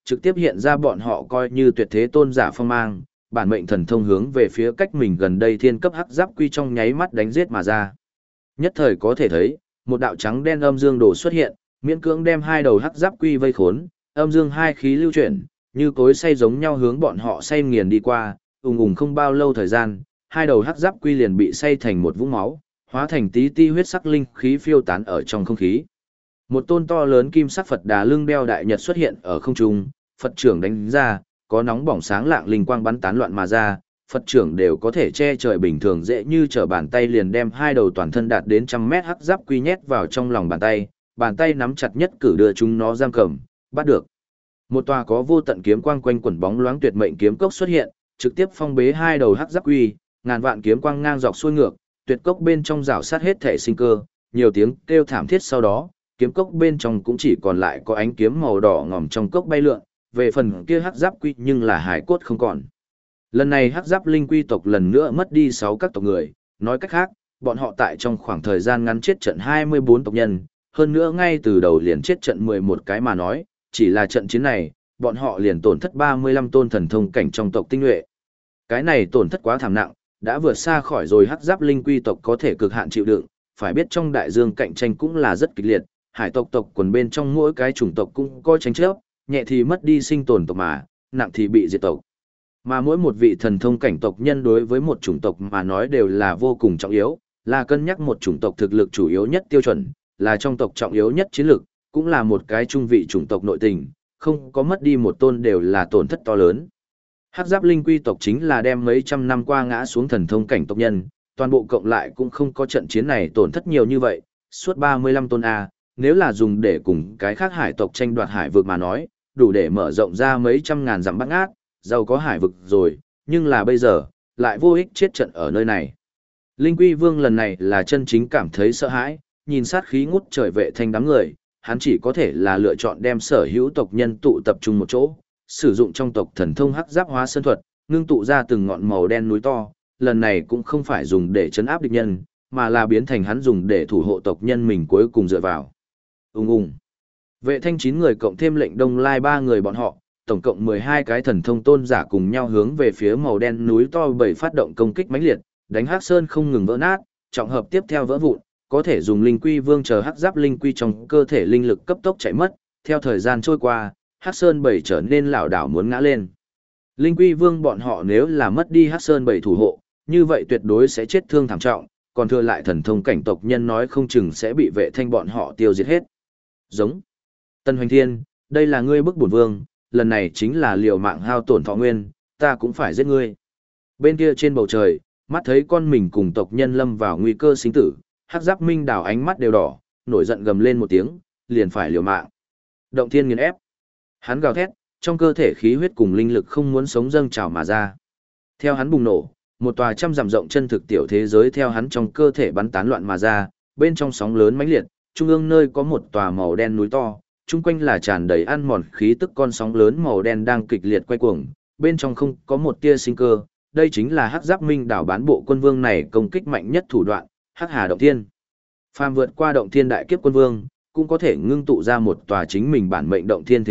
trực tiếp hiện ra bọn họ coi như tuyệt thế tôn giả phong mang, bản mệnh thần thông hướng về phía cách mình gần đây thiên cấp hắc giáp quy trong nháy mắt đánh giết mà ra. Nhất thời có thể thấy, một đạo trắng đen âm dương đồ xuất hiện, miễn cưỡng đem hai đầu hắc giáp quy vây khốn, âm dương hai khí lưu chuyển, như cối xay giống nhau hướng bọn họ xay nghiền đi qua, ùng ùng không bao lâu thời gian, hai đầu hắc giáp quy liền bị xay thành một vũng máu, hóa thành tí ti huyết sắc linh khí phiêu tán ở trong không khí. Một tôn to lớn kim sắc Phật Đà lưng đeo đại nhật xuất hiện ở không trung, Phật trưởng đánh ra, có nóng bỏng sáng lạng linh quang bắn tán loạn mà ra, Phật trưởng đều có thể che trời bình thường dễ như trở bàn tay liền đem hai đầu toàn thân đạt đến trăm mét hắc giáp quy nhét vào trong lòng bàn tay nắm chặt nhất cử đưa chúng nó giam cầm, bắt được. Một tòa có vô tận kiếm quang quanh quẩn bóng loáng tuyệt mệnh kiếm cốc xuất hiện, trực tiếp phong bế hai đầu hắc giáp quy, ngàn vạn kiếm quang ngang dọc xuôi ngược, tuyệt cốc bên trong rào sát hết thể sinh cơ, nhiều tiếng kêu thảm thiết sau đó, kiếm cốc bên trong cũng chỉ còn lại có ánh kiếm màu đỏ ngòm trong cốc bay lượn, về phần kia hắc giáp quy nhưng là hải cốt không còn. Lần này hắc giáp linh quy tộc lần nữa mất đi 6 các tộc người, nói cách khác, bọn họ tại trong khoảng thời gian ngắn chết trận 24 tộc nhân, hơn nữa ngay từ đầu liền chết trận 11 cái mà nói, chỉ là trận chiến này, bọn họ liền tổn thất 35 tôn thần thông cảnh trong tộc tinh nhuệ. Cái này tổn thất quá thảm nặng, đã vượt xa khỏi rồi hắc giáp linh quy tộc có thể cực hạn chịu đựng, phải biết trong đại dương cạnh tranh cũng là rất kịch liệt, hải tộc tộc quần bên trong mỗi cái chủng tộc cũng có tranh chấp, nhẹ thì mất đi sinh tồn tộc mà, nặng thì bị diệt tộc. Mà mỗi một vị thần thông cảnh tộc nhân đối với một chủng tộc mà nói đều là vô cùng trọng yếu, là cân nhắc một chủng tộc thực lực chủ yếu nhất tiêu chuẩn, là trong tộc trọng yếu nhất chiến lực, cũng là một cái trung vị chủng tộc nội tình, không có mất đi một tôn đều là tổn thất to lớn. Hắc giáp linh quy tộc chính là đem mấy trăm năm qua ngã xuống thần thông cảnh tộc nhân, toàn bộ cộng lại cũng không có trận chiến này tổn thất nhiều như vậy, suốt 35 tôn A, nếu là dùng để cùng cái khác hải tộc tranh đoạt hải vực mà nói, đủ để mở rộng ra mấy trăm ngàn dặm bát ngát, giàu có hải vực rồi, nhưng là bây giờ, lại vô ích chết trận ở nơi này. Linh Quy Vương lần này là chân chính cảm thấy sợ hãi, nhìn sát khí ngút trời vệ thanh đám người, hắn chỉ có thể là lựa chọn đem sở hữu tộc nhân tụ tập trung một chỗ, sử dụng trong tộc thần thông hắc giáp hóa sơn thuật, ngưng tụ ra từng ngọn màu đen núi to, lần này cũng không phải dùng để chấn áp địch nhân, mà là biến thành hắn dùng để thủ hộ tộc nhân mình cuối cùng dựa vào. Ung ung. Vệ thanh 9 người cộng thêm lệnh Đông Lai 3 người bọn họ, tổng cộng 12 cái thần thông tôn giả cùng nhau hướng về phía màu đen núi to bảy phát động công kích mãnh liệt, đánh hắc sơn không ngừng vỡ nát, trọng hợp tiếp theo vỡ vụn, có thể dùng linh quy vương chờ hắc giáp linh quy trong cơ thể linh lực cấp tốc chạy mất, theo thời gian trôi qua, hắc sơn bảy trở nên lảo đảo muốn ngã lên. Linh quy vương bọn họ nếu là mất đi hắc sơn bảy thủ hộ, như vậy tuyệt đối sẽ chết thương thảm trọng, còn thừa lại thần thông cảnh tộc nhân nói không chừng sẽ bị vệ thanh bọn họ tiêu diệt hết. Giống. Tân Hoành Thiên, đây là ngươi bức bổn vương, lần này chính là liều mạng hao tổn thọ nguyên, ta cũng phải giết ngươi. Bên kia trên bầu trời, mắt thấy con mình cùng tộc nhân lâm vào nguy cơ sinh tử, hắc giáp minh đảo ánh mắt đều đỏ, nổi giận gầm lên một tiếng, liền phải liều mạng. Động thiên nghiền ép. Hắn gào thét, trong cơ thể khí huyết cùng linh lực không muốn sống dâng trào mà ra. Theo hắn bùng nổ, một tòa trăm dặm rộng chân thực tiểu thế giới theo hắn trong cơ thể bắn tán loạn mà ra, bên trong sóng lớn mãnh liệt, trung ương nơi có một tòa màu đen núi to, chung quanh là tràn đầy ăn mòn khí tức con sóng lớn màu đen đang kịch liệt quay cuồng, bên trong không có một tia sinh cơ, đây chính là hắc giáp minh đảo bán bộ quân vương này công kích mạnh nhất thủ đoạn, hắc hà động thiên. Phàm vượt qua động thiên đại kiếp quân vương, cũng có thể ngưng tụ ra một tòa chính mình bản mệnh động thiên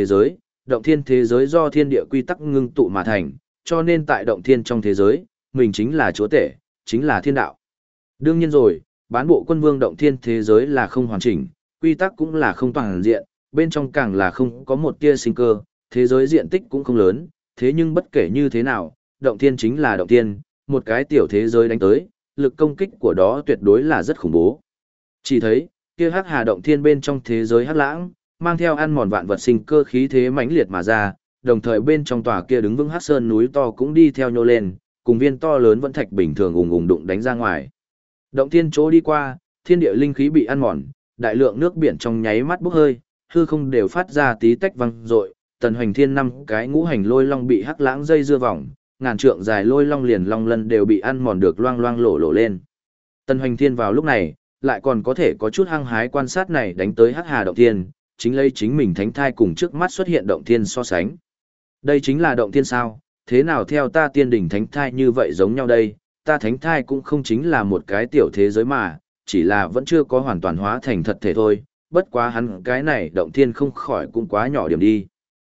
thế giới do thiên địa quy tắc ngưng tụ mà thành, cho nên tại động thiên trong thế giới, mình chính là chúa tể, chính là thiên đạo. Đương nhiên rồi, bán bộ quân vương động thiên thế giới là không hoàn chỉnh, quy tắc cũng là không toàn diện, bên trong càng là không có một tia sinh cơ, thế giới diện tích cũng không lớn, thế nhưng bất kể như thế nào, động thiên chính là động thiên, một cái tiểu thế giới đánh tới, lực công kích của đó tuyệt đối là rất khủng bố. Chỉ thấy, kia hắc hà động thiên bên trong thế giới hắc lãng, mang theo ăn mòn vạn vật sinh cơ khí thế mãnh liệt mà ra, đồng thời bên trong tòa kia đứng vững hắc sơn núi to cũng đi theo nhô lên, cùng viên to lớn vẫn thạch bình thường ùng ùng đụng đánh ra ngoài. Động thiên chỗ đi qua, thiên địa linh khí bị ăn mòn, đại lượng nước biển trong nháy mắt bốc hơi, hư không đều phát ra tí tách vang rội, Tần Hoành Thiên 5 cái ngũ hành lôi long bị hắc lãng dây dưa vòng, ngàn trượng dài lôi long liền long lân đều bị ăn mòn được loang loang lổ lổ lên. Tần Hoành Thiên vào lúc này, lại còn có thể có chút hăng hái quan sát này đánh tới hắc hà động thiên, chính lấy chính mình thánh thai cùng trước mắt xuất hiện động thiên so sánh. Đây chính là động thiên sao, thế nào theo ta tiên đỉnh thánh thai như vậy giống nhau đây, ta thánh thai cũng không chính là một cái tiểu thế giới mà, chỉ là vẫn chưa có hoàn toàn hóa thành thật thể thôi, bất quá hắn cái này động thiên không khỏi cũng quá nhỏ điểm đi.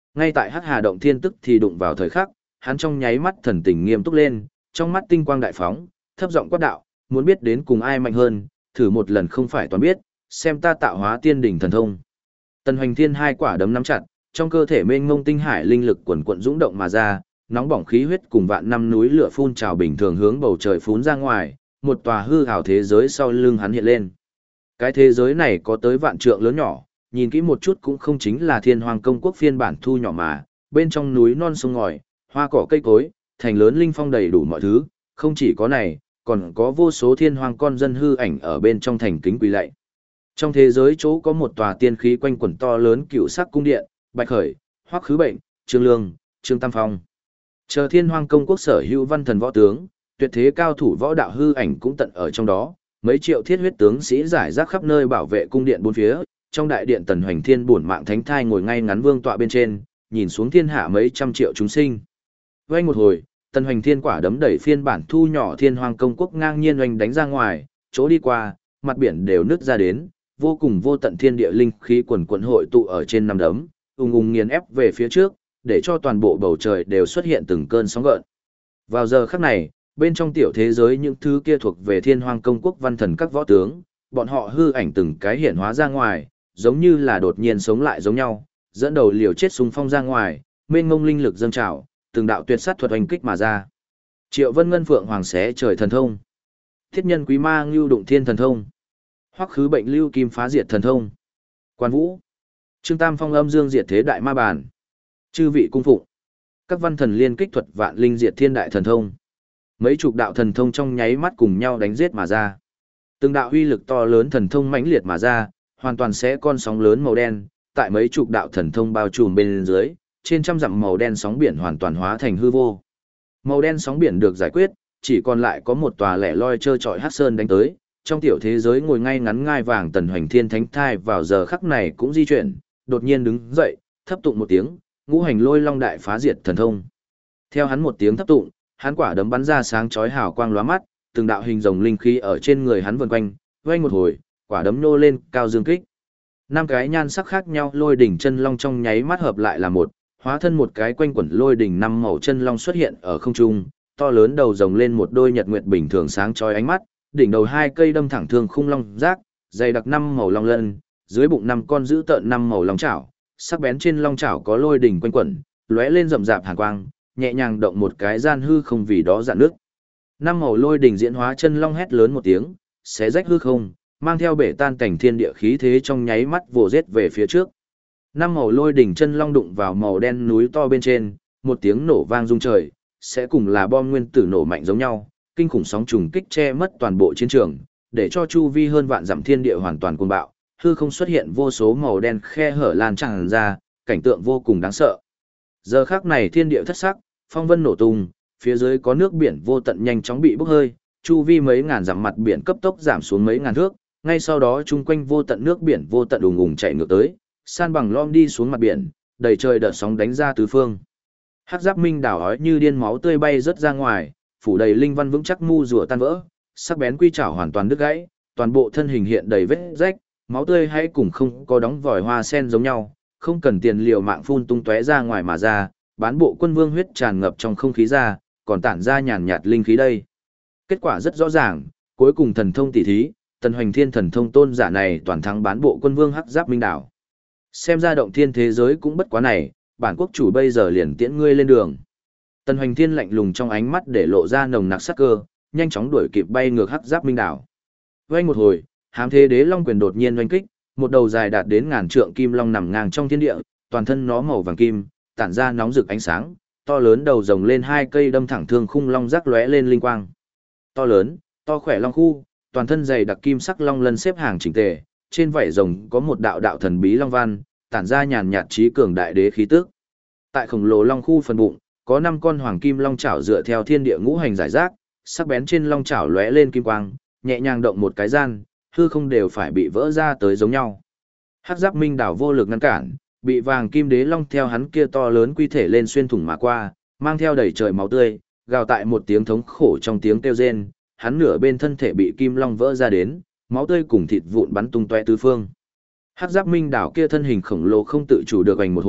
Ngay tại Hắc Hà động thiên tức thì đụng vào thời khắc, hắn trong nháy mắt thần tình nghiêm túc lên, trong mắt tinh quang đại phóng, thấp giọng quát đạo, muốn biết đến cùng ai mạnh hơn, thử một lần không phải toàn biết, xem ta tạo hóa tiên đỉnh thần thông. Tần Hoành Thiên hai quả đấm nắm chặt, trong cơ thể mênh mông tinh hải linh lực quần quận dũng động mà ra, nóng bỏng khí huyết cùng vạn năm núi lửa phun trào bình thường hướng bầu trời phún ra ngoài, một tòa hư ảo thế giới sau lưng hắn hiện lên. Cái thế giới này có tới vạn trượng lớn nhỏ, nhìn kỹ một chút cũng không chính là Thiên Hoàng Công Quốc phiên bản thu nhỏ mà, bên trong núi non sông ngòi, hoa cỏ cây cối, thành lớn linh phong đầy đủ mọi thứ, không chỉ có này, còn có vô số thiên hoàng con dân hư ảnh ở bên trong thành kính quỳ lạy. Trong thế giới chỗ có một tòa tiên khí quanh quẩn to lớn cựu sắc cung điện, Bạch Khởi, Hoắc Khứ Bệnh, Trương Lương, Trương Tam Phong. Chờ Thiên Hoàng Công Quốc sở hữu văn thần võ tướng, tuyệt thế cao thủ võ đạo hư ảnh cũng tận ở trong đó, mấy triệu thiết huyết tướng sĩ giải rác khắp nơi bảo vệ cung điện bốn phía. Trong đại điện Tần Hoành Thiên bổn mạng thánh thai ngồi ngay ngắn vương tọa bên trên, nhìn xuống thiên hạ mấy trăm triệu chúng sinh. Vây một hồi, Tần Hoành Thiên quả đấm đẩy phiên bản thu nhỏ Thiên Hoàng Công Quốc ngang nhiên oanh đánh ra ngoài, chỗ đi qua, mặt biển đều nứt ra đến, vô cùng vô tận thiên địa linh khí quần quần hội tụ ở trên nắm đấm, ung ung nghiền ép về phía trước, để cho toàn bộ bầu trời đều xuất hiện từng cơn sóng gợn. Vào giờ khắc này, bên trong tiểu thế giới những thứ kia thuộc về Thiên Hoàng Công Quốc văn thần các võ tướng, bọn họ hư ảnh từng cái hiện hóa ra ngoài, giống như là đột nhiên sống lại giống nhau, dẫn đầu liều chết xung phong ra ngoài, mênh mông linh lực dâng trào, từng đạo tuyệt sát thuật oanh kích mà ra. Triệu Vân Ngân Phượng Hoàng xé trời thần thông, Thiết Nhân Quý Ma Ngưu Đụng Thiên thần thông, Hoắc Khứ Bệnh Lưu Kim Phá Diệt thần thông, Quan Vũ, Trương Tam Phong Âm Dương Diệt Thế Đại Ma Bản, chư vị cung phụng, các văn thần liên kích thuật Vạn Linh Diệt Thiên Đại thần thông. Mấy chục đạo thần thông trong nháy mắt cùng nhau đánh giết mà ra. Từng đạo uy lực to lớn thần thông mãnh liệt mà ra, hoàn toàn sẽ con sóng lớn màu đen, tại mấy chục đạo thần thông bao trùm bên dưới, trên trăm dặm màu đen sóng biển hoàn toàn hóa thành hư vô. Màu đen sóng biển được giải quyết, chỉ còn lại có một tòa lẻ loi trơ trọi hắc sơn đánh tới, trong tiểu thế giới ngồi ngay ngắn ngai vàng Tần Hoành Thiên thánh thai vào giờ khắc này cũng di chuyển, đột nhiên đứng dậy, thấp tụng một tiếng, Ngũ Hành Lôi Long Đại Phá Diệt thần thông. Theo hắn một tiếng thấp tụng, hắn quả đấm bắn ra sáng chói hào quang lóa mắt, từng đạo hình rồng linh khí ở trên người hắn vần quanh, vang một hồi, quả đấm nô lên, cao dương kích. Năm cái nhan sắc khác nhau lôi đỉnh chân long trong nháy mắt hợp lại là một, hóa thân một cái quanh quẩn lôi đỉnh năm màu chân long xuất hiện ở không trung, to lớn đầu rồng lên một đôi nhật nguyệt bình thường sáng chói ánh mắt, đỉnh đầu hai cây đâm thẳng thương khung long giác, dày đặc năm màu long lân, dưới bụng năm con giữ tợn năm màu long chảo, sắc bén trên long chảo có lôi đỉnh quanh quẩn, lóe lên rậm rạp hàn quang, nhẹ nhàng động một cái gian hư không vì đó dạn nước. Năm màu lôi đỉnh diễn hóa chân long hét lớn một tiếng, xé rách hư không, mang theo bể tan cảnh thiên địa khí thế trong nháy mắt vồ giết về phía trước. Năm màu lôi đỉnh chân long đụng vào màu đen núi to bên trên, một tiếng nổ vang rung trời, sẽ cùng là bom nguyên tử nổ mạnh giống nhau, kinh khủng sóng trùng kích che mất toàn bộ chiến trường, để cho chu vi hơn vạn dặm thiên địa hoàn toàn cuồng bạo, hư không xuất hiện vô số màu đen khe hở lan tràn ra, cảnh tượng vô cùng đáng sợ. Giờ khắc này thiên địa thất sắc, phong vân nổ tung, phía dưới có nước biển vô tận nhanh chóng bị bốc hơi, chu vi mấy ngàn dặm mặt biển cấp tốc giảm xuống mấy ngàn thước, ngay sau đó chung quanh vô tận nước biển vô tận ùng ùng chạy ngược tới, san bằng lom đi xuống mặt biển, đầy trời đợt sóng đánh ra tứ phương. Hắc Giáp Minh đảo ói như điên máu tươi bay rớt ra ngoài, phủ đầy linh văn vững chắc mu rùa tan vỡ, sắc bén quy chảo hoàn toàn đứt gãy, toàn bộ thân hình hiện đầy vết rách, máu tươi hay cùng không có đóng vòi hoa sen giống nhau, không cần tiền liều mạng phun tung tóe ra ngoài mà ra, bán bộ quân vương huyết tràn ngập trong không khí ra, còn tản ra nhàn nhạt linh khí đây. Kết quả rất rõ ràng, cuối cùng thần thông tỷ thí, Tần Hoành Thiên thần thông tôn giả này toàn thắng bán bộ quân vương Hắc Giáp Minh đảo. Xem ra động thiên thế giới cũng bất quá này, bản quốc chủ bây giờ liền tiễn ngươi lên đường. Tần Hoành Thiên lạnh lùng trong ánh mắt để lộ ra nồng nặc sắc cơ, nhanh chóng đuổi kịp bay ngược Hắc Giáp Minh đảo. Vây một hồi, Hám Thế Đế Long quyền đột nhiên oanh kích, một đầu dài đạt đến ngàn trượng kim long nằm ngang trong thiên địa, toàn thân nó màu vàng kim, tản ra nóng rực ánh sáng, to lớn đầu rồng lên hai cây đâm thẳng thương khung long rắc lóe lên linh quang. To lớn, to khỏe long khu, toàn thân dày đặc kim sắc long lân xếp hàng chỉnh tề, trên vảy rồng có một đạo đạo thần bí long văn, tản ra nhàn nhạt trí cường đại đế khí tức. Tại khổng lồ long khu phần bụng, có 5 con hoàng kim long chảo dựa theo thiên địa ngũ hành giải rác, sắc bén trên long chảo lóe lên kim quang, nhẹ nhàng động một cái gian, hư không đều phải bị vỡ ra tới giống nhau. Hắc Giáp Minh đảo vô lực ngăn cản, bị vàng kim đế long theo hắn kia to lớn quy thể lên xuyên thủng mà qua, mang theo đầy trời máu tươi, gào tại một tiếng thống khổ trong tiếng kêu rên, hắn nửa bên thân thể bị kim long vỡ ra đến, máu tươi cùng thịt vụn bắn tung tóe tứ phương. Hắc Giáp Minh đảo kia thân hình khổng lồ không tự chủ được hành một hồi,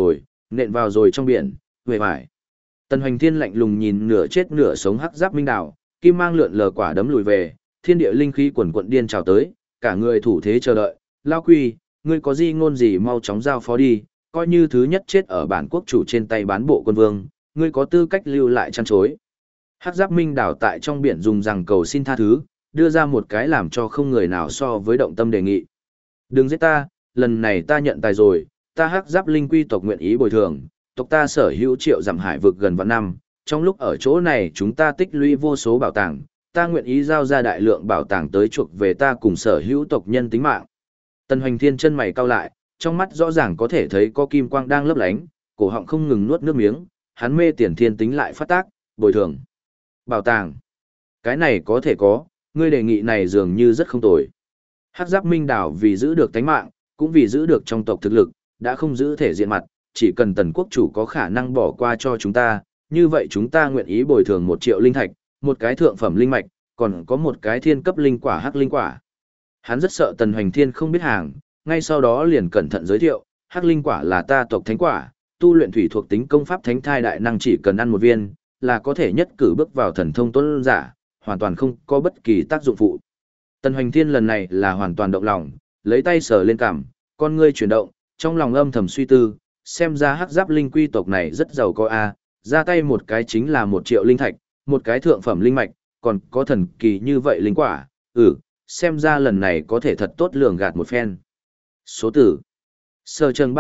nện vào rồi trong biển, huệ vải. Tần Hoành Thiên lạnh lùng nhìn nửa chết nửa sống hắc giáp minh đảo, kim mang lượn lờ quả đấm lùi về, thiên địa linh khí quần quận điên trào tới, cả người thủ thế chờ đợi. Lao Quy, ngươi có gì ngôn gì mau chóng giao phó đi, coi như thứ nhất chết ở bản quốc chủ trên tay bán bộ quân vương, ngươi có tư cách lưu lại chăn chối. Hắc giáp minh đảo tại trong biển dùng rằng cầu xin tha thứ, đưa ra một cái làm cho không người nào so với động tâm đề nghị. Đừng giết ta, lần này ta nhận tài rồi, ta hắc giáp linh quy tộc nguyện ý bồi thường, tộc ta sở hữu triệu dặm hải vực gần vạn năm, trong lúc ở chỗ này chúng ta tích lũy vô số bảo tàng, ta nguyện ý giao ra đại lượng bảo tàng tới chuộc về ta cùng sở hữu tộc nhân tính mạng. Tần Hoành Thiên chân mày cau lại, trong mắt rõ ràng có thể thấy có kim quang đang lấp lánh, cổ họng không ngừng nuốt nước miếng, hắn mê tiền thiên tính lại phát tác, bồi thường. Bảo tàng. Cái này có thể có, ngươi đề nghị này dường như rất không tồi. Hắc giáp minh đảo vì giữ được tánh mạng, cũng vì giữ được trong tộc thực lực, đã không giữ thể diện mặt, chỉ cần tần quốc chủ có khả năng bỏ qua cho chúng ta, như vậy chúng ta nguyện ý bồi thường 1 triệu linh thạch, một cái thượng phẩm linh mạch, còn có một cái thiên cấp linh quả hắc linh quả. Hắn rất sợ Tần Hoành Thiên không biết hàng, ngay sau đó liền cẩn thận giới thiệu, hắc linh quả là ta tộc thánh quả, tu luyện thủy thuộc tính công pháp thánh thai đại năng chỉ cần ăn một viên, là có thể nhất cử bước vào thần thông tuấn giả, hoàn toàn không có bất kỳ tác dụng phụ. Tần Hoành Thiên lần này là hoàn toàn động lòng, lấy tay sờ lên cằm, con ngươi chuyển động, trong lòng âm thầm suy tư, xem ra hắc giáp linh quy tộc này rất giàu có a, ra tay một cái chính là 1 triệu linh thạch, một cái thượng phẩm linh mạch, còn có thần kỳ như vậy linh quả, xem ra lần này có thể thật tốt lường gạt một phen. Số tử Sơ trần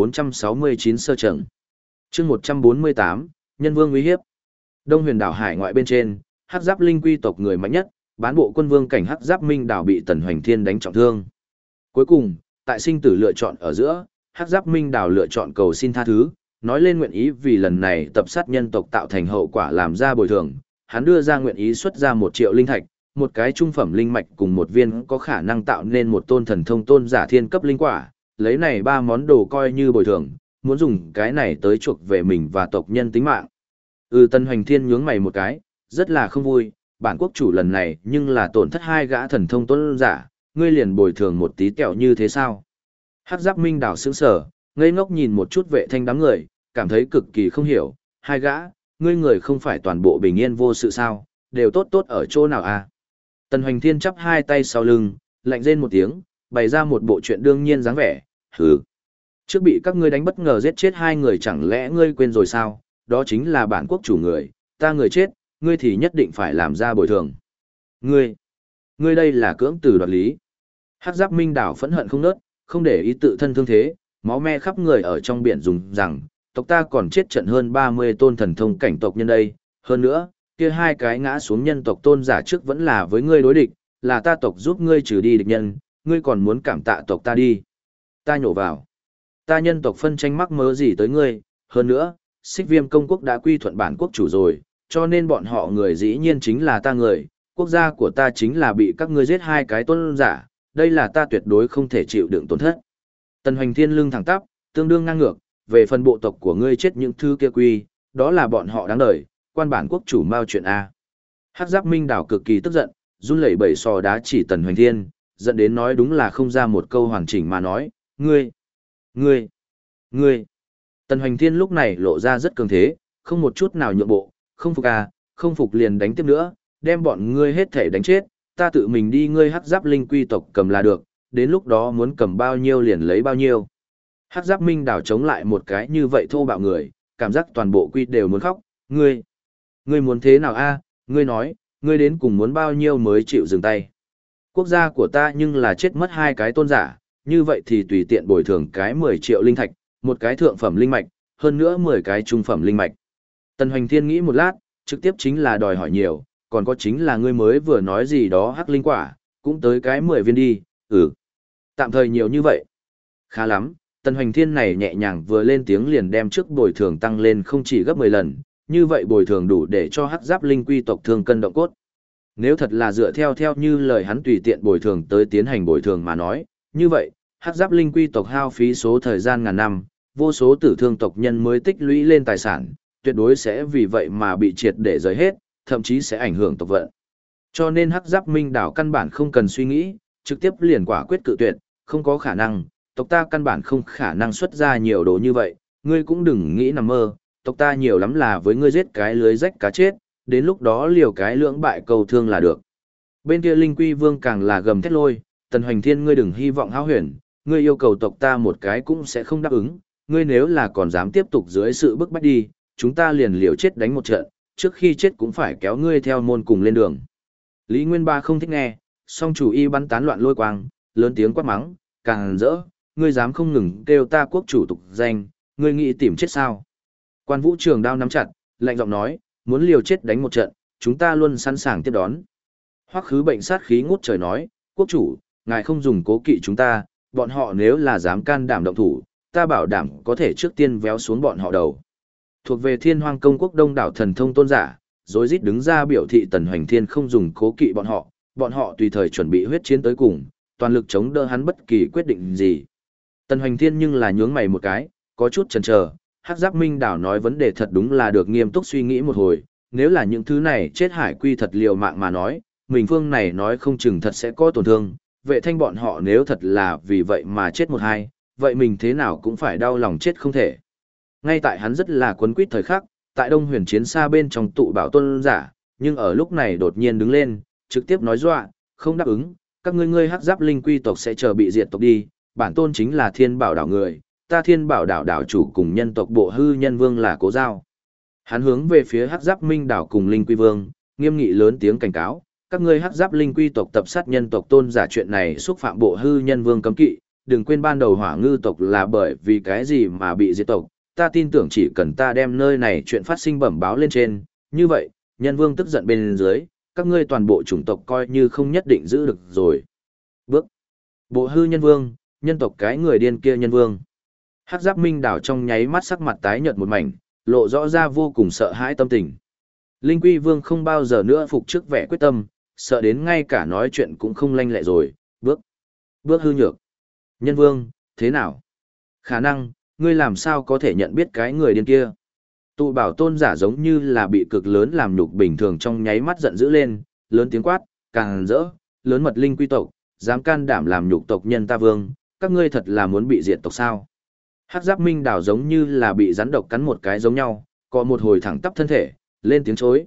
3469 sơ trần. Chương 148, Nhân Vương uy hiếp. Đông Huyền đảo hải ngoại bên trên, hắc giáp linh quy tộc người mạnh nhất, bán bộ quân vương cảnh hắc giáp minh đảo bị Tần Hoành Thiên đánh trọng thương. Cuối cùng, tại sinh tử lựa chọn ở giữa, hắc giáp minh đảo lựa chọn cầu xin tha thứ, nói lên nguyện ý vì lần này tập sát nhân tộc tạo thành hậu quả làm ra bồi thường. Hắn đưa ra nguyện ý xuất ra 1 triệu linh thạch, một cái trung phẩm linh mạch cùng một viên có khả năng tạo nên một tôn thần thông tôn giả thiên cấp linh quả, lấy này 3 món đồ coi như bồi thường, muốn dùng cái này tới chuộc về mình và tộc nhân tính mạng. Tần Hoành Thiên nhướng mày một cái, rất là không vui, bản quốc chủ lần này nhưng là tổn thất 2 gã thần thông tôn giả, ngươi liền bồi thường một tí kẹo như thế sao? Hắc giáp minh đảo sững sờ, ngây ngốc nhìn một chút vệ thanh đám người, cảm thấy cực kỳ không hiểu, 2 gã, ngươi người không phải toàn bộ bình yên vô sự sao, đều tốt tốt ở chỗ nào à? Tần Hoành Thiên chắp 2 tay sau lưng, lạnh rên một tiếng, bày ra một bộ chuyện đương nhiên dáng vẻ, hừ. Trước bị các ngươi đánh bất ngờ giết chết 2 người chẳng lẽ ngươi quên rồi sao, đó chính là bản quốc chủ người, ta người chết, ngươi thì nhất định phải làm ra bồi thường. Ngươi đây là cưỡng từ đoạt lý. Hắc giáp minh đảo phẫn hận không nớt, không để ý tự thân thương thế, máu me khắp người ở trong biển dùng rằng, tộc ta còn chết trận hơn 30 tôn thần thông cảnh tộc nhân đây, hơn nữa, kia 2 cái ngã xuống nhân tộc tôn giả trước vẫn là với ngươi đối địch, là ta tộc giúp ngươi trừ đi địch nhân, ngươi còn muốn cảm tạ tộc ta đi. Ta nhổ vào. Ta nhân tộc phân tranh mắc mớ gì tới ngươi, hơn nữa, Xích Viêm công quốc đã quy thuận bản quốc chủ rồi, cho nên bọn họ người dĩ nhiên chính là ta người, quốc gia của ta chính là bị các ngươi giết 2 cái tôn giả, đây là ta tuyệt đối không thể chịu đựng tổn thất. Tần Hoành Thiên lưng thẳng tắp, tương đương ngang ngược, về phần bộ tộc của ngươi chết những thứ kia quy, đó là bọn họ đáng đời, quan bản quốc chủ mau chuyện A. Hắc giáp minh đảo cực kỳ tức giận, run lẩy bẩy sò đá chỉ Tần Hoành Thiên, dẫn đến nói đúng là không ra một câu hoàn chỉnh mà nói, ngươi. Tần Hoành Thiên lúc này lộ ra rất cường thế, không một chút nào nhượng bộ, không phục à, không phục liền đánh tiếp nữa, đem bọn ngươi hết thể đánh chết, ta tự mình đi ngươi hắc giáp linh quy tộc cầm là được, đến lúc đó muốn cầm bao nhiêu liền lấy bao nhiêu. Hắc giáp minh đảo chống lại một cái như vậy thô bạo người, cảm giác toàn bộ quy đều muốn khóc, ngươi muốn thế nào a? Ngươi nói, ngươi đến cùng muốn bao nhiêu mới chịu dừng tay. Quốc gia của ta nhưng là chết mất 2 cái tôn giả, như vậy thì tùy tiện bồi thường cái 10 triệu linh thạch, một cái thượng phẩm linh mạch, hơn nữa 10 cái trung phẩm linh mạch. Tần Hoành Thiên nghĩ một lát, trực tiếp chính là đòi hỏi nhiều, còn có chính là ngươi mới vừa nói gì đó hắc linh quả, cũng tới cái 10 viên đi, tạm thời nhiều như vậy. Khá lắm, Tần Hoành Thiên này nhẹ nhàng vừa lên tiếng liền đem trước bồi thường tăng lên không chỉ gấp 10 lần, như vậy bồi thường đủ để cho hắc giáp linh quy tộc thương cân động cốt. Nếu thật là dựa theo như lời hắn tùy tiện bồi thường tới tiến hành bồi thường mà nói, như vậy, hắc giáp linh quy tộc hao phí số thời gian ngàn năm, vô số tử thương tộc nhân mới tích lũy lên tài sản, tuyệt đối sẽ vì vậy mà bị triệt để rời hết, thậm chí sẽ ảnh hưởng tộc vận. Cho nên hắc giáp minh đảo căn bản không cần suy nghĩ, trực tiếp liền quả quyết cự tuyệt, không có khả năng, tộc ta căn bản không khả năng xuất ra nhiều đồ như vậy, Ngươi cũng đừng nghĩ nằm mơ, tộc ta nhiều lắm là với ngươi giết cái lưới rách cá chết, đến lúc đó liều cái lưỡng bại cầu thương là được. Bên kia Linh Quy Vương càng là gầm thét lôi, Tần Hoành Thiên ngươi đừng hy vọng hão huyền, ngươi yêu cầu tộc ta một cái cũng sẽ không đáp ứng, ngươi nếu là còn dám tiếp tục dưới sự bức bách đi, chúng ta liền liều chết đánh một trận, trước khi chết cũng phải kéo ngươi theo môn cùng lên đường. Lý Nguyên Ba không thích nghe, song chủ y bắn tán loạn lôi quang, lớn tiếng quát mắng, càng rỡ, ngươi dám không ngừng kêu ta quốc chủ tục danh, ngươi nghĩ tìm chết sao? Quan Vũ Trường đao nắm chặt, lạnh giọng nói, muốn liều chết đánh một trận, chúng ta luôn sẵn sàng tiếp đón. Hoắc Khứ Bệnh sát khí ngút trời nói, quốc chủ, ngài không dùng cố kỵ chúng ta, bọn họ nếu là dám can đảm động thủ, ta bảo đảm có thể trước tiên véo xuống bọn họ đầu. Thuộc về Thiên Hoang Công quốc đông đảo thần thông tôn giả, rối rít đứng ra biểu thị Tần Hoành Thiên không dùng cố kỵ bọn họ tùy thời chuẩn bị huyết chiến tới cùng, toàn lực chống đỡ hắn bất kỳ quyết định gì. Tần Hoành Thiên nhưng là nhướng mày một cái, có chút chần chờ. Hắc Giáp Minh Đảo nói vấn đề thật đúng là được nghiêm túc suy nghĩ một hồi, nếu là những thứ này chết hải quy thật liều mạng mà nói, mình phương này nói không chừng thật sẽ có tổn thương, vệ thanh bọn họ nếu thật là vì vậy mà chết một hai, vậy mình thế nào cũng phải đau lòng chết không thể. Ngay tại hắn rất là quấn quýt thời khắc, tại Đông Huyền chiến xa bên trong tụ bảo tôn giả, nhưng ở lúc này đột nhiên đứng lên, trực tiếp nói dọa, không đáp ứng, các ngươi Hắc Giáp Linh Quy tộc sẽ chờ bị diệt tộc đi, bản tôn chính là Thiên Bảo đảo người, ta Thiên Bảo đảo đảo chủ cùng nhân tộc Bộ Hư Nhân Vương là Cố Giao. Hắn hướng về phía Hắc Giáp Minh đảo cùng Linh Quy Vương, nghiêm nghị lớn tiếng cảnh cáo, các ngươi Hắc Giáp Linh Quy tộc tập sát nhân tộc tôn giả chuyện này xúc phạm Bộ Hư Nhân Vương cấm kỵ, đừng quên ban đầu Hỏa Ngư tộc là bởi vì cái gì mà bị diệt tộc, ta tin tưởng chỉ cần ta đem nơi này chuyện phát sinh bẩm báo lên trên, như vậy, Nhân Vương tức giận bên dưới, các ngươi toàn bộ chủng tộc coi như không nhất định giữ được rồi. Bước. Bộ Hư Nhân Vương, nhân tộc cái người điên kia Nhân Vương. Hắc Giáp Minh đảo trong nháy mắt sắc mặt tái nhợt một mảnh, lộ rõ ra vô cùng sợ hãi tâm tình. Linh Quy Vương không bao giờ nữa phục trước vẻ quyết tâm, sợ đến ngay cả nói chuyện cũng không lanh lẹ rồi, bước hư nhược. Nhân Vương, thế nào? Khả năng, ngươi làm sao có thể nhận biết cái người điên kia? Tụ bảo tôn giả giống như là bị cực lớn làm nhục bình thường trong nháy mắt giận dữ lên, lớn tiếng quát, càng rỡ, lớn mật Linh Quy tộc, dám can đảm làm nhục tộc nhân ta vương, các ngươi thật là muốn bị diệt tộc sao? Hắc Giáp Minh đảo giống như là bị rắn độc cắn một cái giống nhau, có một hồi thẳng tắp thân thể, lên tiếng chối,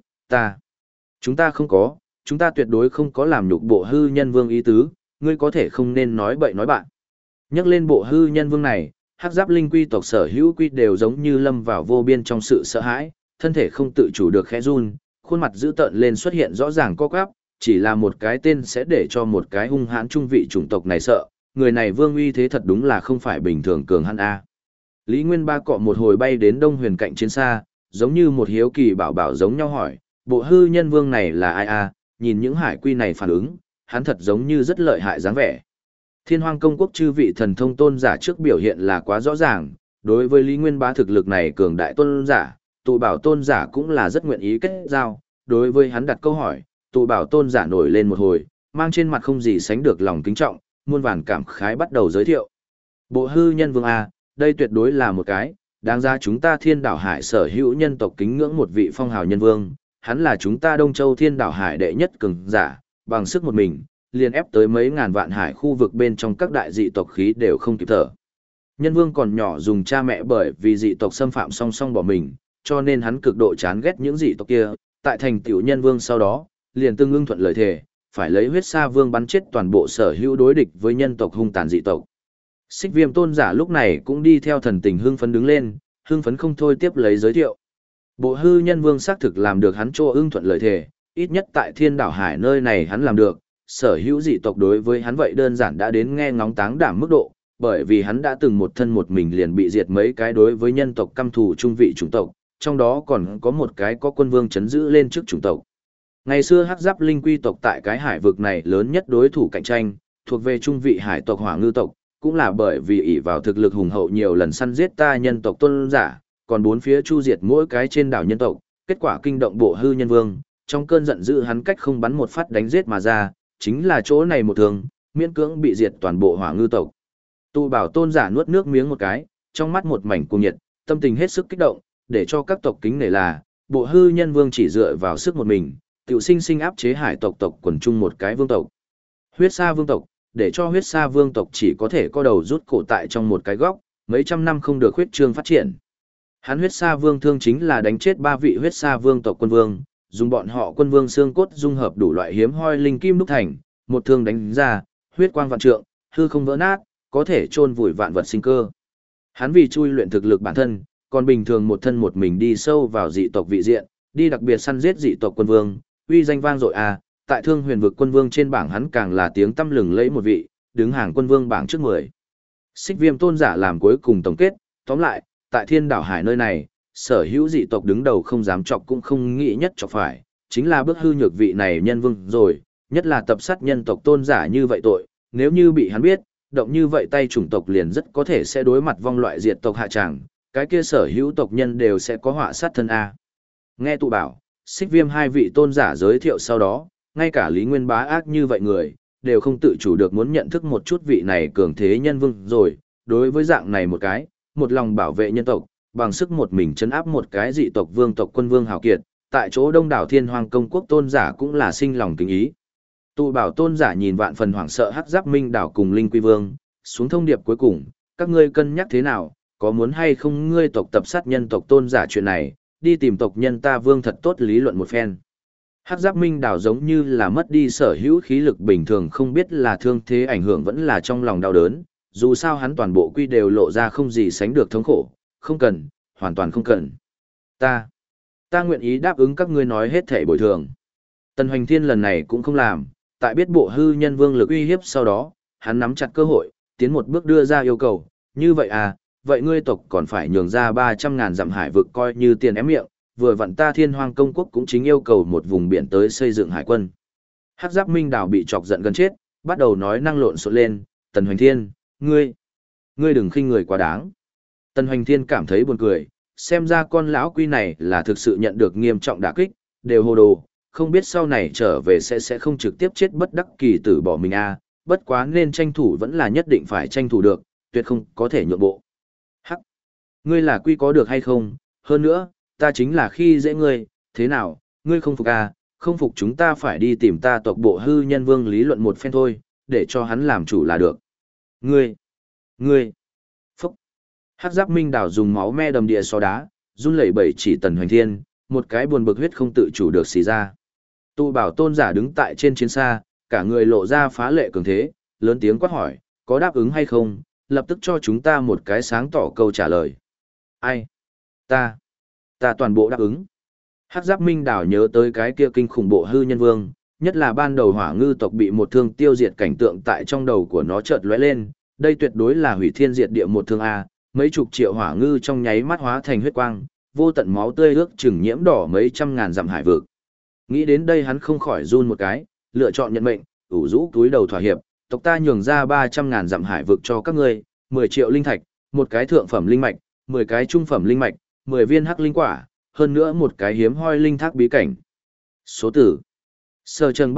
chúng ta không có, chúng ta tuyệt đối không có làm nhục Bộ Hư Nhân Vương ý tứ, ngươi có thể không nên nói bậy nói bạn. Nhắc lên Bộ Hư Nhân Vương này, Hắc Giáp Linh Quy tộc sở hữu quy đều giống như lâm vào vô biên trong sự sợ hãi, thân thể không tự chủ được khẽ run, khuôn mặt dữ tợn lên xuất hiện rõ ràng co quắp, chỉ là một cái tên sẽ để cho một cái hung hãn trung vị chủng tộc này sợ, người này vương uy thế thật đúng là không phải bình thường cường hãn a. Lý Nguyên Ba cọ một hồi bay đến Đông Huyền cạnh chiến xa, giống như một hiếu kỳ bảo bảo giống nhau hỏi, Bộ Hư Nhân Vương này là ai a? Nhìn những hải quy này phản ứng, hắn thật giống như rất lợi hại dáng vẻ. Thiên Hoang Công quốc chư vị thần thông tôn giả trước biểu hiện là quá rõ ràng, đối với Lý Nguyên Bá thực lực này cường đại tôn giả, tụ bảo tôn giả cũng là rất nguyện ý kết giao, đối với hắn đặt câu hỏi, tụ bảo tôn giả nổi lên một hồi, mang trên mặt không gì sánh được lòng kính trọng, muôn vàn cảm khái bắt đầu giới thiệu. Bộ Hư Nhân Vương A, đây tuyệt đối là một cái, đáng ra chúng ta Thiên Đảo Hải sở hữu nhân tộc kính ngưỡng một vị phong hào nhân vương, hắn là chúng ta Đông Châu Thiên Đảo Hải đệ nhất cường giả, bằng sức một mình, liền ép tới mấy ngàn vạn hải khu vực bên trong các đại dị tộc khí đều không kịp thở. Nhân vương còn nhỏ dùng cha mẹ bởi vì dị tộc xâm phạm song song bỏ mình, cho nên hắn cực độ chán ghét những dị tộc kia, tại thành tiểu nhân vương sau đó, liền tương ưng thuận lời thề, phải lấy huyết sa vương bắn chết toàn bộ sở hữu đối địch với nhân tộc hung tàn dị tộc. Xích Viêm tôn giả lúc này cũng đi theo thần tình hưng phấn đứng lên, hưng phấn không thôi tiếp lấy giới thiệu. Bộ Hư Nhân Vương xác thực làm được hắn cho ưng thuận lời thề, ít nhất tại Thiên Đảo Hải nơi này hắn làm được, sở hữu dị tộc đối với hắn vậy đơn giản đã đến nghe ngóng táng đảm mức độ, bởi vì hắn đã từng một thân một mình liền bị diệt mấy cái đối với nhân tộc căm thù trung vị chủng tộc, trong đó còn có một cái có quân vương chấn giữ lên trước chủng tộc. Ngày xưa Hắc Giáp Linh Quy tộc tại cái hải vực này lớn nhất đối thủ cạnh tranh, thuộc về trung vị hải tộc Hỏa Ngư tộc, cũng là bởi vì ỷ vào thực lực hùng hậu nhiều lần săn giết ta nhân tộc tôn giả, còn bốn phía chu diệt mỗi cái trên đảo nhân tộc, kết quả kinh động Bộ Hư Nhân Vương, trong cơn giận dữ hắn cách không bắn một phát đánh giết mà ra, chính là chỗ này một thường, miễn cưỡng bị diệt toàn bộ Hỏa Ngư tộc. Tu Bảo tôn giả nuốt nước miếng một cái, trong mắt một mảnh cuồng nhiệt, tâm tình hết sức kích động, để cho các tộc kính nể là, Bộ Hư Nhân Vương chỉ dựa vào sức một mình, tiểu sinh sinh áp chế hải tộc quần chung một cái vương tộc. Huyết Sa vương tộc, để cho Huyết Sa vương tộc chỉ có thể co đầu rút cổ tại trong một cái góc, mấy trăm năm không được huyết trương phát triển. Hắn huyết sa vương thương chính là đánh chết 3 vị huyết sa vương tộc quân vương, dùng bọn họ quân vương xương cốt dung hợp đủ loại hiếm hoi linh kim đúc thành, một thương đánh ra, huyết quang vạn trượng, hư không vỡ nát, có thể chôn vùi vạn vật sinh cơ. Hắn vì chui luyện thực lực bản thân, còn bình thường một thân một mình đi sâu vào dị tộc vị diện, đi đặc biệt săn giết dị tộc quân vương, uy danh vang dội à, tại Thương Huyền vực quân vương trên bảng hắn càng là tiếng tăm lừng lẫy một vị, đứng hàng quân vương bảng trước 10. Xích Viêm tôn giả làm cuối cùng tổng kết, tóm lại, tại Thiên Đảo Hải nơi này, sở hữu dị tộc đứng đầu không dám chọc cũng không nghĩ nhất chọc phải, chính là bước hư nhược vị này nhân vương rồi, nhất là tập sát nhân tộc tôn giả như vậy tội, nếu như bị hắn biết, động như vậy tay chủng tộc liền rất có thể sẽ đối mặt vong loại diệt tộc hạ tràng, cái kia sở hữu tộc nhân đều sẽ có họa sát thân a. Nghe tụ bảo, Xích Viêm 2 vị tôn giả giới thiệu sau đó, ngay cả Lý Nguyên bá ác như vậy người, đều không tự chủ được muốn nhận thức một chút vị này cường thế nhân vương rồi, đối với dạng này một cái, một lòng bảo vệ nhân tộc, bằng sức một mình chấn áp một cái dị tộc vương tộc quân vương hào kiệt, tại chỗ đông đảo Thiên Hoang công quốc tôn giả cũng là sinh lòng kính ý. Tụ bảo tôn giả nhìn vạn phần hoảng sợ Hắc Giáp Minh đảo cùng Linh Quy Vương, xuống thông điệp cuối cùng, các ngươi cân nhắc thế nào, có muốn hay không ngươi tộc tập sát nhân tộc tôn giả chuyện này, đi tìm tộc nhân ta vương thật tốt lý luận một phen. Hắc Giáp Minh đảo giống như là mất đi sở hữu khí lực bình thường, không biết là thương thế ảnh hưởng vẫn là trong lòng đau đớn, dù sao hắn toàn bộ quy đều lộ ra không gì sánh được thống khổ, không cần, hoàn toàn không cần. Ta nguyện ý đáp ứng các ngươi nói hết thể bồi thường. Tần Hoành Thiên lần này cũng không làm, tại biết bộ hư nhân vương lực uy hiếp sau đó, hắn nắm chặt cơ hội, tiến một bước đưa ra yêu cầu, như vậy à, vậy ngươi tộc còn phải nhường ra 300.000 dặm hải vực coi như tiền ém miệng, vừa vặn ta Thiên Hoang công quốc cũng chính yêu cầu một vùng biển tới xây dựng hải quân. Hắc Giáp Minh đảo bị chọc giận gần chết, bắt đầu nói năng lộn xộn lên, Tần Hoành Thiên, ngươi đừng khinh người quá đáng. Tần Hoành Thiên cảm thấy buồn cười, xem ra con lão quy này là thực sự nhận được nghiêm trọng đả kích, đều hồ đồ, không biết sau này trở về sẽ không trực tiếp chết bất đắc kỳ tử bỏ mình à, bất quá nên tranh thủ vẫn là nhất định phải tranh thủ được, tuyệt không có thể nhượng bộ. Hắc, ngươi là quy có được hay không, hơn nữa, ta chính là khi dễ ngươi, thế nào, ngươi không phục à, không phục chúng ta phải đi tìm ta tộc bộ hư nhân vương lý luận một phen thôi, để cho hắn làm chủ là được. Ngươi, phúc. Hắc Giáp Minh đảo dùng máu me đầm địa so đá, run lẩy bẩy chỉ Tần Hoành Thiên, một cái buồn bực huyết không tự chủ được xì ra. Tụ bảo tôn giả đứng tại trên chiến xa, cả người lộ ra phá lệ cường thế, lớn tiếng quát hỏi, có đáp ứng hay không, lập tức cho chúng ta một cái sáng tỏ câu trả lời. Ai? Ta toàn bộ đáp ứng. Hắc Giáp Minh đảo nhớ tới cái kia kinh khủng bộ hư nhân vương, nhất là ban đầu hỏa ngư tộc bị một thương tiêu diệt cảnh tượng tại trong đầu của nó chợt lóe lên, đây tuyệt đối là hủy thiên diệt địa một thương A, mấy chục triệu hỏa ngư trong nháy mắt hóa thành huyết quang, vô tận máu tươi ước chừng nhiễm đỏ mấy trăm ngàn dặm hải vực. Nghĩ đến đây hắn không khỏi run một cái, lựa chọn nhận mệnh, ủ rũ túi đầu thỏa hiệp, tộc ta nhường ra 300.000 dặm hải vực cho các ngươi, 10 triệu linh thạch, một cái thượng phẩm linh mạch, 10 cái trung phẩm linh mạch, 10 viên hắc linh quả, hơn nữa một cái hiếm hoi linh thác bí cảnh. Số tử. Sở trần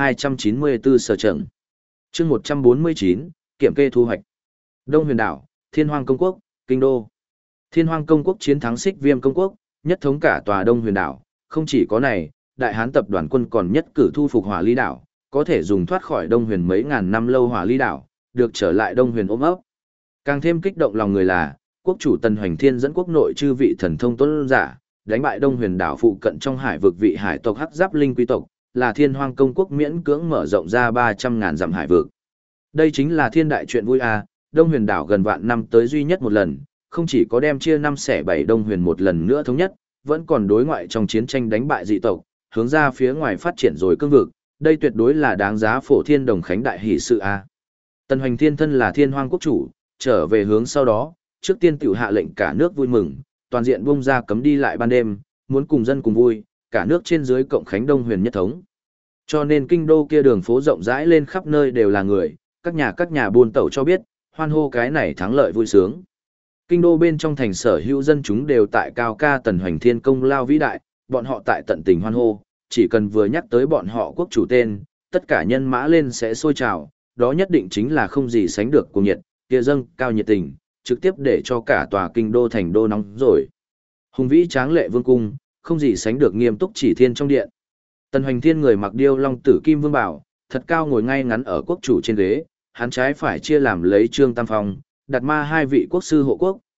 3294 sở trần. Chương 149, kiểm kê thu hoạch. Đông Huyền đảo, Thiên Hoang công quốc, Kinh đô. Thiên Hoang công quốc chiến thắng Xích Viêm công quốc, nhất thống cả tòa Đông Huyền đảo, không chỉ có này, Đại Hán tập đoàn quân còn nhất cử thu phục Hỏa Ly đảo, có thể dùng thoát khỏi Đông Huyền mấy ngàn năm lâu Hỏa Ly đảo, được trở lại Đông Huyền ôm ấp. Càng thêm kích động lòng người là, quốc chủ Tần Hoành Thiên dẫn quốc nội chư vị thần thông tuấn giả, đánh bại Đông Huyền đảo phụ cận trong hải vực vị hải tộc Hắc Giáp Linh quý tộc, là Thiên Hoang công quốc miễn cưỡng mở rộng ra 300.000 dặm hải vực. Đây chính là thiên đại chuyện vui à, Đông Huyền đảo gần vạn năm tới duy nhất một lần, không chỉ có đem chia 5/7 Đông Huyền một lần nữa thống nhất, vẫn còn đối ngoại trong chiến tranh đánh bại dị tộc, hướng ra phía ngoài phát triển rồi cương vực, đây tuyệt đối là đáng giá phổ thiên đồng khánh đại hỷ sự a. Tần Hoành Thiên thân là Thiên Hoang quốc chủ, trở về hướng sau đó, trước tiên tiểu hạ lệnh cả nước vui mừng, toàn diện bung ra cấm đi lại ban đêm, muốn cùng dân cùng vui, cả nước trên dưới cộng khánh Đông Huyền nhất thống. Cho nên kinh đô kia đường phố rộng rãi lên khắp nơi đều là người, các nhà buôn tẩu cho biết, hoan hô cái này thắng lợi vui sướng. Kinh đô bên trong thành sở hữu dân chúng đều tại cao ca Tần Hoành Thiên công lao vĩ đại, bọn họ tại tận tình hoan hô, chỉ cần vừa nhắc tới bọn họ quốc chủ tên, tất cả nhân mã lên sẽ sôi trào, đó nhất định chính là không gì sánh được cuồng nhiệt, kia dâng cao nhiệt tình, trực tiếp để cho cả tòa kinh đô thành đô nóng rồi. Hùng vĩ tráng lệ vương cung, không gì sánh được nghiêm túc chỉ thiên trong điện. Tần Hoành Thiên người mặc điêu long tử kim vương bảo, thật cao ngồi ngay ngắn ở quốc chủ trên ghế, hắn trái phải chia làm lấy Trương Tam Phong, Đạt Ma hai vị quốc sư hộ quốc,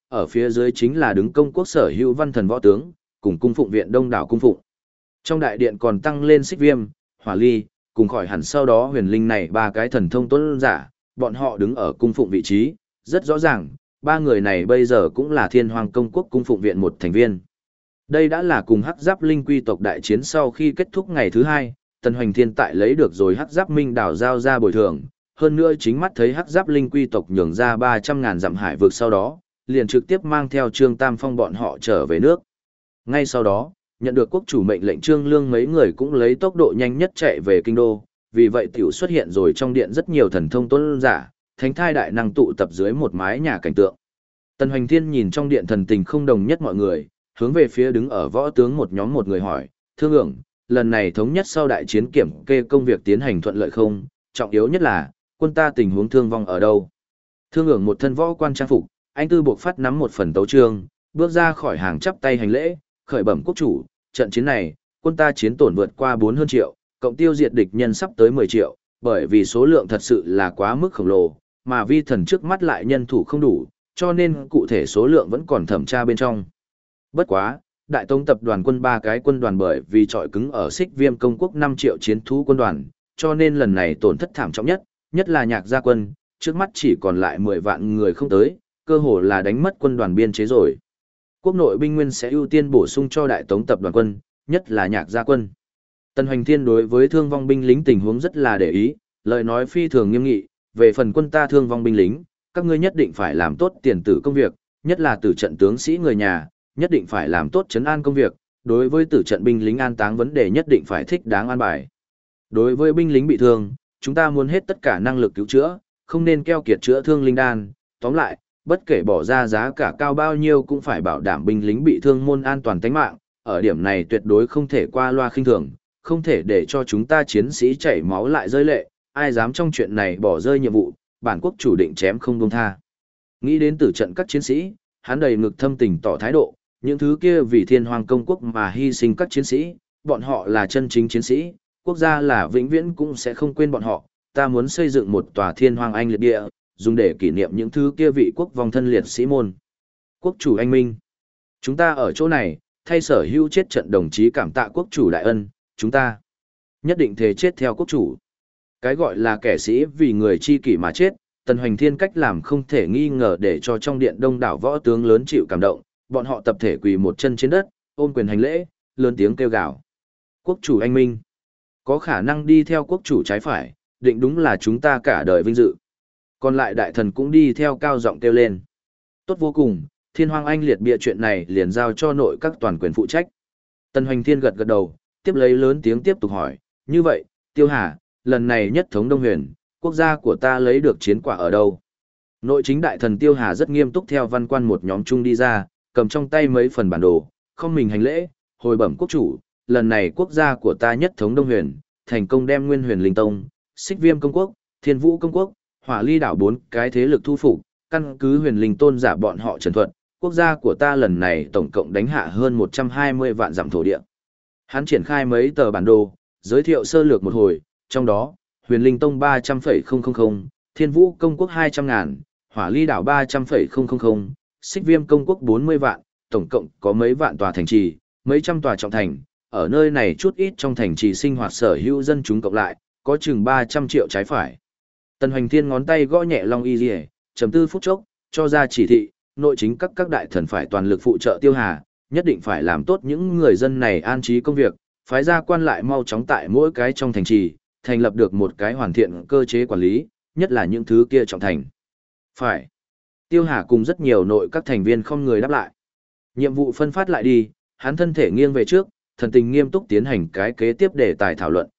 ở phía dưới chính là đứng công quốc sở hữu văn thần võ tướng, cùng cung phụng viện đông đảo cung phụng. Trong đại điện còn tăng lên Xích Viêm, Hỏa Ly, cùng khỏi hẳn sau đó huyền linh này ba cái thần thông tuấn giả, bọn họ đứng ở cung phụng vị trí, rất rõ ràng, ba người này bây giờ cũng là Thiên Hoàng công quốc cung phụng viện một thành viên. Đây đã là cùng Hắc Giáp Linh quy tộc đại chiến sau khi kết thúc ngày thứ hai, Tần Hoành Thiên tại lấy được rồi Hắc Giáp Minh đảo giao ra bồi thường, hơn nữa chính mắt thấy Hắc Giáp Linh quy tộc nhường ra 300.000 dặm hải vực sau đó, liền trực tiếp mang theo Trương Tam Phong bọn họ trở về nước. Ngay sau đó, nhận được quốc chủ mệnh lệnh Trương Lương mấy người cũng lấy tốc độ nhanh nhất chạy về kinh đô, vì vậy tiểu xuất hiện rồi trong điện rất nhiều thần thông tuấn giả, thánh thai đại năng tụ tập dưới một mái nhà cảnh tượng. Tần Hoành Thiên nhìn trong điện thần tình không đồng nhất mọi người, hướng về phía đứng ở võ tướng một nhóm một người hỏi, thương ưởng, lần này thống nhất sau đại chiến kiểm kê công việc tiến hành thuận lợi không, trọng yếu nhất là, quân ta tình huống thương vong ở đâu. Thương ưởng một thân võ quan trang phục, anh tư buộc phát nắm một phần tấu chương, bước ra khỏi hàng chắp tay hành lễ, khởi bẩm quốc chủ, trận chiến này, quân ta chiến tổn vượt qua 4 hơn triệu, cộng tiêu diệt địch nhân sắp tới 10 triệu, bởi vì số lượng thật sự là quá mức khổng lồ, mà vi thần trước mắt lại nhân thủ không đủ, cho nên cụ thể số lượng vẫn còn thẩm tra bên trong. Bất quá, Đại Tống tập đoàn quân ba cái quân đoàn bởi vì trọi cứng ở Xích Viêm công quốc 5 triệu chiến thú quân đoàn, cho nên lần này tổn thất thảm trọng nhất là Nhạc Gia quân, trước mắt chỉ còn lại 10 vạn người không tới, cơ hồ là đánh mất quân đoàn biên chế rồi. Quốc nội binh nguyên sẽ ưu tiên bổ sung cho Đại Tống tập đoàn quân, nhất là Nhạc Gia quân. Tần Hoành Thiên đối với thương vong binh lính tình huống rất là để ý, lời nói phi thường nghiêm nghị, về phần quân ta thương vong binh lính, các ngươi nhất định phải làm tốt tiền tử công việc, nhất là tử trận tướng sĩ người nhà, nhất định phải làm tốt trấn an công việc, đối với tử trận binh lính an táng vấn đề nhất định phải thích đáng an bài. Đối với binh lính bị thương, chúng ta muốn hết tất cả năng lực cứu chữa, không nên keo kiệt chữa thương linh đan, tóm lại, bất kể bỏ ra giá cả cao bao nhiêu cũng phải bảo đảm binh lính bị thương môn an toàn tính mạng, ở điểm này tuyệt đối không thể qua loa khinh thường, không thể để cho chúng ta chiến sĩ chảy máu lại rơi lệ, ai dám trong chuyện này bỏ rơi nhiệm vụ, bản quốc chủ định chém không buông tha. Nghĩ đến tử trận các chiến sĩ, hắn đầy ngực thâm tình tỏ thái độ, những thứ kia vì Thiên Hoàng công quốc mà hy sinh các chiến sĩ, bọn họ là chân chính chiến sĩ, quốc gia là vĩnh viễn cũng sẽ không quên bọn họ, ta muốn xây dựng một tòa Thiên Hoàng anh liệt địa, dùng để kỷ niệm những thứ kia vị quốc vong thân liệt sĩ môn. Quốc chủ anh minh, chúng ta ở chỗ này, thay sở hữu chết trận đồng chí cảm tạ quốc chủ đại ân, chúng ta nhất định thề chết theo quốc chủ. Cái gọi là kẻ sĩ vì người chi kỷ mà chết, Tần Hoành Thiên cách làm không thể nghi ngờ để cho trong điện đông đảo võ tướng lớn chịu cảm động, bọn họ tập thể quỳ một chân trên đất, ôm quyền hành lễ, lớn tiếng kêu gào. Quốc chủ anh minh, có khả năng đi theo quốc chủ trái phải, định đúng là chúng ta cả đời vinh dự. Còn lại đại thần cũng đi theo cao giọng kêu lên. Tốt vô cùng, Thiên Hoàng anh liệt bia chuyện này liền giao cho nội các toàn quyền phụ trách. Tần Hoành Thiên gật gật đầu, tiếp lấy lớn tiếng tiếp tục hỏi, như vậy, Tiêu Hà, lần này nhất thống Đông Huyền, quốc gia của ta lấy được chiến quả ở đâu? Nội chính đại thần Tiêu Hà rất nghiêm túc theo văn quan một nhóm chung đi ra, cầm trong tay mấy phần bản đồ, không mình hành lễ, hồi bẩm quốc chủ, lần này quốc gia của ta nhất thống Đông Huyền, thành công đem Nguyên Huyền Linh Tông, Xích Viêm công quốc, Thiên Vũ công quốc, Hỏa Ly đảo 4 cái thế lực thu phục, căn cứ Huyền Linh tôn giả bọn họ trần thuận, quốc gia của ta lần này tổng cộng đánh hạ hơn 120 vạn dặm thổ địa. Hắn triển khai mấy tờ bản đồ, giới thiệu sơ lược một hồi, trong đó, Huyền Linh Tông 300,000, Thiên Vũ công quốc 200.000, Hỏa Ly đảo 300,000, Xích Viêm công quốc 40 vạn, tổng cộng có mấy vạn tòa thành trì, mấy trăm tòa trọng thành, ở nơi này chút ít trong thành trì sinh hoạt sở hữu dân chúng cộng lại, có chừng 300 triệu trái phải. Tần Hoành Thiên ngón tay gõ nhẹ Long Y Liễu, chấm tư phút chốc, cho ra chỉ thị, nội chính các đại thần phải toàn lực phụ trợ Tiêu Hà, nhất định phải làm tốt những người dân này an trí công việc, phái ra quan lại mau chóng tại mỗi cái trong thành trì, thành lập được một cái hoàn thiện cơ chế quản lý, nhất là những thứ kia trọng thành. Phải. Tiêu Hà cùng rất nhiều nội các thành viên không người đáp lại. Nhiệm vụ phân phát lại đi, hắn thân thể nghiêng về trước, thần tình nghiêm túc tiến hành cái kế tiếp để tài thảo luận.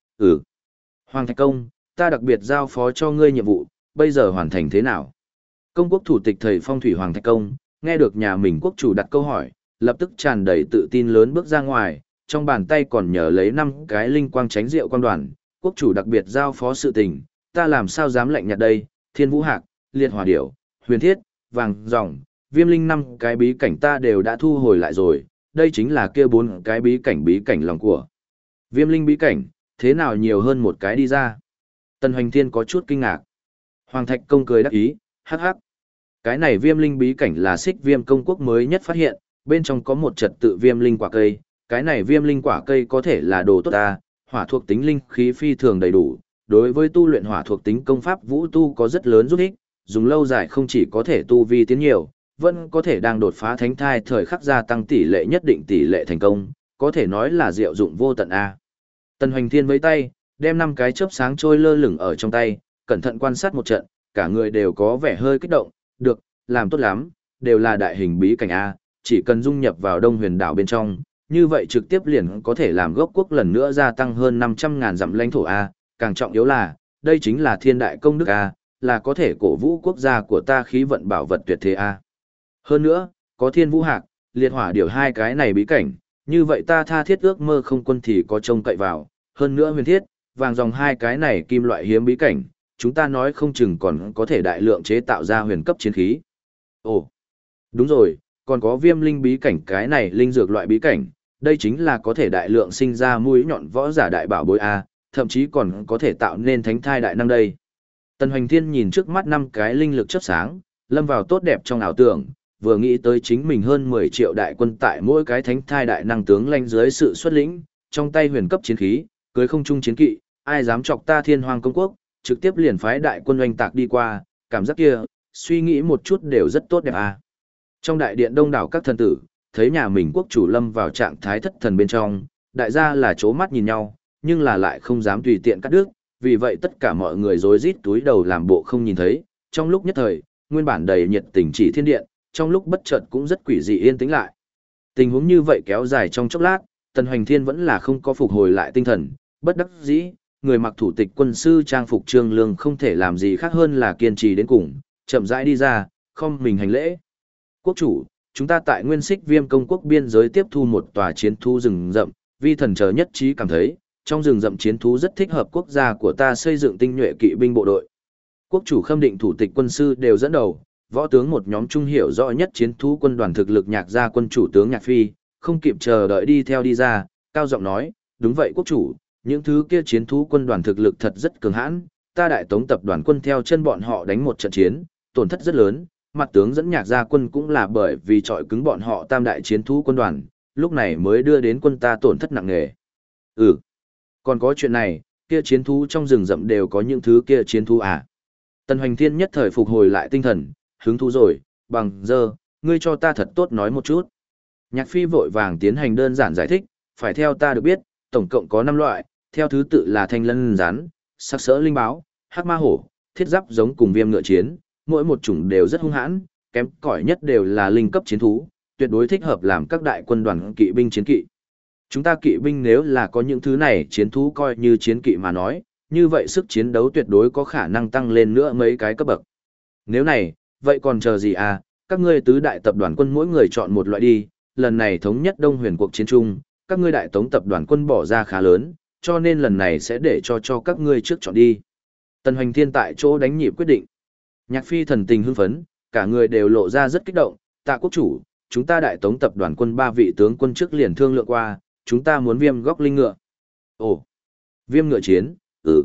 Hoàng Thạch Công, ta đặc biệt giao phó cho ngươi nhiệm vụ, bây giờ hoàn thành thế nào? Công quốc thủ tịch thầy phong thủy Hoàng Thạch Công, nghe được nhà mình quốc chủ đặt câu hỏi, lập tức tràn đầy tự tin lớn bước ra ngoài, trong bàn tay còn nhờ lấy 5 cái linh quang tránh diệu quan đoàn, quốc chủ đặc biệt giao phó sự tình, ta làm sao dám lạnh nhạt đây, Thiên Vũ Hạc, Liệt Hỏa Điểu, Huyền Thiết, Vàng Ròng, Viêm Linh 5 cái bí cảnh ta đều đã thu hồi lại rồi, đây chính là kia 4 cái bí cảnh lòng của. Viêm Linh bí cảnh, thế nào nhiều hơn một cái đi ra? Tần Hoành Thiên có chút kinh ngạc. Hoàng Thạch Công cười đắc ý, hắc hắc. Cái này viêm linh bí cảnh là Xích Viêm công quốc mới nhất phát hiện, bên trong có một trật tự viêm linh quả cây, cái này viêm linh quả cây có thể là đồ tốt ta, hỏa thuộc tính linh khí phi thường đầy đủ, đối với tu luyện hỏa thuộc tính công pháp vũ tu có rất lớn giúp ích, dùng lâu dài không chỉ có thể tu vi tiến nhiều, vẫn có thể đang đột phá thánh thai thời khắc gia tăng tỷ lệ nhất định tỷ lệ thành công, có thể nói là diệu dụng vô tận a. Tần Hoành Thiên với tay, đem 5 cái chớp sáng trôi lơ lửng ở trong tay, cẩn thận quan sát một trận, cả người đều có vẻ hơi kích động, được, làm tốt lắm, đều là đại hình bí cảnh a, chỉ cần dung nhập vào Đông Huyền đảo bên trong, như vậy trực tiếp liền có thể làm gốc quốc lần nữa gia tăng hơn 500.000 dặm lãnh thổ a, càng trọng yếu là, đây chính là thiên đại công đức a, là có thể cổ vũ quốc gia của ta khí vận bảo vật tuyệt thế a. Hơn nữa, có Thiên Vũ Hạc, Liệt Hỏa Điểu hai cái này bí cảnh, như vậy ta tha thiết ước mơ không quân thì có trông cậy vào, hơn nữa huyền thiết, vàng dòng hai cái này kim loại hiếm bí cảnh, chúng ta nói không chừng còn có thể đại lượng chế tạo ra huyền cấp chiến khí. Ồ, đúng rồi, còn có viêm linh bí cảnh cái này linh dược loại bí cảnh, đây chính là có thể đại lượng sinh ra mũi nhọn võ giả đại bảo bối A, thậm chí còn có thể tạo nên thánh thai đại năng đây. Tần Hoành Thiên nhìn trước mắt 5 cái linh lực chớp sáng, lâm vào tốt đẹp trong ảo tưởng, vừa nghĩ tới chính mình hơn 10 triệu đại quân tại mỗi cái thánh thai đại năng tướng lãnh dưới sự xuất lĩnh, trong tay huyền cấp chiến khí, cưới không trung chiến kỵ, ai dám chọc ta Thiên Hoang công quốc, trực tiếp liền phái đại quân oanh tạc đi qua, cảm giác kia, suy nghĩ một chút đều rất tốt đẹp à. Trong đại điện đông đảo các thần tử, thấy nhà mình quốc chủ lâm vào trạng thái thất thần bên trong, đại gia là chố mắt nhìn nhau, nhưng là lại không dám tùy tiện cắt đứt, vì vậy tất cả mọi người rối rít túi đầu làm bộ không nhìn thấy, trong lúc nhất thời, nguyên bản đầy nhiệt tình chỉ thiên điện, trong lúc bất chợt cũng rất quỷ dị yên tĩnh lại. Tình huống như vậy kéo dài trong chốc lát, Tần Hoành Thiên vẫn là không có phục hồi lại tinh thần, bất đắc dĩ, người mặc thủ tịch quân sư trang phục Trương Lương không thể làm gì khác hơn là kiên trì đến cùng, chậm rãi đi ra, không mình hành lễ. Quốc chủ, chúng ta tại Nguyên Xích Viêm công quốc biên giới tiếp thu một tòa chiến thú rừng rậm, vi thần chờ nhất trí cảm thấy, trong rừng rậm chiến thú rất thích hợp quốc gia của ta xây dựng tinh nhuệ kỵ binh bộ đội. Quốc chủ khâm định thủ tịch quân sư đều dẫn đầu, võ tướng một nhóm trung hiểu rõ nhất chiến thú quân đoàn thực lực Nhạc gia quân chủ tướng Nhạc Phi, không kịp chờ đợi đi theo đi ra, cao giọng nói, đúng vậy quốc chủ, những thứ kia chiến thú quân đoàn thực lực thật rất cường hãn, ta đại tống tập đoàn quân theo chân bọn họ đánh một trận chiến, tổn thất rất lớn, mặt tướng dẫn Nhạc gia quân cũng là bởi vì trọi cứng bọn họ tam đại chiến thú quân đoàn, lúc này mới đưa đến quân ta tổn thất nặng nề. Còn có chuyện này, kia chiến thú trong rừng rậm đều có những thứ kia chiến thú à? Tần Hoành Thiên nhất thời phục hồi lại tinh thần, hứng thú rồi, bằng giờ, ngươi cho ta thật tốt nói một chút. Nhạc Phi vội vàng tiến hành đơn giản giải thích, phải theo ta được biết, tổng cộng có 5 loại, theo thứ tự là thanh lân rắn, sắc sỡ linh báo, hắc ma hổ, thiết giáp giống cùng viêm ngựa chiến, mỗi một chủng đều rất hung hãn, kém cỏi nhất đều là linh cấp chiến thú, tuyệt đối thích hợp làm các đại quân đoàn kỵ binh chiến kỵ. Chúng ta kỵ binh nếu là có những thứ này chiến thú coi như chiến kỵ mà nói, như vậy sức chiến đấu tuyệt đối có khả năng tăng lên nữa mấy cái cấp bậc. Nếu này, vậy còn chờ gì à, các ngươi tứ đại tập đoàn quân mỗi người chọn một loại đi, lần này thống nhất Đông Huyền cuộc chiến chung, các ngươi đại tống tập đoàn quân bỏ ra khá lớn, cho nên lần này sẽ để cho các ngươi trước chọn đi. Tần Hoành Thiên tại chỗ đánh nhịp quyết định. Nhạc Phi thần tình hưng phấn, cả người đều lộ ra rất kích động, tạ quốc chủ, chúng ta đại tống tập đoàn quân 3 vị tướng quân trước liền thương lượng qua, chúng ta muốn viêm góc linh ngựa. Ồ, viêm ngựa chiến,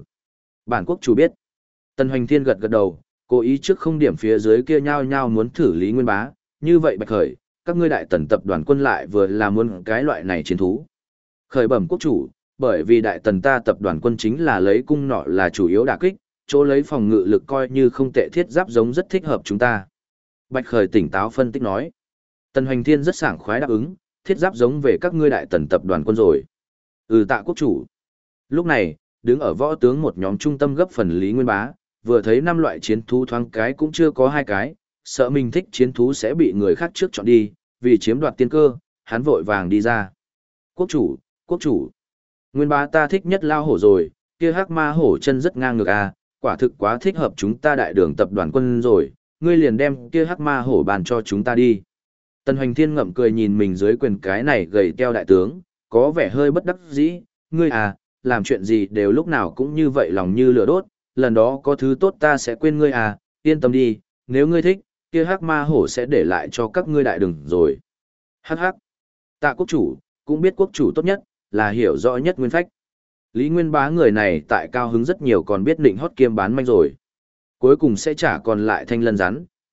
bản quốc chủ biết. Tần Hoành Thiên gật gật đầu, cố ý trước không điểm phía dưới kia nhao nhao muốn thử Lý Nguyên Bá, như vậy Bạch Khởi, các ngươi đại tần tập đoàn quân lại vừa là muốn cái loại này chiến thú. Khởi bẩm quốc chủ, bởi vì đại tần ta tập đoàn quân chính là lấy cung nọ là chủ yếu đả kích, chỗ lấy phòng ngự lực coi như không tệ thiết giáp giống rất thích hợp chúng ta. Bạch Khởi tỉnh táo phân tích nói. Tần Hoành Thiên rất sảng khoái đáp ứng, thiết giáp giống về các ngươi đại tần tập đoàn quân rồi. Tạ quốc chủ. Lúc này, đứng ở võ tướng một nhóm trung tâm gấp phần Lý Nguyên Bá, vừa thấy 5 loại chiến thú thoáng cái cũng chưa có 2 cái, sợ mình thích chiến thú sẽ bị người khác trước chọn đi, vì chiếm đoạt tiên cơ, hắn vội vàng đi ra. Quốc chủ. Nguyên Bá ta thích nhất lao hổ rồi, kia hắc ma hổ chân rất ngang ngược à, quả thực quá thích hợp chúng ta đại đường tập đoàn quân rồi, ngươi liền đem kia hắc ma hổ bàn cho chúng ta đi. Tần Hoành Thiên ngậm cười nhìn mình dưới quyền cái này gầy teo đại tướng, có vẻ hơi bất đắc dĩ, ngươi à, làm chuyện gì đều lúc nào cũng như vậy lòng như lửa đốt, lần đó có thứ tốt ta sẽ quên ngươi à, yên tâm đi, nếu ngươi thích, kia hắc ma hổ sẽ để lại cho các ngươi đại đường rồi. Hắc hắc, tạ quốc chủ, cũng biết quốc chủ tốt nhất, là hiểu rõ nhất nguyên phách. Lý Nguyên Bá người này tại cao hứng rất nhiều còn biết định hót kiêm bán manh rồi. Cuối cùng sẽ trả còn lại thanh lân rắn,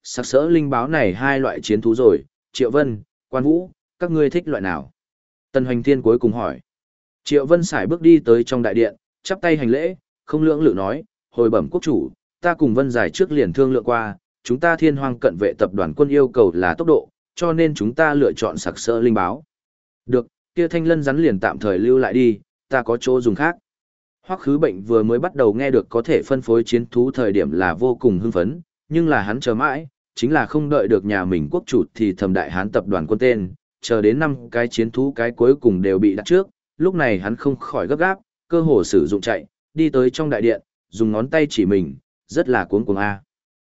sặc sỡ linh báo này hai loại chiến thú rồi, Triệu Vân, Quan Vũ, các ngươi thích loại nào? Tần Hoành Thiên cuối cùng hỏi. Triệu Vân sải bước đi tới trong đại điện, chắp tay hành lễ, không lưỡng lự nói, hồi bẩm quốc chủ, ta cùng Vân Giải trước liền thương lượng qua, chúng ta Thiên Hoang cận vệ tập đoàn quân yêu cầu là tốc độ, cho nên chúng ta lựa chọn sặc sỡ linh báo. Được, kia thanh lân rắn liền tạm thời lưu lại đi, ta có chỗ dùng khác. Hoắc Khứ Bệnh vừa mới bắt đầu nghe được có thể phân phối chiến thú thời điểm là vô cùng hưng phấn, nhưng là hắn chờ mãi, chính là không đợi được nhà mình quốc chủ thì thầm đại hán tập đoàn quân tên, chờ đến 5 cái chiến thú cái cuối cùng đều bị đặt trước, lúc này hắn không khỏi gấp gáp, cơ hồ sử dụng chạy, đi tới trong đại điện, dùng ngón tay chỉ mình, rất là cuống cuồng a.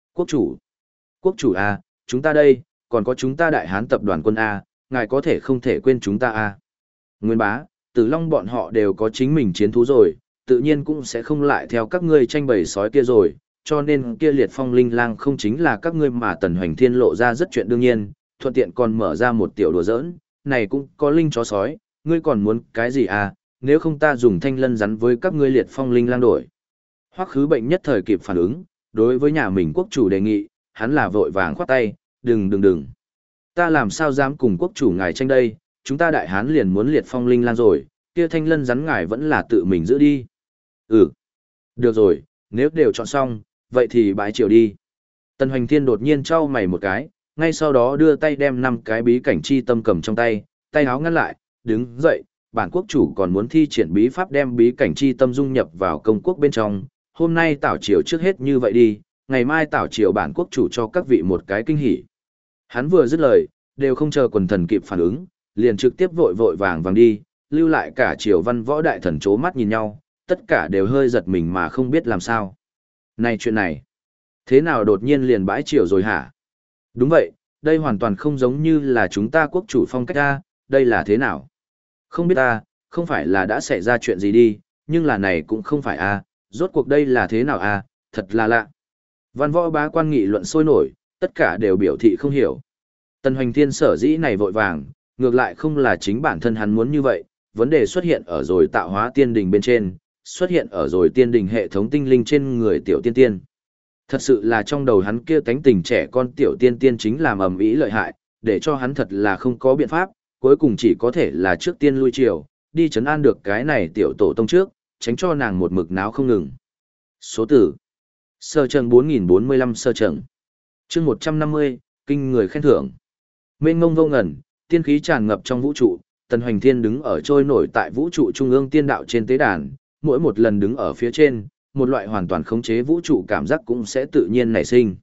Quốc chủ a, chúng ta đây, còn có chúng ta đại hán tập đoàn quân a, ngài có thể không thể quên chúng ta a. Nguyên bá, Tử Long bọn họ đều có chính mình chiến thú rồi, tự nhiên cũng sẽ không lại theo các ngươi tranh bầy sói kia rồi, cho nên kia liệt phong linh lang không chính là các ngươi mà Tần Hoành Thiên lộ ra rất chuyện đương nhiên, thuận tiện còn mở ra một tiểu đùa giỡn, này cũng có linh chó sói, ngươi còn muốn cái gì à, nếu không ta dùng thanh lân rắn với các ngươi liệt phong linh lang đổi. Hoắc Khứ Bệnh nhất thời kịp phản ứng, đối với nhà mình quốc chủ đề nghị, hắn là vội vàng khoát tay, đừng. Ta làm sao dám cùng quốc chủ ngài tranh đây, chúng ta đại hán liền muốn liệt phong linh lang rồi, kia thanh lân rắn ngài vẫn là tự mình giữ đi. Ừ, được rồi, nếu đều chọn xong, vậy thì bái triều đi. Tần Hoành Thiên đột nhiên trao mày một cái, ngay sau đó đưa tay đem 5 cái bí cảnh chi tâm cầm trong tay, tay áo ngăn lại, đứng dậy, bản quốc chủ còn muốn thi triển bí pháp đem bí cảnh chi tâm dung nhập vào công quốc bên trong, hôm nay tảo triều trước hết như vậy đi, ngày mai tảo triều bản quốc chủ cho các vị một cái kinh hỉ. Hắn vừa dứt lời, đều không chờ quần thần kịp phản ứng, liền trực tiếp vội vàng đi, lưu lại cả triều văn võ đại thần chố mắt nhìn nhau, tất cả đều hơi giật mình mà không biết làm sao. Này chuyện này, thế nào đột nhiên liền bãi triều rồi hả? Đúng vậy, đây hoàn toàn không giống như là chúng ta quốc chủ phong cách ta, đây là thế nào? Không biết ta, không phải là đã xảy ra chuyện gì đi, nhưng là này cũng không phải a, rốt cuộc đây là thế nào a, thật là lạ. Văn võ bá quan nghị luận sôi nổi, tất cả đều biểu thị không hiểu. Tần Hoành Thiên sở dĩ này vội vàng, ngược lại không là chính bản thân hắn muốn như vậy, vấn đề xuất hiện ở rồi tạo hóa tiên đình bên trên, xuất hiện ở rồi tiên đình hệ thống tinh linh trên người tiểu tiên tiên. Thật sự là trong đầu hắn kia tánh tình trẻ con tiểu tiên tiên chính làm ầm ĩ lợi hại, để cho hắn thật là không có biện pháp, cuối cùng chỉ có thể là trước tiên lui triều, đi trấn an được cái này tiểu tổ tông trước, tránh cho nàng một mực náo không ngừng. Số tử sơ trần 4045 sơ trần chương 150, kinh người khen thưởng. Mênh mông vô ngần, tiên khí tràn ngập trong vũ trụ, Tần Hoành Thiên đứng ở trôi nổi tại vũ trụ trung ương tiên đạo trên tế đàn, mỗi một lần đứng ở phía trên, một loại hoàn toàn khống chế vũ trụ cảm giác cũng sẽ tự nhiên nảy sinh.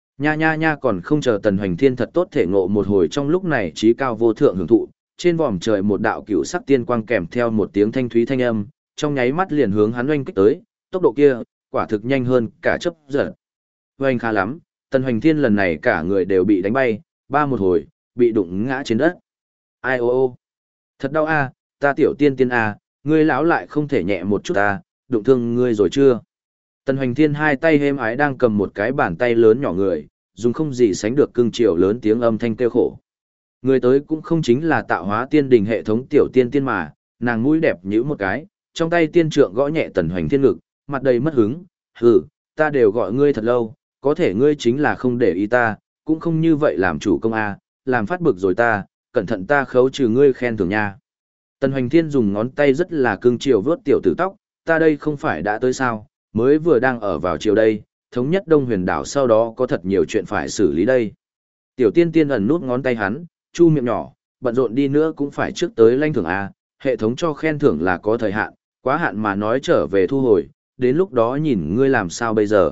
Nha còn không chờ Tần Hoành Thiên thật tốt thể ngộ một hồi trong lúc này trí cao vô thượng hưởng thụ, trên vòm trời một đạo cựu sắc tiên quang kèm theo một tiếng thanh thúy thanh âm, trong nháy mắt liền hướng hắn oanh kích tới, tốc độ kia, quả thực nhanh hơn cả chớp giật. Oanh khá lắm, Tần Hoành Thiên lần này cả người đều bị đánh bay, ba một hồi, bị đụng ngã trên đất. Ai ô, thật đau a, ta tiểu tiên tiên a, ngươi lão lại không thể nhẹ một chút a, đụng thương ngươi rồi chưa? Tần Hoành Thiên hai tay êm ái đang cầm một cái bàn tay lớn nhỏ người, dùng không gì sánh được cưng chiều lớn tiếng âm thanh kêu khổ. Người tới cũng không chính là tạo hóa tiên đình hệ thống tiểu tiên tiên mà, nàng mũi đẹp nhíu một cái, trong tay tiên trượng gõ nhẹ Tần Hoành Thiên ngực, mặt đầy mất hứng, hừ, ta đều gọi ngươi thật lâu, có thể ngươi chính là không để ý ta, cũng không như vậy làm chủ công a, làm phát bực rồi ta, cẩn thận ta khấu trừ ngươi khen thưởng nha. Tần Hoành Thiên dùng ngón tay rất là cưng chiều vớt tiểu tử tóc, ta đây không phải đã tới sao, mới vừa đang ở vào chiều đây, thống nhất Đông Huyền đảo sau đó có thật nhiều chuyện phải xử lý đây. Tiểu tiên tiên ẩn nút ngón tay hắn, chu miệng nhỏ, bận rộn đi nữa cũng phải trước tới lãnh thưởng a, hệ thống cho khen thưởng là có thời hạn, quá hạn mà nói trở về thu hồi, đến lúc đó nhìn ngươi làm sao bây giờ.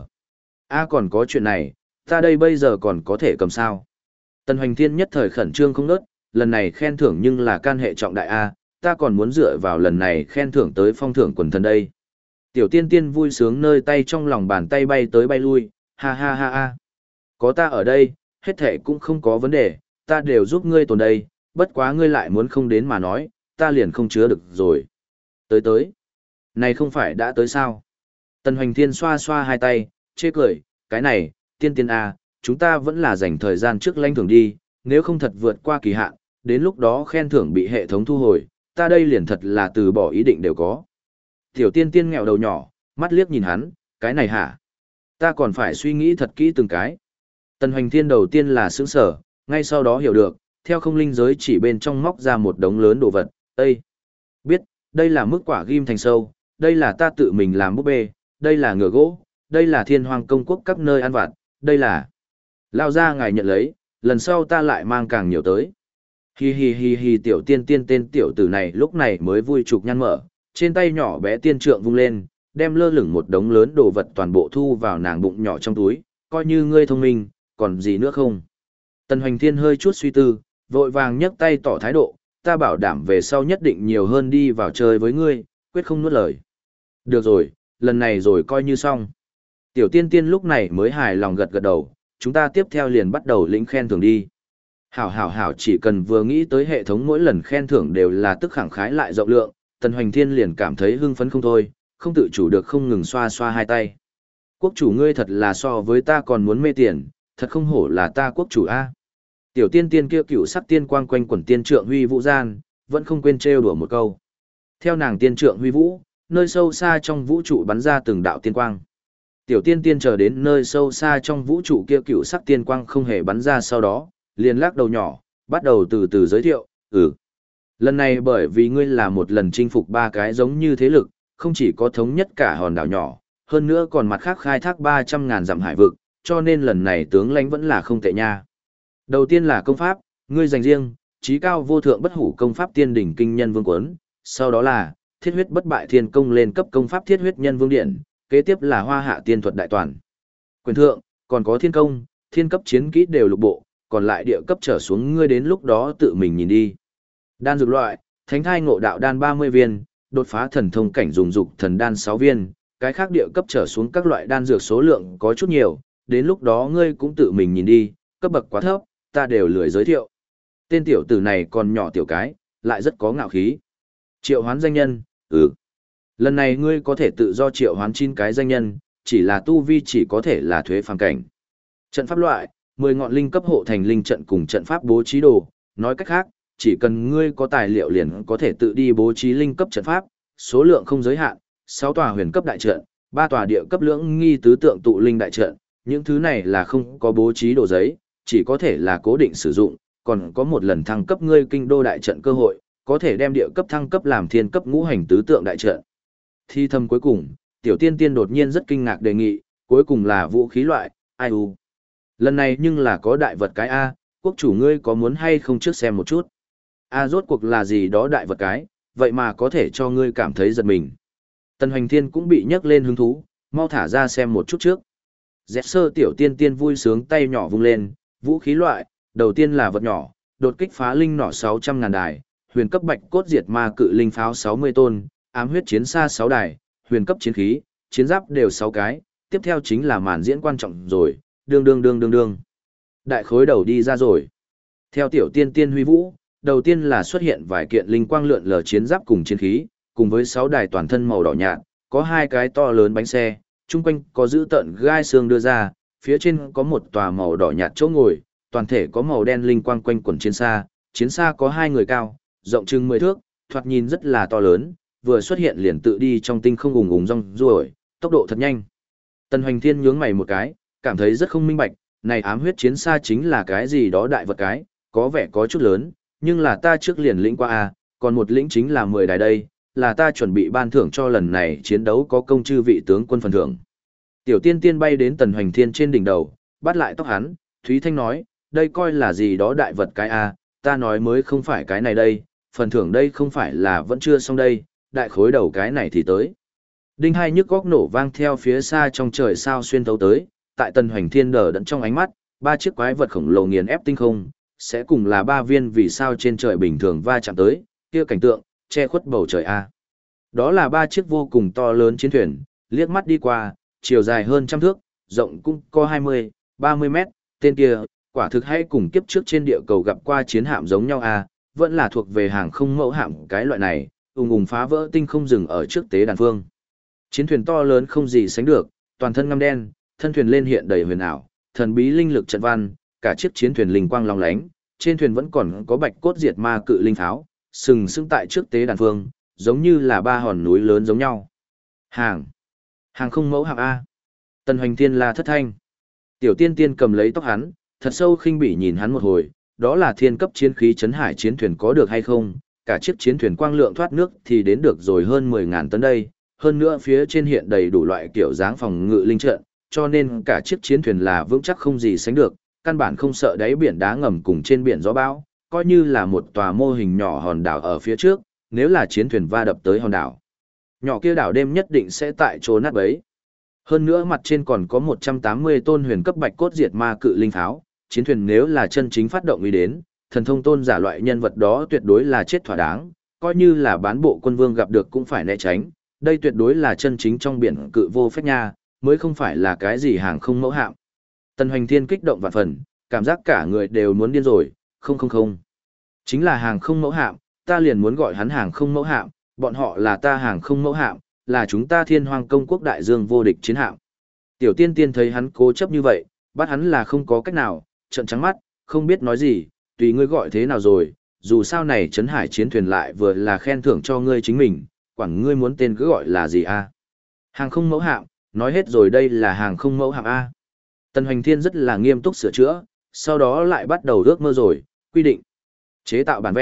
A còn có chuyện này, ta đây bây giờ còn có thể cầm sao. Tần Hoành Thiên nhất thời khẩn trương không nớt, lần này khen thưởng nhưng là can hệ trọng đại A, ta còn muốn dựa vào lần này khen thưởng tới phong thưởng quần thần đây. Tiểu tiên tiên vui sướng nơi tay trong lòng bàn tay bay tới bay lui, ha ha ha ha. Có ta ở đây, hết thể cũng không có vấn đề, ta đều giúp ngươi tồn đây, bất quá ngươi lại muốn không đến mà nói, ta liền không chứa được rồi. Tới. Này không phải đã tới sao? Tần Hoành Thiên xoa xoa hai tay, chê cười, cái này, tiên tiên A, chúng ta vẫn là dành thời gian trước lãnh thưởng đi, nếu không thật vượt qua kỳ hạn, đến lúc đó khen thưởng bị hệ thống thu hồi, ta đây liền thật là từ bỏ ý định đều có. Tiểu tiên tiên nghèo đầu nhỏ, mắt liếc nhìn hắn, cái này hả? Ta còn phải suy nghĩ thật kỹ từng cái. Tần Hoành Thiên đầu tiên là sững sở, ngay sau đó hiểu được, theo không linh giới chỉ bên trong móc ra một đống lớn đồ vật, Ê! Biết, đây là mức quả ghim thành sâu, đây là ta tự mình làm búp bê, đây là ngựa gỗ, đây là thiên hoàng công quốc các nơi ăn vặt, đây là... Lao ra ngài nhận lấy, lần sau ta lại mang càng nhiều tới. Hi hi hi hi tiểu tiên tiên tên tiểu tử này lúc này mới vui trục nhăn mở, trên tay nhỏ bé tiên trượng vung lên, đem lơ lửng một đống lớn đồ vật toàn bộ thu vào nàng bụng nhỏ trong túi, coi như ngươi thông minh, còn gì nữa không? Tần Hoành Thiên hơi chút suy tư, vội vàng nhấc tay tỏ thái độ, ta bảo đảm về sau nhất định nhiều hơn đi vào chơi với ngươi, quyết không nuốt lời. Được rồi, lần này rồi coi như xong. Tiểu tiên tiên lúc này mới hài lòng gật gật đầu, chúng ta tiếp theo liền bắt đầu lĩnh khen thưởng đi. Hảo hảo hảo chỉ cần vừa nghĩ tới hệ thống mỗi lần khen thưởng đều là tức khẳng khái lại rộng lượng, Tần Hoành Thiên liền cảm thấy hưng phấn không thôi, không tự chủ được không ngừng xoa xoa hai tay. Quốc chủ ngươi thật là so với ta còn muốn mê tiền, thật không hổ là ta quốc chủ a. Tiểu tiên tiên kia cựu sắc tiên quang quanh quẩn tiên trượng huy vũ gian, vẫn không quên trêu đùa một câu. Theo nàng tiên trượng huy vũ, nơi sâu xa trong vũ trụ bắn ra từng đạo tiên quang. Tiểu tiên tiên chờ đến nơi sâu xa trong vũ trụ kia cựu sắc tiên quang không hề bắn ra sau đó, liền lắc đầu nhỏ, bắt đầu từ từ giới thiệu, Lần này bởi vì ngươi là một lần chinh phục ba cái giống như thế lực, không chỉ có thống nhất cả hòn đảo nhỏ, hơn nữa còn mặt khác khai thác 300.000 dặm hải vực, cho nên lần này tướng lãnh vẫn là không tệ nha. Đầu tiên là công pháp, ngươi dành riêng, trí cao vô thượng bất hủ công pháp tiên đỉnh kinh nhân vương quấn, sau đó là thiết huyết bất bại thiên công lên cấp công pháp thiết huyết nhân vương điện, kế tiếp là hoa hạ tiên thuật đại toàn. Quyền thượng, còn có thiên công, thiên cấp chiến kỹ đều lục bộ, còn lại địa cấp trở xuống ngươi đến lúc đó tự mình nhìn đi. Đan dược loại, thánh thai ngộ đạo đan 30 viên, đột phá thần thông cảnh dùng dục thần đan 6 viên, cái khác địa cấp trở xuống các loại đan dược số lượng có chút nhiều, đến lúc đó ngươi cũng tự mình nhìn đi, cấp bậc quá thấp, ta đều lười giới thiệu. Tên tiểu tử này còn nhỏ tiểu cái, lại rất có ngạo khí. Triệu hoán danh nhân, Lần này ngươi có thể tự do triệu hoán 9 cái danh nhân, chỉ là tu vi chỉ có thể là thuế phàm cảnh. Trận pháp loại, 10 ngọn linh cấp hộ thành linh trận cùng trận pháp bố trí đồ, nói cách khác, chỉ cần ngươi có tài liệu liền có thể tự đi bố trí linh cấp trận pháp, số lượng không giới hạn, 6 tòa huyền cấp đại trận, 3 tòa địa cấp lưỡng nghi tứ tượng tụ linh đại trận, những thứ này là không có bố trí đồ giấy, chỉ có thể là cố định sử dụng, còn có một lần thăng cấp ngươi kinh đô đại trận cơ hội, có thể đem địa cấp thăng cấp làm thiên cấp ngũ hành tứ tượng đại trận. Thi thầm cuối cùng, tiểu tiên tiên đột nhiên rất kinh ngạc đề nghị, cuối cùng là vũ khí loại, Lần này nhưng là có đại vật cái A, quốc chủ ngươi có muốn hay không trước xem một chút. Rốt cuộc là gì đó đại vật cái, vậy mà có thể cho ngươi cảm thấy giật mình. Tần Hoành Thiên cũng bị nhấc lên hứng thú, mau thả ra xem một chút trước. Dẹt sơ tiểu tiên tiên vui sướng tay nhỏ vung lên, vũ khí loại, đầu tiên là vật nhỏ, đột kích phá linh nỏ 600.000 đài, huyền cấp bạch cốt diệt ma cự linh pháo 60 tôn, ám huyết chiến xa 6 đài, huyền cấp chiến khí, chiến giáp đều 6 cái, tiếp theo chính là màn diễn quan trọng rồi, đương. Đại khối đầu đi ra rồi. Theo tiểu tiên tiên huy vũ, đầu tiên là xuất hiện vài kiện linh quang lượn lờ chiến giáp cùng chiến khí, cùng với 6 đài toàn thân màu đỏ nhạt, có 2 cái to lớn bánh xe, chung quanh có giữ tận gai xương đưa ra, phía trên có một tòa màu đỏ nhạt chỗ ngồi, toàn thể có màu đen linh quang quanh quẩn chiến xa có 2 người cao, rộng chừng 10 thước, thoạt nhìn rất là to lớn, vừa xuất hiện liền tự đi trong tinh không ùng ùng rong ruổi, tốc độ thật nhanh. Tần Hoành Thiên nhướng mày một cái, cảm thấy rất không minh bạch, này ám huyết chiến xa chính là cái gì đó đại vật cái, có vẻ có chút lớn, nhưng là ta trước liền lĩnh qua còn một lĩnh chính là 10 đài đây, là ta chuẩn bị ban thưởng cho lần này chiến đấu có công chư vị tướng quân phần thưởng. Tiểu tiên tiên bay đến Tần Hoành Thiên trên đỉnh đầu, bắt lại tóc hắn, Thúy Thanh nói, đây coi là gì đó đại vật cái ta nói mới không phải cái này đây, phần thưởng đây không phải là vẫn chưa xong đây, đại khối đầu cái này thì tới. Đinh hai nhức góc nổ vang theo phía xa trong trời sao xuyên thấu tới, tại Tần Hoành Thiên đờ đẫn trong ánh mắt, 3 chiếc quái vật khổng lồ nghiền ép tinh không, sẽ cùng là 3 viên vì sao trên trời bình thường va chạm tới, kia cảnh tượng, che khuất bầu trời Đó là 3 chiếc vô cùng to lớn chiến thuyền, liếc mắt đi qua, chiều dài hơn 100 thước, rộng cũng có 20, 30 mét, tên kia, quả thực hay cùng kiếp trước trên địa cầu gặp qua chiến hạm giống nhau vẫn là thuộc về hàng không mẫu hạm cái loại này, ùng phá vỡ tinh không dừng ở trước tế đàn phương. Chiến thuyền to lớn không gì sánh được, toàn thân ngăm đen, thân thuyền lên hiện đầy huyền ảo, thần bí linh lực trận văn, cả chiếc chiến thuyền linh quang long lánh, trên thuyền vẫn còn có bạch cốt diệt ma cự linh pháo, sừng sững tại trước tế đàn phương, giống như là 3 hòn núi lớn giống nhau. Hàng không mẫu hạm A. Tần Hoành Thiên là thất thanh. Tiểu tiên tiên cầm lấy tóc hắn, thật sâu khinh bỉ nhìn hắn một hồi, đó là thiên cấp chiến khí chấn hải chiến thuyền có được hay không, cả chiếc chiến thuyền quang lượng thoát nước thì đến được rồi hơn 10.000 tấn đây, hơn nữa phía trên hiện đầy đủ loại kiểu dáng phòng ngự linh trận, cho nên cả chiếc chiến thuyền là vững chắc không gì sánh được, căn bản không sợ đáy biển đá ngầm cùng trên biển gió bão, coi như là một tòa mô hình nhỏ hòn đảo ở phía trước, nếu là chiến thuyền va đập tới hòn đảo. Nhỏ kia đảo đêm nhất định sẽ tại chỗ nát bấy. Hơn nữa mặt trên còn có 180 tôn huyền cấp bạch cốt diệt ma cự linh pháo, chiến thuyền nếu là chân chính phát động ý đến, thần thông tôn giả loại nhân vật đó tuyệt đối là chết thỏa đáng, coi như là bán bộ quân vương gặp được cũng phải né tránh, đây tuyệt đối là chân chính trong biển cự vô phách nha, mới không phải là cái gì hàng không mẫu hạm. Tần Hoành Thiên kích động vạn phần, cảm giác cả người đều muốn điên rồi, không. Chính là hàng không mẫu hạm, ta liền muốn gọi hắn hàng không mẫu hạm, bọn họ là ta hàng không mẫu hạm, là chúng ta Thiên Hoang công quốc đại dương vô địch chiến hạm. Tiểu tiên tiên thấy hắn cố chấp như vậy, bắt hắn là không có cách nào, trợn trắng mắt, không biết nói gì, tùy ngươi gọi thế nào rồi, dù sao này trấn hải chiến thuyền lại vừa là khen thưởng cho ngươi chính mình, quản ngươi muốn tên cứ gọi là gì a? Hàng không mẫu hạm, nói hết rồi đây là hàng không mẫu hạm a. Tần Hoành Thiên rất là nghiêm túc sửa chữa, sau đó lại bắt đầu ước mơ rồi, quy định. Chế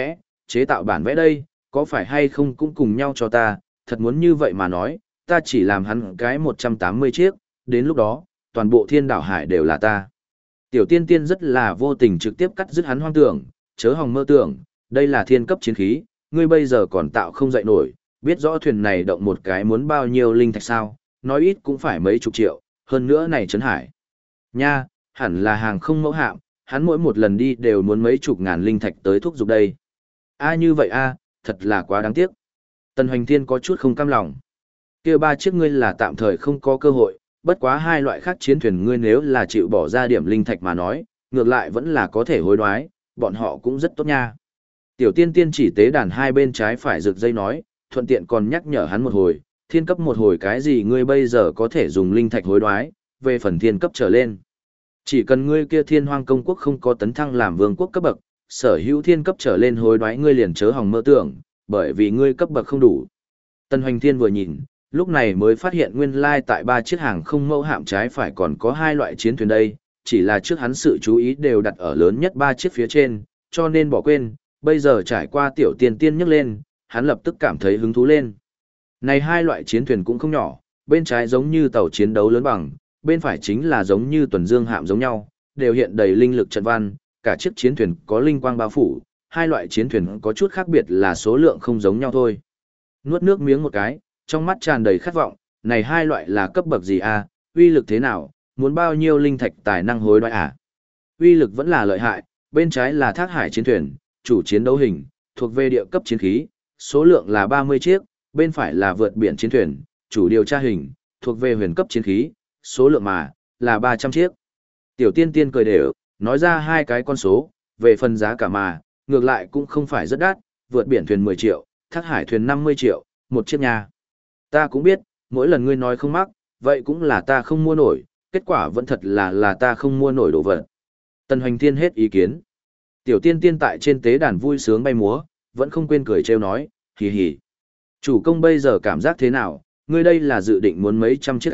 tạo bản vẽ đây, có phải hay không cũng cùng nhau cho ta, thật muốn như vậy mà nói, ta chỉ làm hắn cái 180 chiếc, đến lúc đó, toàn bộ thiên đảo hải đều là ta. Tiểu tiên tiên rất là vô tình trực tiếp cắt dứt hắn hoang tưởng, chớ hòng mơ tưởng, đây là thiên cấp chiến khí, ngươi bây giờ còn tạo không dậy nổi, biết rõ thuyền này động một cái muốn bao nhiêu linh thạch sao, nói ít cũng phải mấy chục triệu, hơn nữa này trấn hải. Nha, hẳn là hàng không mẫu hạm, hắn mỗi một lần đi đều muốn mấy chục ngàn linh thạch tới thúc giục đây. Như vậy thật là quá đáng tiếc. Tần Hoành Thiên có chút không cam lòng. Kia 3 chiếc ngươi là tạm thời không có cơ hội, bất quá 2 loại khác chiến thuyền ngươi nếu là chịu bỏ ra điểm linh thạch mà nói, ngược lại vẫn là có thể hối đoái, bọn họ cũng rất tốt nha. Tiểu tiên tiên chỉ tế đàn hai bên trái phải rực dây nói, thuận tiện còn nhắc nhở hắn một hồi, thiên cấp một hồi cái gì ngươi bây giờ có thể dùng linh thạch hối đoái, về phần thiên cấp trở lên. Chỉ cần ngươi kia Thiên Hoang công quốc không có tấn thăng làm vương quốc cấp bậc, sở hữu thiên cấp trở lên hối đoái ngươi liền chớ hòng mơ tưởng, bởi vì ngươi cấp bậc không đủ. Tần Hoành Thiên vừa nhìn, lúc này mới phát hiện nguyên lai tại 3 chiếc hàng không mẫu hạm trái phải còn có 2 loại chiến thuyền đây, chỉ là trước hắn sự chú ý đều đặt ở lớn nhất 3 chiếc phía trên, cho nên bỏ quên, bây giờ trải qua tiểu tiên tiên nhắc lên, hắn lập tức cảm thấy hứng thú lên. Này 2 loại chiến thuyền cũng không nhỏ, bên trái giống như tàu chiến đấu lớn bằng, bên phải chính là giống như tuần dương hạm giống nhau, đều hiện đầy linh lực trận văn, cả chiếc chiến thuyền có linh quang bao phủ, 2 loại chiến thuyền có chút khác biệt là số lượng không giống nhau thôi. Nuốt nước miếng một cái, trong mắt tràn đầy khát vọng, này 2 loại là cấp bậc gì uy lực thế nào, muốn bao nhiêu linh thạch tài năng hối đoái Uy lực vẫn là lợi hại, bên trái là thác hải chiến thuyền, chủ chiến đấu hình, thuộc về địa cấp chiến khí, số lượng là 30 chiếc, bên phải là vượt biển chiến thuyền, chủ điều tra hình, thuộc về huyền cấp chiến khí, số lượng là 300 chiếc. Tiểu tiên tiên cười đều, nói ra 2 cái con số, về phần giá cả ngược lại cũng không phải rất đắt, vượt biển thuyền 10 triệu, thác hải thuyền 50 triệu, một chiếc nha. Ta cũng biết, mỗi lần ngươi nói không mắc, vậy cũng là ta không mua nổi, kết quả vẫn thật là ta không mua nổi đồ vật. Tần Hoành Thiên hết ý kiến. Tiểu tiên tiên tại trên tế đàn vui sướng bay múa, vẫn không quên cười trêu nói, hì hì. Chủ công bây giờ cảm giác thế nào, ngươi đây là dự định muốn mấy trăm chiếc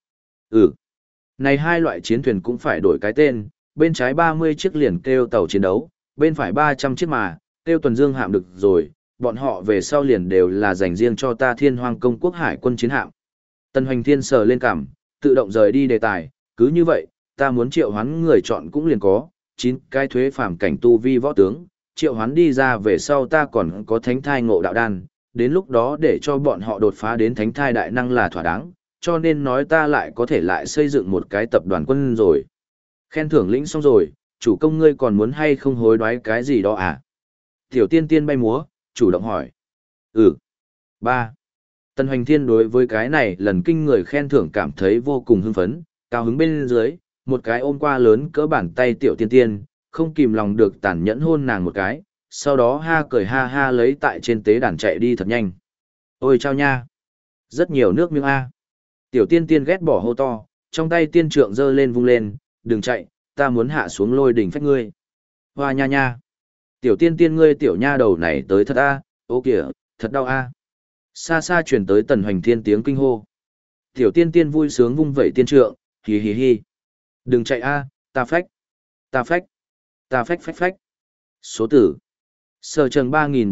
Này 2 loại chiến thuyền cũng phải đổi cái tên, bên trái 30 chiếc liền kêu tàu chiến đấu, bên phải 300 chiếc kêu tuần dương hạm được rồi, bọn họ về sau liền đều là dành riêng cho ta Thiên Hoang công quốc hải quân chiến hạm. Tần Hoành Thiên sờ lên cằm, tự động rời đi đề tài, cứ như vậy, ta muốn triệu hoán người chọn cũng liền có, 9 cái thuế phàm cảnh tu vi võ tướng, triệu hoán đi ra về sau ta còn có thánh thai ngộ đạo đan, đến lúc đó để cho bọn họ đột phá đến thánh thai đại năng là thỏa đáng, cho nên nói ta lại có thể lại xây dựng một cái tập đoàn quân rồi. Khen thưởng lĩnh xong rồi, chủ công ngươi còn muốn hay không hối đoái cái gì đó Tiểu tiên tiên bay múa, chủ động hỏi. 3. Tần Hoành Thiên đối với cái này lần kinh người khen thưởng cảm thấy vô cùng hưng phấn, cao hứng bên dưới, một cái ôm qua lớn cỡ bàn tay tiểu tiên tiên, không kìm lòng được tàn nhẫn hôn nàng một cái, sau đó cười ha ha lấy tại trên tế đàn chạy đi thật nhanh. Ôi chao nha! Rất nhiều nước miếng Tiểu tiên tiên ghét bỏ hô to, trong tay tiên trượng giơ lên vung lên, đừng chạy, ta muốn hạ xuống lôi đỉnh phách ngươi. Hoa nha nha! Tiểu tiên tiên ngươi tiểu nha đầu này tới thật ô kìa, thật đau Xa xa truyền tới Tần Hoành Thiên tiếng kinh hô. Tiểu tiên tiên vui sướng vung vẩy tiên trượng, hì hì hì. Đừng chạy a, ta phách, ta phách, ta phách phách phách. Số tử. Sở trường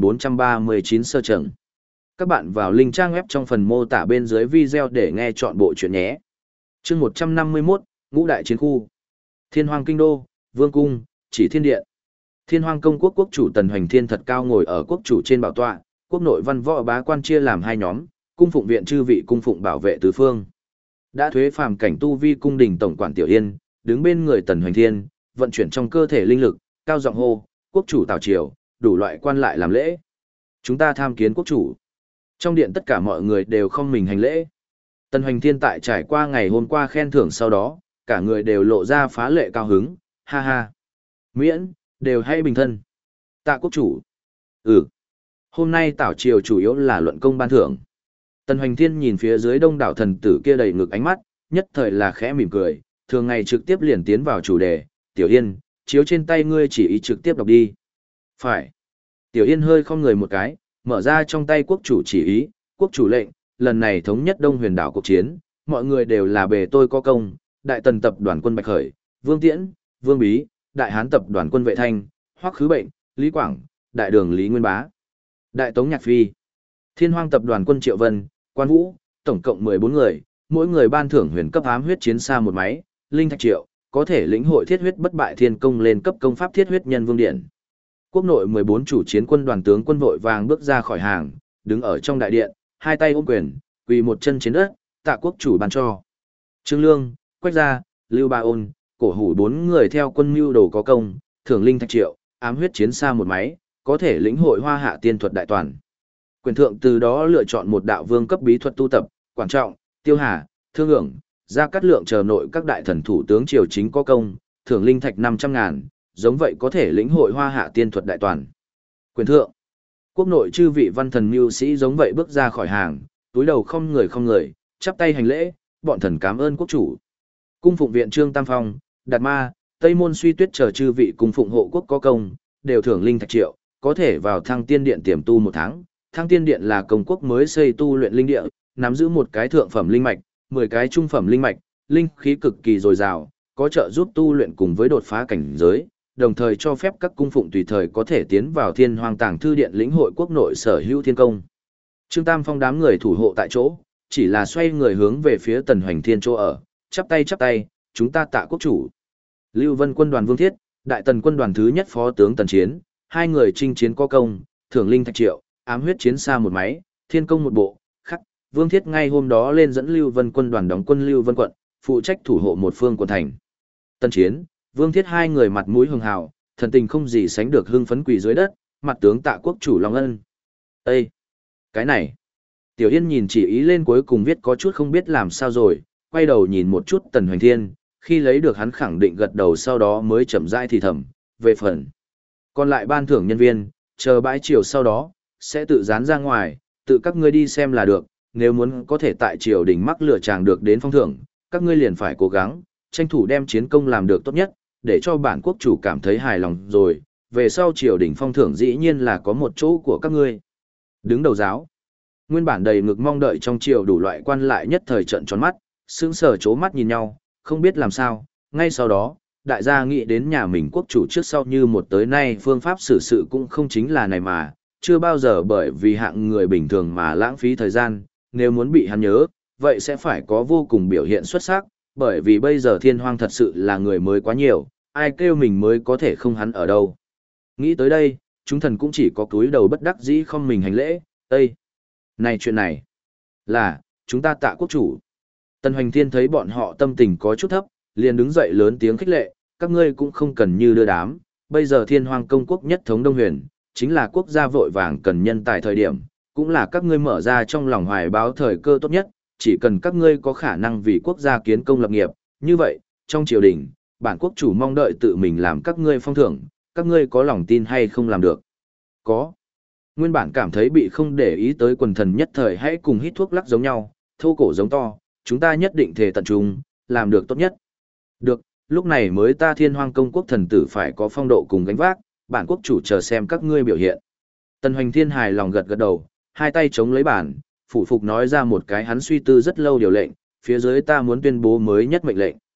3439 sở trường. Các bạn vào link trang web trong phần mô tả bên dưới video để nghe chọn bộ chuyện nhé. Chương 151, Ngũ Đại Chiến Khu. Thiên Hoang Kinh Đô, Vương Cung, Chỉ Thiên Điện. Thiên Hoang Công Quốc quốc chủ Tần Hoành Thiên thật cao ngồi ở quốc chủ trên bảo tọa, quốc nội văn võ bá quan chia làm hai nhóm, cung phụng viện chư vị cung phụng bảo vệ tứ phương. Đã thuế phàm cảnh tu vi cung đình tổng quản Tiểu Yên, đứng bên người Tần Hoành Thiên, vận chuyển trong cơ thể linh lực, cao giọng hô, quốc chủ Tào Triều, đủ loại quan lại làm lễ. Chúng ta tham kiến quốc chủ. Trong điện tất cả mọi người đều không mình hành lễ. Tần Hoành Thiên tại trải qua ngày hôm qua khen thưởng sau đó, cả người đều lộ ra phá lệ cao hứng, ha ha. Miễn, đều hay bình thân. Tạ quốc chủ. Ừ. Hôm nay Tảo Triều chủ yếu là luận công ban thưởng. Tần Hoành Thiên nhìn phía dưới đông đảo thần tử kia đầy ngực ánh mắt, nhất thời là khẽ mỉm cười, thường ngày trực tiếp liền tiến vào chủ đề, Tiểu Yên, chiếu trên tay ngươi chỉ ý trực tiếp đọc đi. Phải. Tiểu Yên hơi không người một cái, mở ra trong tay quốc chủ chỉ ý, quốc chủ lệnh, lần này thống nhất Đông Huyền đảo cuộc chiến, mọi người đều là bề tôi có công, Đại Tần tập đoàn quân Bạch Khởi, Vương Tiễn, Vương Bí, Đại Hán tập đoàn quân Vệ Thanh, Hoắc Khứ Bệnh, Lý Quảng, Đại Đường Lý Nguyên Bá, Đại Tống Nhạc Phi, Thiên Hoang tập đoàn quân Triệu Vân, Quan Vũ, tổng cộng 14 người, mỗi người ban thưởng huyền cấp ám huyết chiến xa một máy, linh thạch triệu, có thể lĩnh hội thiết huyết bất bại thiên công lên cấp công pháp thiết huyết nhân vương điện. Quốc nội 14 chủ chiến quân đoàn tướng quân vội vàng bước ra khỏi hàng, đứng ở trong đại điện, hai tay ôm quyền, quỳ một chân trên đất, tạ quốc chủ ban cho. Trương Lương, Quách Gia, Lưu Ba Ôn, Cổ Hủ 4 người theo quân mưu đồ có công, thưởng linh thạch triệu, ám huyết chiến xa một máy, có thể lĩnh hội hoa hạ tiên thuật đại toàn. Quyền thượng từ đó lựa chọn một đạo vương cấp bí thuật tu tập, Quản Trọng, Tiêu Hà, Thương Ưởng, Gia Cát Lượng chờ nội các đại thần thủ tướng triều chính có công, thưởng linh thạch 500.000, giống vậy có thể lĩnh hội hoa hạ tiên thuật đại toàn. Quyền thượng, quốc nội chư vị văn thần mưu sĩ giống vậy bước ra khỏi hàng, túi đầu không người, chắp tay hành lễ, bọn thần cảm ơn quốc chủ. Cung phụng viện Trương Tam Phong, Đạt Ma, Tây Môn Suy Tuyết chờ chư vị cung phụng hộ quốc có công, đều thưởng linh thạch triệu, có thể vào Thăng Tiên Điện tiềm tu 1 tháng. Thăng Tiên Điện là công quốc mới xây tu luyện linh địa, nắm giữ một cái thượng phẩm linh mạch, 10 cái trung phẩm linh mạch, linh khí cực kỳ dồi dào, có trợ giúp tu luyện cùng với đột phá cảnh giới, đồng thời cho phép các cung phụng tùy thời có thể tiến vào Thiên Hoang Tàng Thư Điện lĩnh hội quốc nội sở hữu thiên công. Trương Tam Phong đám người thủ hộ tại chỗ, chỉ là xoay người hướng về phía Tần Hoành Thiên chỗ ở, chắp tay, chúng ta tạ quốc chủ. Lưu Vân quân đoàn Vương Thiết, Đại Tần quân đoàn thứ nhất phó tướng Tần Chiến, hai người chinh chiến có công, thưởng linh thạch triệu, ám huyết chiến xa một máy, thiên công một bộ, khắc, Vương Thiết ngay hôm đó lên dẫn Lưu Vân quân đoàn đóng quân Lưu Vân quận, phụ trách thủ hộ một phương quận thành. Tần Chiến, Vương Thiết hai người mặt mũi hường hào, thần tình không gì sánh được hưng phấn quỳ dưới đất, mặt tướng tạ quốc chủ Long Ân. Ê! Cái này! Tiểu Yên nhìn chỉ ý lên cuối cùng viết có chút không biết làm sao rồi, quay đầu nhìn một chút Tần Hoành Thiên, khi lấy được hắn khẳng định gật đầu sau đó mới chậm rãi thì thầm, về phần. Còn lại ban thưởng nhân viên, chờ bãi chiều sau đó, sẽ tự dán ra ngoài, tự các ngươi đi xem là được, nếu muốn có thể tại triều đình mắc lửa chàng được đến phong thưởng, các ngươi liền phải cố gắng, tranh thủ đem chiến công làm được tốt nhất, để cho bản quốc chủ cảm thấy hài lòng rồi, về sau triều đình phong thưởng dĩ nhiên là có một chỗ của các ngươi. Đứng đầu giáo, nguyên bản đầy ngực mong đợi trong triều đủ loại quan lại nhất thời trợn tròn mắt, sững sờ chố mắt nhìn nhau, không biết làm sao, ngay sau đó, đại gia nghĩ đến nhà mình quốc chủ trước sau như một tới nay phương pháp xử sự cũng không chính là này mà, chưa bao giờ bởi vì hạng người bình thường mà lãng phí thời gian, nếu muốn bị hắn nhớ, vậy sẽ phải có vô cùng biểu hiện xuất sắc, bởi vì bây giờ Thiên Hoang thật sự là người mới quá nhiều, ai kêu mình mới có thể không hắn ở đâu. Nghĩ tới đây, chúng thần cũng chỉ có cúi đầu bất đắc dĩ không mình hành lễ, Ê! Này chuyện này, là, chúng ta tạ quốc chủ. Tần Hoành Thiên thấy bọn họ tâm tình có chút thấp, liền đứng dậy lớn tiếng khích lệ, các ngươi cũng không cần như đưa đám, bây giờ Thiên Hoang công quốc nhất thống Đông Huyền, chính là quốc gia vội vàng cần nhân tài thời điểm, cũng là các ngươi mở ra trong lòng hoài báo thời cơ tốt nhất, chỉ cần các ngươi có khả năng vì quốc gia kiến công lập nghiệp, như vậy, trong triều đình, bản quốc chủ mong đợi tự mình làm các ngươi phong thưởng, các ngươi có lòng tin hay không làm được? Có. Nguyên bản cảm thấy bị không để ý tới quần thần nhất thời hãy cùng hít thuốc lắc giống nhau, thô cổ giống to, chúng ta nhất định thề tận trung, làm được tốt nhất. Được, lúc này mới ta Thiên Hoang công quốc thần tử phải có phong độ cùng gánh vác, bản quốc chủ chờ xem các ngươi biểu hiện. Tần Hoành Thiên hài lòng gật gật đầu, hai tay chống lấy bản, phủ phục nói ra một cái hắn suy tư rất lâu điều lệnh, phía dưới ta muốn tuyên bố mới nhất mệnh lệnh.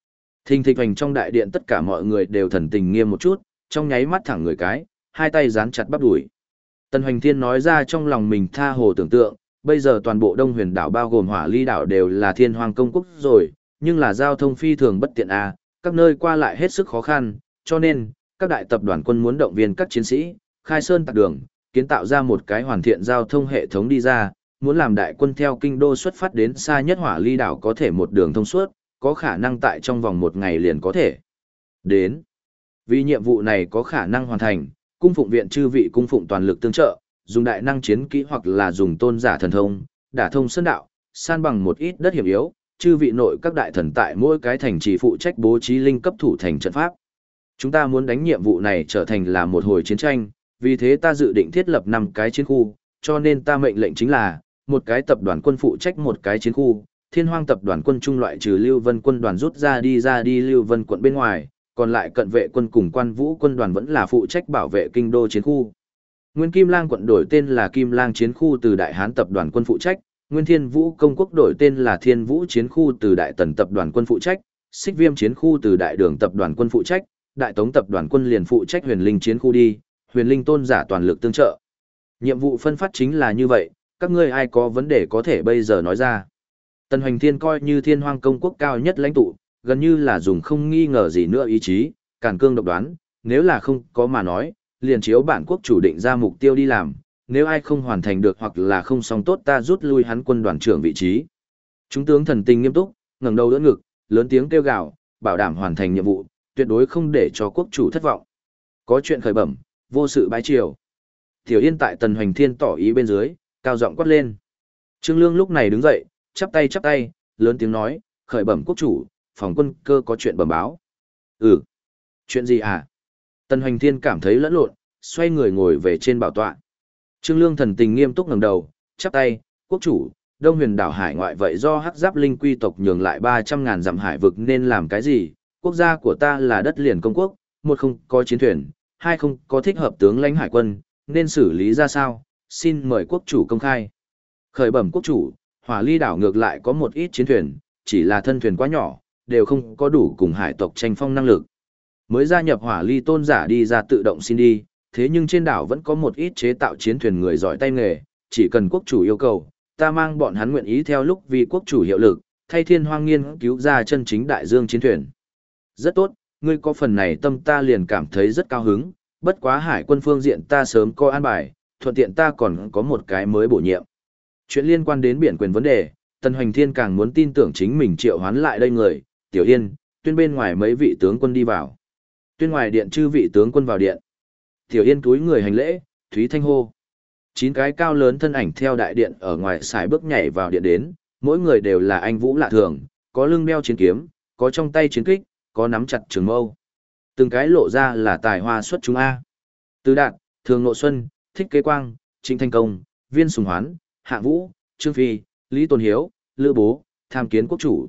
Thình thịch hoành trong đại điện tất cả mọi người đều thần tình nghiêm một chút, trong nháy mắt thẳng người cái, hai tay dán chặt bắp đùi. Tần Hoành Thiên nói ra trong lòng mình tha hồ tưởng tượng, bây giờ toàn bộ Đông Huyền đảo bao gồm Hỏa Ly đảo đều là Thiên Hoàng công quốc rồi, nhưng là giao thông phi thường bất tiện a, các nơi qua lại hết sức khó khăn, cho nên các đại tập đoàn quân muốn động viên các chiến sĩ, khai sơn tạc đường, kiến tạo ra một cái hoàn thiện giao thông hệ thống đi ra, muốn làm đại quân theo kinh đô xuất phát đến xa nhất Hỏa Ly đảo có thể một đường thông suốt, có khả năng tại trong vòng một ngày liền có thể đến. Vì nhiệm vụ này có khả năng hoàn thành, cung phụng viện chư vị cung phụng toàn lực tương trợ, dùng đại năng chiến kỹ hoặc là dùng tôn giả thần thông, đả thông sơn đạo, san bằng một ít đất hiểm yếu, chư vị nội các đại thần tại mỗi cái thành trì phụ trách bố trí linh cấp thủ thành trận pháp. Chúng ta muốn đánh nhiệm vụ này trở thành là một hồi chiến tranh, vì thế ta dự định thiết lập 5 cái chiến khu, cho nên ta mệnh lệnh chính là một cái tập đoàn quân phụ trách một cái chiến khu, Thiên Hoang tập đoàn quân trung loại trừ Lưu Vân quân đoàn rút ra đi Lưu Vân quận bên ngoài, còn lại cận vệ quân cùng Quan Vũ quân đoàn vẫn là phụ trách bảo vệ kinh đô chiến khu. Nguyên Kim Lang quận đổi tên là Kim Lang chiến khu từ Đại Hán tập đoàn quân phụ trách, Nguyên Thiên Vũ công quốc đổi tên là Thiên Vũ chiến khu từ Đại Tần tập đoàn quân phụ trách, Xích Viêm chiến khu từ Đại Đường tập đoàn quân phụ trách, Đại Tống tập đoàn quân liền phụ trách Huyền Linh chiến khu đi, Huyền Linh tôn giả toàn lực tương trợ. Nhiệm vụ phân phát chính là như vậy, các ngươi ai có vấn đề có thể bây giờ nói ra. Tần Hoành Thiên coi như Thiên Hoang công quốc cao nhất lãnh tụ, gần như là dùng không nghi ngờ gì nữa ý chí, càn cương độc đoán, nếu là không có mà nói, liền chiếu bản quốc chủ định ra mục tiêu đi làm, nếu ai không hoàn thành được hoặc là không xong tốt ta rút lui hắn quân đoàn trưởng vị trí. Chúng tướng thần tình nghiêm túc, ngẩng đầu đỡ ngực, lớn tiếng kêu gào, bảo đảm hoàn thành nhiệm vụ, tuyệt đối không để cho quốc chủ thất vọng. Có chuyện khởi bẩm, vô sự bái triều. Tiểu Yên tại Tần Hoành Thiên tỏ ý bên dưới, cao giọng quát lên. Trương Lương lúc này đứng dậy, chắp tay, lớn tiếng nói, khởi bẩm quốc chủ, phòng quân cơ có chuyện bẩm báo. Ừ, chuyện gì à? Tần Hoành Thiên cảm thấy lẫn lộn, xoay người ngồi về trên bảo tọa. Trương Lương thần tình nghiêm túc ngẩng đầu, chắp tay, quốc chủ, Đông Huyền đảo hải ngoại vậy do Hắc Giáp Linh quy tộc nhường lại 300.000 dặm hải vực nên làm cái gì? Quốc gia của ta là đất liền công quốc, một không có chiến thuyền, hai không có thích hợp tướng lãnh hải quân, nên xử lý ra sao? Xin mời quốc chủ công khai. Khởi bẩm quốc chủ, Hỏa Ly đảo ngược lại có một ít chiến thuyền, chỉ là thân thuyền quá nhỏ, đều không có đủ cùng hải tộc tranh phong năng lực. Mới gia nhập Hỏa Ly tôn giả đi ra tự động xin đi, thế nhưng trên đảo vẫn có một ít chế tạo chiến thuyền người giỏi tay nghề, chỉ cần quốc chủ yêu cầu, ta mang bọn hắn nguyện ý theo lúc vì quốc chủ hiệu lực, thay Thiên Hoang nghiên cứu ra chân chính đại dương chiến thuyền. Rất tốt, ngươi có phần này tâm ta liền cảm thấy rất cao hứng, bất quá hải quân phương diện ta sớm có an bài, thuận tiện ta còn có một cái mới bổ nhiệm. Chuyện liên quan đến biển quyền vấn đề, Tần Hoành Thiên càng muốn tin tưởng chính mình triệu hoán lại đây người, Tiểu Yên, tuyên bên ngoài mấy vị tướng quân đi vào. Tuyên ngoài điện chư vị tướng quân vào điện. Tiểu Yên túi người hành lễ, Thúy Thanh hô. 9 cái cao lớn thân ảnh theo đại điện ở ngoài xài bước nhảy vào điện đến, mỗi người đều là anh vũ lạ thường, có lưng đeo chiến kiếm, có trong tay chiến kích, có nắm chặt trường mâu. Từng cái lộ ra là tài hoa xuất chúng A. Từ Đạt, Thường Nộ Xuân, Thích Kế Quang, Trịnh Thanh Công, Viên Sùng Hoán, Hạ Vũ, Trương Phi, Lý Tôn Hiếu, Lữ Bố, tham kiến quốc chủ.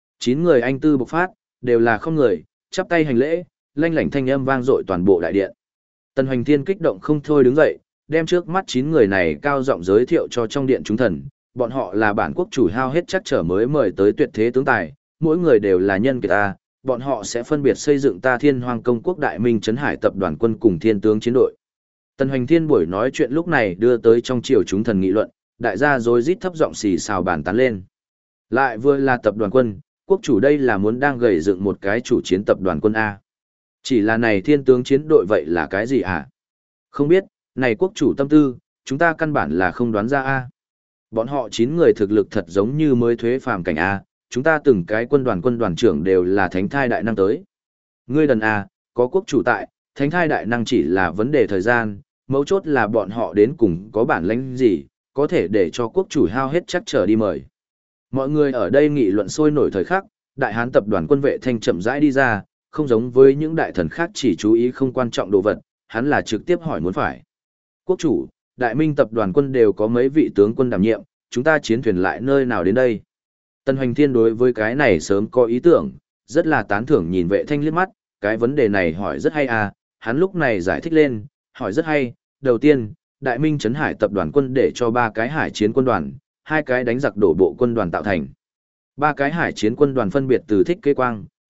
9 người anh tư bộc phát, đều là không người, chắp tay hành lễ, lanh lảnh thanh âm vang dội toàn bộ đại điện. Tần Hoành Thiên kích động không thôi đứng dậy, đem trước mắt 9 người này cao giọng giới thiệu cho trong điện chúng thần, bọn họ là bản quốc chủ hao hết chắc trở mới mời tới tuyệt thế tướng tài, mỗi người đều là nhân kiệt ta, bọn họ sẽ phân biệt xây dựng ta Thiên Hoang công quốc đại minh trấn hải tập đoàn quân cùng thiên tướng chiến đội. Tần Hoành Thiên buổi nói chuyện lúc này đưa tới trong triều chúng thần nghị luận, đại gia rối rít thấp giọng xì xào bàn tán lên. Lại vừa là tập đoàn quân, quốc chủ đây là muốn đang gầy dựng một cái chủ chiến tập đoàn quân A. Chỉ là này thiên tướng chiến đội vậy là cái gì hả? Không biết, này quốc chủ tâm tư, chúng ta căn bản là không đoán ra A. Bọn họ 9 người thực lực thật giống như mới thuế phàm cảnh A, chúng ta từng cái quân đoàn trưởng đều là thánh thai đại năng tới. Ngươi đần A, có quốc chủ tại, thánh thai đại năng chỉ là vấn đề thời gian, mấu chốt là bọn họ đến cùng có bản lĩnh gì, có thể để cho quốc chủ hao hết chắc trở đi mời. Mọi người ở đây nghị luận sôi nổi thời khắc, đại hán tập đoàn quân vệ thanh chậm rãi đi ra, không giống với những đại thần khác chỉ chú ý không quan trọng đồ vật, hắn là trực tiếp hỏi muốn phải. Quốc chủ, đại minh tập đoàn quân đều có mấy vị tướng quân đảm nhiệm, chúng ta chiến thuyền lại nơi nào đến đây? Tần Hoành Thiên đối với cái này sớm có ý tưởng, rất là tán thưởng nhìn vệ thanh liếc mắt, cái vấn đề này hỏi rất hay à, hắn lúc này giải thích lên, hỏi rất hay, đầu tiên, đại minh trấn hải tập đoàn quân để cho 3 cái hải chiến quân đoàn, 2 cái đánh giặc đổ bộ quân đoàn tạo thành. 3 cái hải chiến quân đoàn phân biệt từ Thích Kế Quang,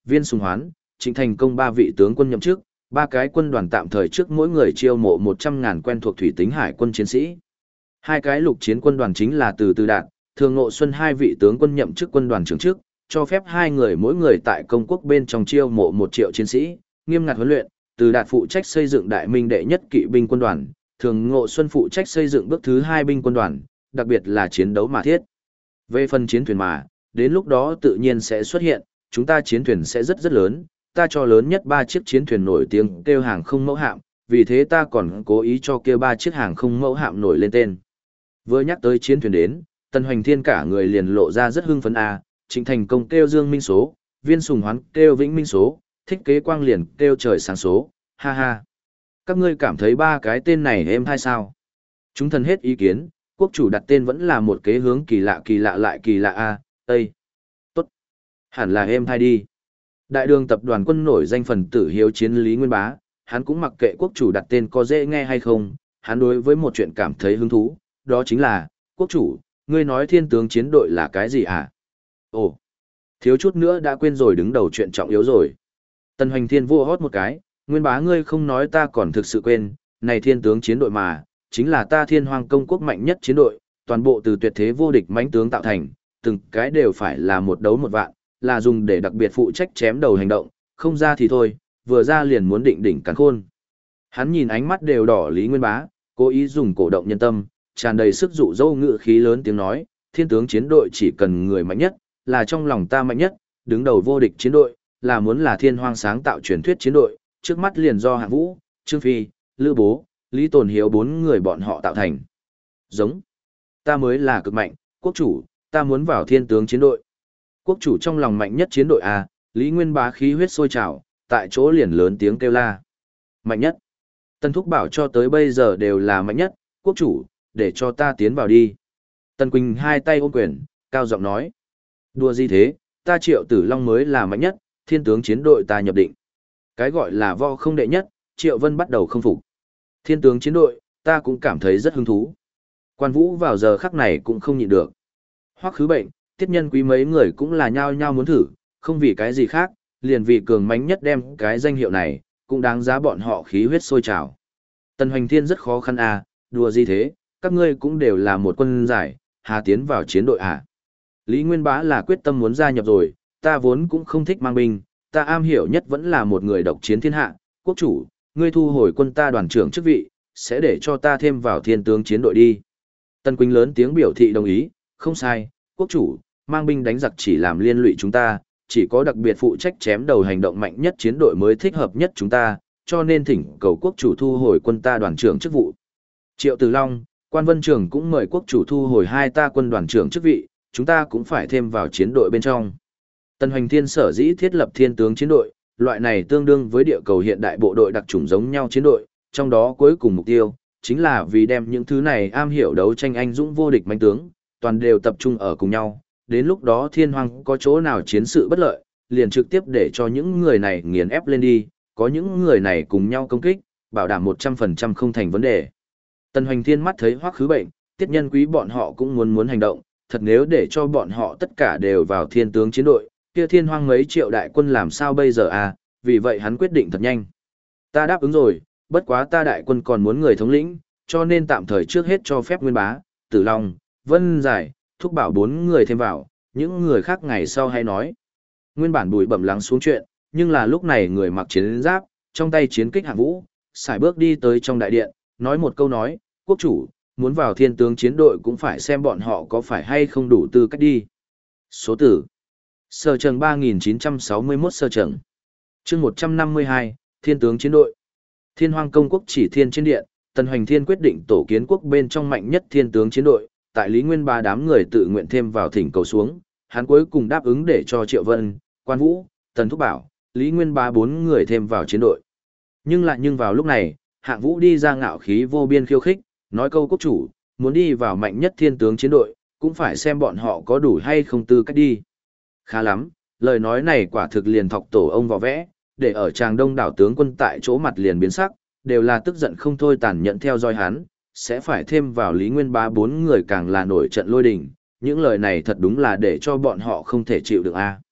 Viên Sùng Hoán, Trịnh Thành Công ba vị tướng quân nhậm chức, ba cái quân đoàn tạm thời trước mỗi người chiêu mộ 100.000 quen thuộc thủy tính hải quân chiến sĩ. Hai cái lục chiến quân đoàn chính là Từ Đạt, Thường Ngộ Xuân hai vị tướng quân nhậm chức quân đoàn trưởng chức, cho phép hai người mỗi người tại công quốc bên trong chiêu mộ 1 triệu chiến sĩ, nghiêm ngặt huấn luyện. Từ Đạt phụ trách xây dựng Đại Minh đệ nhất kỵ binh quân đoàn, Thường Ngộ Xuân phụ trách xây dựng bước thứ 2 binh quân đoàn, đặc biệt là chiến đấu mà thiết. Về phần chiến thuyền mà, đến lúc đó tự nhiên sẽ xuất hiện, chúng ta chiến thuyền sẽ rất rất lớn, ta cho lớn nhất 3 chiếc chiến thuyền nổi tiếng kêu hàng không mẫu hạm, vì thế ta còn cố ý cho kêu 3 chiếc hàng không mẫu hạm nổi lên tên. Vừa nhắc tới chiến thuyền đến, Tần Hoành Thiên cả người liền lộ ra rất hưng phấn a, Trịnh Thành Công kêu Dương Minh số, Viên Sùng Hoán kêu Vĩnh Minh số, Thích Kế Quang liền kêu Trời Sáng số, ha ha. Các ngươi cảm thấy 3 cái tên này êm hay sao? Chúng thần hết ý kiến, quốc chủ đặt tên vẫn là một kế hướng kỳ lạ lại kỳ lạ a, Tây. Tốt. Hẳn là êm hay đi. Đại đường tập đoàn quân nổi danh phần tử hiếu chiến Lý Nguyên Bá, hắn cũng mặc kệ quốc chủ đặt tên có dễ nghe hay không, hắn đối với một chuyện cảm thấy hứng thú, đó chính là, quốc chủ, ngươi nói thiên tướng chiến đội là cái gì à? Ồ, thiếu chút nữa đã quên rồi đứng đầu chuyện trọng yếu rồi. Tần Hoành Thiên vô hót một cái, Nguyên Bá ngươi không nói ta còn thực sự quên, này thiên tướng chiến đội mà, chính là ta Thiên Hoang công quốc mạnh nhất chiến đội, toàn bộ từ tuyệt thế vô địch mãnh tướng tạo thành, từng cái đều phải là một đấu một vạn, là dùng để đặc biệt phụ trách chém đầu hành động, không ra thì thôi, vừa ra liền muốn định đỉnh cắn khôn. Hắn nhìn ánh mắt đều đỏ Lý Nguyên Bá, cố ý dùng cổ động nhân tâm, tràn đầy sức dụ dỗ ngự khí lớn tiếng nói, thiên tướng chiến đội chỉ cần người mạnh nhất, là trong lòng ta mạnh nhất, đứng đầu vô địch chiến đội, là muốn là Thiên Hoang sáng tạo truyền thuyết chiến đội, trước mắt liền do Hạng Vũ, Trương Phi, Lữ Bố, Lý Tồn Hiếu 4 người bọn họ tạo thành. Giống, ta mới là cực mạnh, quốc chủ, ta muốn vào thiên tướng chiến đội. Quốc chủ trong lòng mạnh nhất chiến đội A, Lý Nguyên Bá khí huyết sôi trào, tại chỗ liền lớn tiếng kêu la. Mạnh nhất. Tân Thúc bảo cho tới bây giờ đều là mạnh nhất, quốc chủ, để cho ta tiến vào đi. Tần Quỳnh hai tay ôm quyền, cao giọng nói. Đùa gì thế, ta Triệu Tử Long mới là mạnh nhất, thiên tướng chiến đội ta nhập định. Cái gọi là võ không đệ nhất, Triệu Vân bắt đầu không phục. Thiên tướng chiến đội, ta cũng cảm thấy rất hứng thú. Quan Vũ vào giờ khắc này cũng không nhịn được. Hoắc Khứ Bệnh, Tiết Nhân Quý mấy người cũng là nhao nhao muốn thử, không vì cái gì khác, liền vì cường mãnh nhất đem cái danh hiệu này, cũng đáng giá bọn họ khí huyết sôi trào. Tần Hoành Thiên rất khó khăn à, đùa gì thế, các ngươi cũng đều là một quân giải, hà tiến vào chiến đội à. Lý Nguyên Bá là quyết tâm muốn gia nhập rồi, ta vốn cũng không thích mang binh, ta am hiểu nhất vẫn là một người độc chiến thiên hạ, quốc chủ, ngươi thu hồi quân ta đoàn trưởng chức vị, sẽ để cho ta thêm vào thiên tướng chiến đội đi. Tần Quỳnh lớn tiếng biểu thị đồng ý, không sai, quốc chủ, mang binh đánh giặc chỉ làm liên lụy chúng ta, chỉ có đặc biệt phụ trách chém đầu hành động mạnh nhất chiến đội mới thích hợp nhất chúng ta, cho nên thỉnh cầu quốc chủ thu hồi quân ta đoàn trưởng chức vụ. Triệu Tử Long, Quan Vân Trường cũng mời quốc chủ thu hồi hai ta quân đoàn trưởng chức vị, chúng ta cũng phải thêm vào chiến đội bên trong. Tần Hoành Thiên sở dĩ thiết lập thiên tướng chiến đội, loại này tương đương với địa cầu hiện đại bộ đội đặc chủng giống nhau chiến đội, trong đó cuối cùng mục tiêu, chính là vì đem những thứ này am hiểu đấu tranh anh dũng vô địch mãnh tướng, toàn đều tập trung ở cùng nhau, đến lúc đó thiên hoang có chỗ nào chiến sự bất lợi, liền trực tiếp để cho những người này nghiền ép lên đi, có những người này cùng nhau công kích, bảo đảm 100% không thành vấn đề. Tần Hoành Thiên mắt thấy Hoắc Khứ Bệnh, Tiết Nhân Quý bọn họ cũng muốn hành động, thật nếu để cho bọn họ tất cả đều vào thiên tướng chiến đội, kia thiên hoang mấy triệu đại quân làm sao bây giờ à, vì vậy hắn quyết định thật nhanh. Ta đáp ứng rồi, bất quá ta đại quân còn muốn người thống lĩnh, cho nên tạm thời trước hết cho phép Nguyên Bá, Tử Long, Vân Giải, Thúc Bảo 4 người thêm vào, những người khác ngày sau hay nói. Nguyên bản Bùi Bẩm lắng xuống chuyện, nhưng là lúc này người mặc chiến giáp, trong tay chiến kích Hạng Vũ, sải bước đi tới trong đại điện, nói một câu nói, quốc chủ, muốn vào thiên tướng chiến đội cũng phải xem bọn họ có phải hay không đủ tư cách đi. Số tử. Sở Trần 3961 Sở Trần. Chương 152, Thiên tướng chiến đội. Thiên Hoang công quốc chỉ thiên trên điện, Tần Hoành Thiên quyết định tổ kiến quốc bên trong mạnh nhất thiên tướng chiến đội, tại Lý Nguyên Bá đám người tự nguyện thêm vào thỉnh cầu xuống, hắn cuối cùng đáp ứng để cho Triệu Vân, Quan Vũ, Tần Thúc Bảo, Lý Nguyên Bá 4 người thêm vào chiến đội. Nhưng vào lúc này, Hạng Vũ đi ra ngạo khí vô biên khiêu khích, nói câu quốc chủ, muốn đi vào mạnh nhất thiên tướng chiến đội, cũng phải xem bọn họ có đủ hay không tư cách đi. Khá lắm, lời nói này quả thực liền thọc tổ ông vò vẽ, để ở tràng đông đảo tướng quân tại chỗ mặt liền biến sắc, đều là tức giận không thôi tàn nhẫn theo dõi hắn, sẽ phải thêm vào Lý Nguyên Bá 4 người càng là nổi trận lôi đình, những lời này thật đúng là để cho bọn họ không thể chịu được a.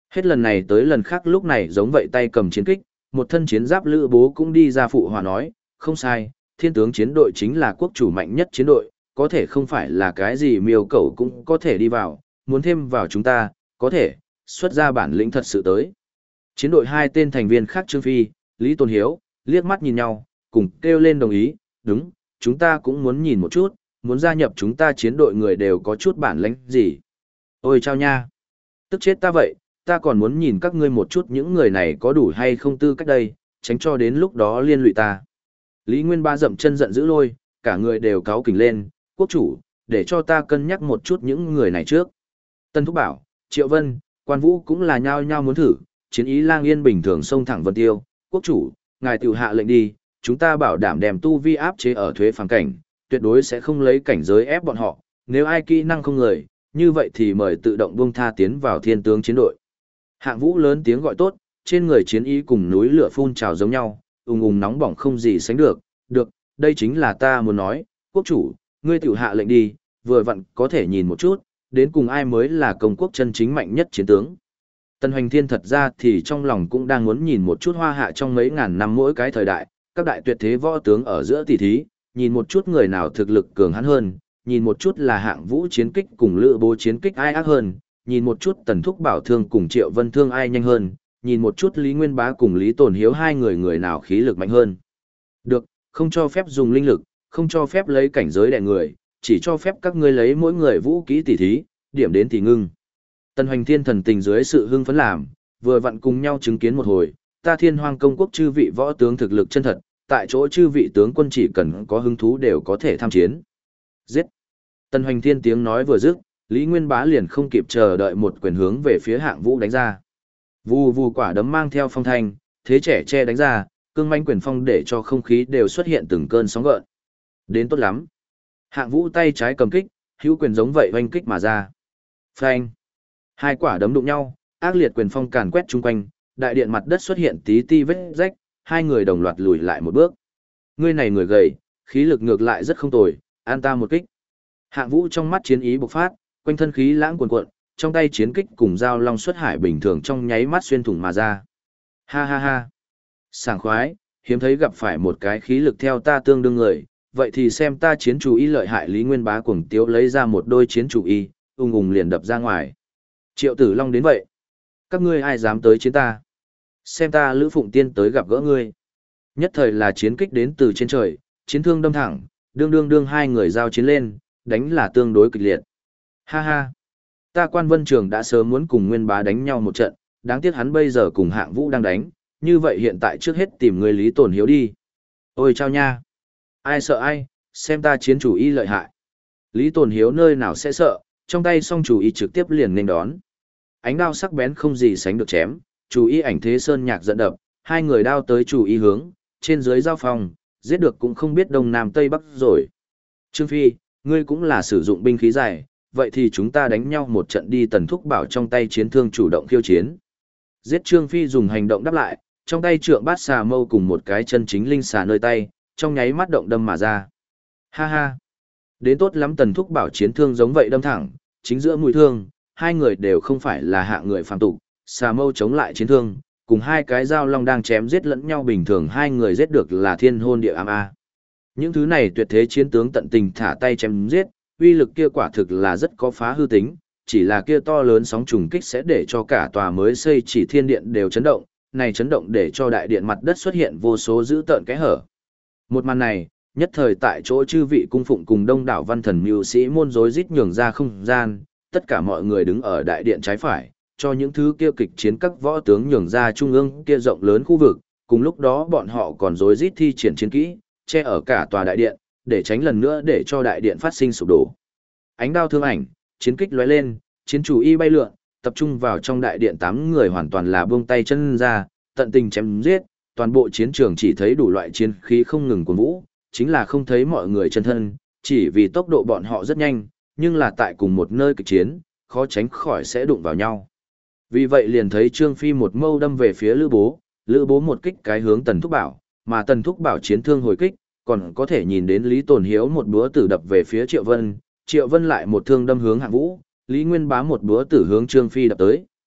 Hết lần này tới lần khác lúc này giống vậy tay cầm chiến kích, một thân chiến giáp Lữ Bố cũng đi ra phụ hòa nói, không sai, thiên tướng chiến đội chính là quốc chủ mạnh nhất chiến đội, có thể không phải là cái gì miêu cầu cũng có thể đi vào, muốn thêm vào chúng ta, có thể, xuất ra bản lĩnh thật sự tới. Chiến đội hai tên thành viên khác Trương Phi, Lý Tôn Hiếu, liếc mắt nhìn nhau, cùng kêu lên đồng ý, đúng, chúng ta cũng muốn nhìn một chút, muốn gia nhập chúng ta chiến đội người đều có chút bản lĩnh gì. Ôi chao nha, tức chết ta vậy, ta còn muốn nhìn các ngươi một chút những người này có đủ hay không tư cách đây, tránh cho đến lúc đó liên lụy ta. Lý Nguyên Bá dậm chân giận dữ lôi, cả người đều cáu kỉnh lên, quốc chủ, để cho ta cân nhắc một chút những người này trước. Tân Thúc bảo, Triệu Vân, Quan Vũ cũng là nhao nhao muốn thử, chiến ý lang yên bình thường xông thẳng Vân Tiêu, quốc chủ, ngài tiểu hạ lệnh đi, chúng ta bảo đảm đem tu vi áp chế ở thuế phàm cảnh, tuyệt đối sẽ không lấy cảnh giới ép bọn họ, nếu ai kỹ năng không người, như vậy thì mời tự động buông tha tiến vào thiên tướng chiến đội. Hạng Vũ lớn tiếng gọi tốt, trên người chiến ý cùng núi lửa phun trào giống nhau, ùng ùng nóng bỏng không gì sánh được, được, đây chính là ta muốn nói, quốc chủ, ngươi tiểu hạ lệnh đi, vừa vặn có thể nhìn một chút, đến cùng ai mới là công quốc chân chính mạnh nhất chiến tướng. Tần Hoành Thiên thật ra thì trong lòng cũng đang muốn nhìn một chút Hoa Hạ trong mấy ngàn năm mỗi cái thời đại, các đại tuyệt thế võ tướng ở giữa tỷ thí, nhìn một chút người nào thực lực cường hãn hơn, nhìn một chút là Hạng Vũ chiến kích cùng Lữ Bố chiến kích ai ác hơn, nhìn một chút Tần Thúc Bảo Thương cùng Triệu Vân Thương ai nhanh hơn, nhìn một chút Lý Nguyên Bá cùng Lý Tồn Hiếu hai người người nào khí lực mạnh hơn. Được, không cho phép dùng linh lực, không cho phép lấy cảnh giới đè người, chỉ cho phép các ngươi lấy mỗi người vũ kỹ tỷ thí, điểm đến thì ngưng. Tần Hoành Thiên thần tình dưới sự hưng phấn làm, vừa vặn cùng nhau chứng kiến một hồi, ta Thiên Hoang công quốc chư vị võ tướng thực lực chân thật, tại chỗ chư vị tướng quân chỉ cần có hứng thú đều có thể tham chiến. Giết! Tần Hoành Thiên tiếng nói vừa dứt, Lý Nguyên Bá liền không kịp chờ đợi một quyền hướng về phía Hạng Vũ đánh ra. Vù vù quả đấm mang theo phong thanh, thế trẻ che đánh ra, cương manh quyền phong để cho không khí đều xuất hiện từng cơn sóng gợn. Đến tốt lắm. Hạng Vũ tay trái cầm kích, hữu quyền giống vậy oanh kích mà ra. Phanh! Hai quả đấm đụng nhau, ác liệt quyền phong càn quét chung quanh, đại điện mặt đất xuất hiện tí ti vết rách, hai người đồng loạt lùi lại một bước. Người này người gầy, khí lực ngược lại rất không tồi, an ta một kích. Hạng Vũ trong mắt chiến ý bộc phát, quanh thân khí lãng cuồn cuộn, trong tay chiến kích cùng dao long xuất hải bình thường trong nháy mắt xuyên thủng mà ra. Ha ha ha. Sảng khoái, hiếm thấy gặp phải một cái khí lực theo ta tương đương người, vậy thì xem ta chiến chủ y lợi hại. Lý Nguyên Bá cuồng tiếu lấy ra một đôi chiến chủ y, ung ung liền đập ra ngoài. Triệu Tử Long đến vậy. Các ngươi ai dám tới chiến ta? Xem ta Lữ Phụng Tiên tới gặp gỡ ngươi. Nhất thời là chiến kích đến từ trên trời, chiến thương đâm thẳng, đương hai người giao chiến lên, đánh là tương đối kịch liệt. Ha ha. Ta Quan Vân Trường đã sớm muốn cùng Nguyên Bá đánh nhau một trận, đáng tiếc hắn bây giờ cùng Hạng Vũ đang đánh, như vậy hiện tại trước hết tìm người Lý Tồn Hiếu đi. Ôi chao nha. Ai sợ ai, xem ta chiến chủ y lợi hại. Lý Tồn Hiếu nơi nào sẽ sợ, trong tay song chủ y trực tiếp liền nên đón. Ánh đao sắc bén không gì sánh được chém, chủ y ảnh thế sơn nhạc dẫn đập, hai người đao tới chủ y hướng, trên dưới giao phòng, giết được cũng không biết đông nam tây bắc rồi. Trương Phi, ngươi cũng là sử dụng binh khí dài, vậy thì chúng ta đánh nhau một trận đi. Tần Thúc Bảo trong tay chiến thương chủ động khiêu chiến. Giết Trương Phi dùng hành động đáp lại, trong tay trượng bát xà mâu cùng một cái chân chính linh xà nơi tay, trong nháy mắt động đâm mà ra. Ha ha. Đến tốt lắm. Tần Thúc Bảo chiến thương giống vậy đâm thẳng, chính giữa mũi thương, hai người đều không phải là hạng người phàm tục, xà mâu chống lại chiến thương, cùng hai cái dao long đang chém giết lẫn nhau bình thường, hai người giết được là thiên hôn địa ám a. Những thứ này tuyệt thế chiến tướng tận tình thả tay chém giết, uy lực kia quả thực là rất có phá hư tính, chỉ là kia to lớn sóng trùng kích sẽ để cho cả tòa mới xây chỉ thiên điện đều chấn động, này chấn động để cho đại điện mặt đất xuất hiện vô số dữ tợn kẽ hở. Một màn này, nhất thời tại chỗ chư vị cung phụng cùng đông đảo văn thần mưu sĩ môn rối rít nhường ra không gian, tất cả mọi người đứng ở đại điện trái phải, cho những thứ kia kịch chiến các võ tướng nhường ra trung ương kia rộng lớn khu vực, cùng lúc đó bọn họ còn rối rít thi triển chiến kỹ, che ở cả tòa đại điện, để tránh lần nữa để cho đại điện phát sinh sụp đổ. Ánh đao thương ảnh, chiến kích lóe lên, chiến chủ y bay lượn, tập trung vào trong đại điện, 8 người hoàn toàn là buông tay chân ra, tận tình chém giết, toàn bộ chiến trường chỉ thấy đủ loại chiến khí không ngừng cuồn vũ, chính là không thấy mọi người chân thân, chỉ vì tốc độ bọn họ rất nhanh, nhưng là tại cùng một nơi kịch chiến, khó tránh khỏi sẽ đụng vào nhau. Vì vậy liền thấy Trương Phi một mâu đâm về phía Lữ Bố một kích cái hướng Tần Thúc Bảo, mà Tần Thúc Bảo chiến thương hồi kích, còn có thể nhìn đến Lý Tồn Hiếu một búa tử đập về phía Triệu Vân lại một thương đâm hướng Hạng Vũ, Lý Nguyên Bá một búa tử hướng Trương Phi đập tới,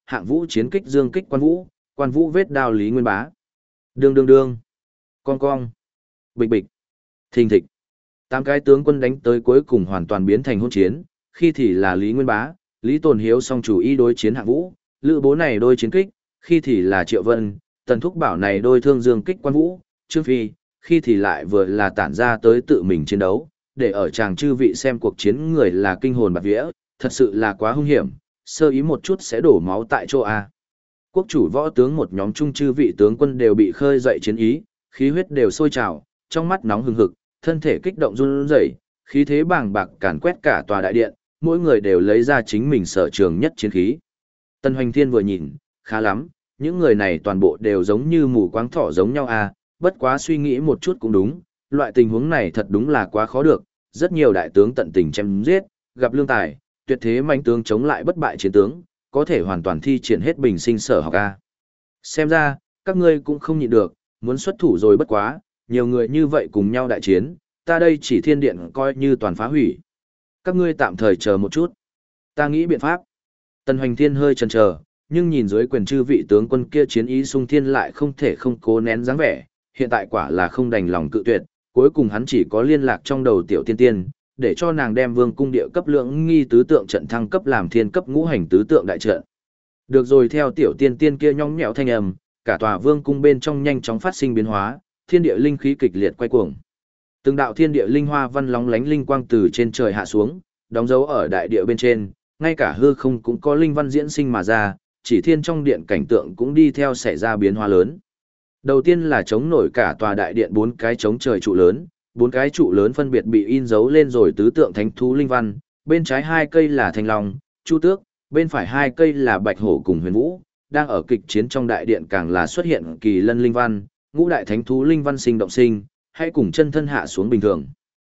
hạng vũ chiến kích dương kích quan vũ vết đao Lý Nguyên Bá. Đương đương đương, con cong, bịch bịch, thình thịch. 8 cái tướng quân đánh tới cuối cùng hoàn toàn biến thành hỗn chiến, khi thì là Lý Nguyên Bá, Lý Tồn Hiếu song chủ y đối chiến hạng vũ, Lữ Bố này đôi chiến kích, khi thì là Triệu Vân, Tần Thúc Bảo này đôi thương dương kích quan vũ, Trương Phi, khi thì lại vừa là tản ra tới tự mình chiến đấu, để ở chàng chư vị xem cuộc chiến người là kinh hồn bạt vía, thật sự là quá hung hiểm, sơ ý một chút sẽ đổ máu tại chỗ A. Quốc chủ võ tướng một nhóm trung chư vị tướng quân đều bị khơi dậy chiến ý, khí huyết đều sôi trào, trong mắt nóng hừng hực, thân thể kích động run rẩy, khí thế bàng bạc càn quét cả tòa đại điện, mỗi người đều lấy ra chính mình sở trường nhất chiến khí. Tân Hoành Thiên vừa nhìn, khá lắm, những người này toàn bộ đều giống như mù quáng thỏ giống nhau à, bất quá suy nghĩ một chút cũng đúng, loại tình huống này thật đúng là quá khó được, rất nhiều đại tướng tận tình chém giết, gặp lương tài, tuyệt thế mãnh tướng chống lại bất bại chiến tướng, có thể hoàn toàn thi triển hết bình sinh sở học a. Xem ra, các ngươi cũng không nhịn được, muốn xuất thủ rồi bất quá, nhiều người như vậy cùng nhau đại chiến, ta đây chỉ thiên điện coi như toàn phá hủy. Các ngươi tạm thời chờ một chút. Ta nghĩ biện pháp. Tần Hoành Thiên hơi chần chờ, nhưng nhìn dưới quyền chư vị tướng quân kia chiến ý sung thiên lại không thể không cố nén dáng vẻ, hiện tại quả là không đành lòng cự tuyệt, cuối cùng hắn chỉ có liên lạc trong đầu tiểu tiên tiên, để cho nàng đem vương cung địa cấp lượng nghi tứ tượng trận thăng cấp làm thiên cấp ngũ hành tứ tượng đại trận. Được rồi, theo tiểu tiên tiên kia nhõng nhẽo thanh âm, cả tòa vương cung bên trong nhanh chóng phát sinh biến hóa, thiên địa linh khí kịch liệt quay cuồng. Từng đạo thiên địa linh hoa văn lóng lánh linh quang từ trên trời hạ xuống, đóng dấu ở đại địa bên trên, ngay cả hư không cũng có linh văn diễn sinh mà ra, chỉ thiên trong điện cảnh tượng cũng đi theo xảy ra biến hóa lớn. Đầu tiên là chống nổi cả tòa đại điện 4 cái chống trời trụ lớn, 4 cái trụ lớn phân biệt bị in dấu lên rồi tứ tượng thánh thú linh văn, bên trái 2 cây là thanh long, chu tước, bên phải 2 cây là bạch hổ cùng huyền vũ, đang ở kịch chiến trong đại điện càng là xuất hiện kỳ lân linh văn, ngũ đại thánh thú linh văn sinh động sinh, hãy cùng chân thân hạ xuống bình thường.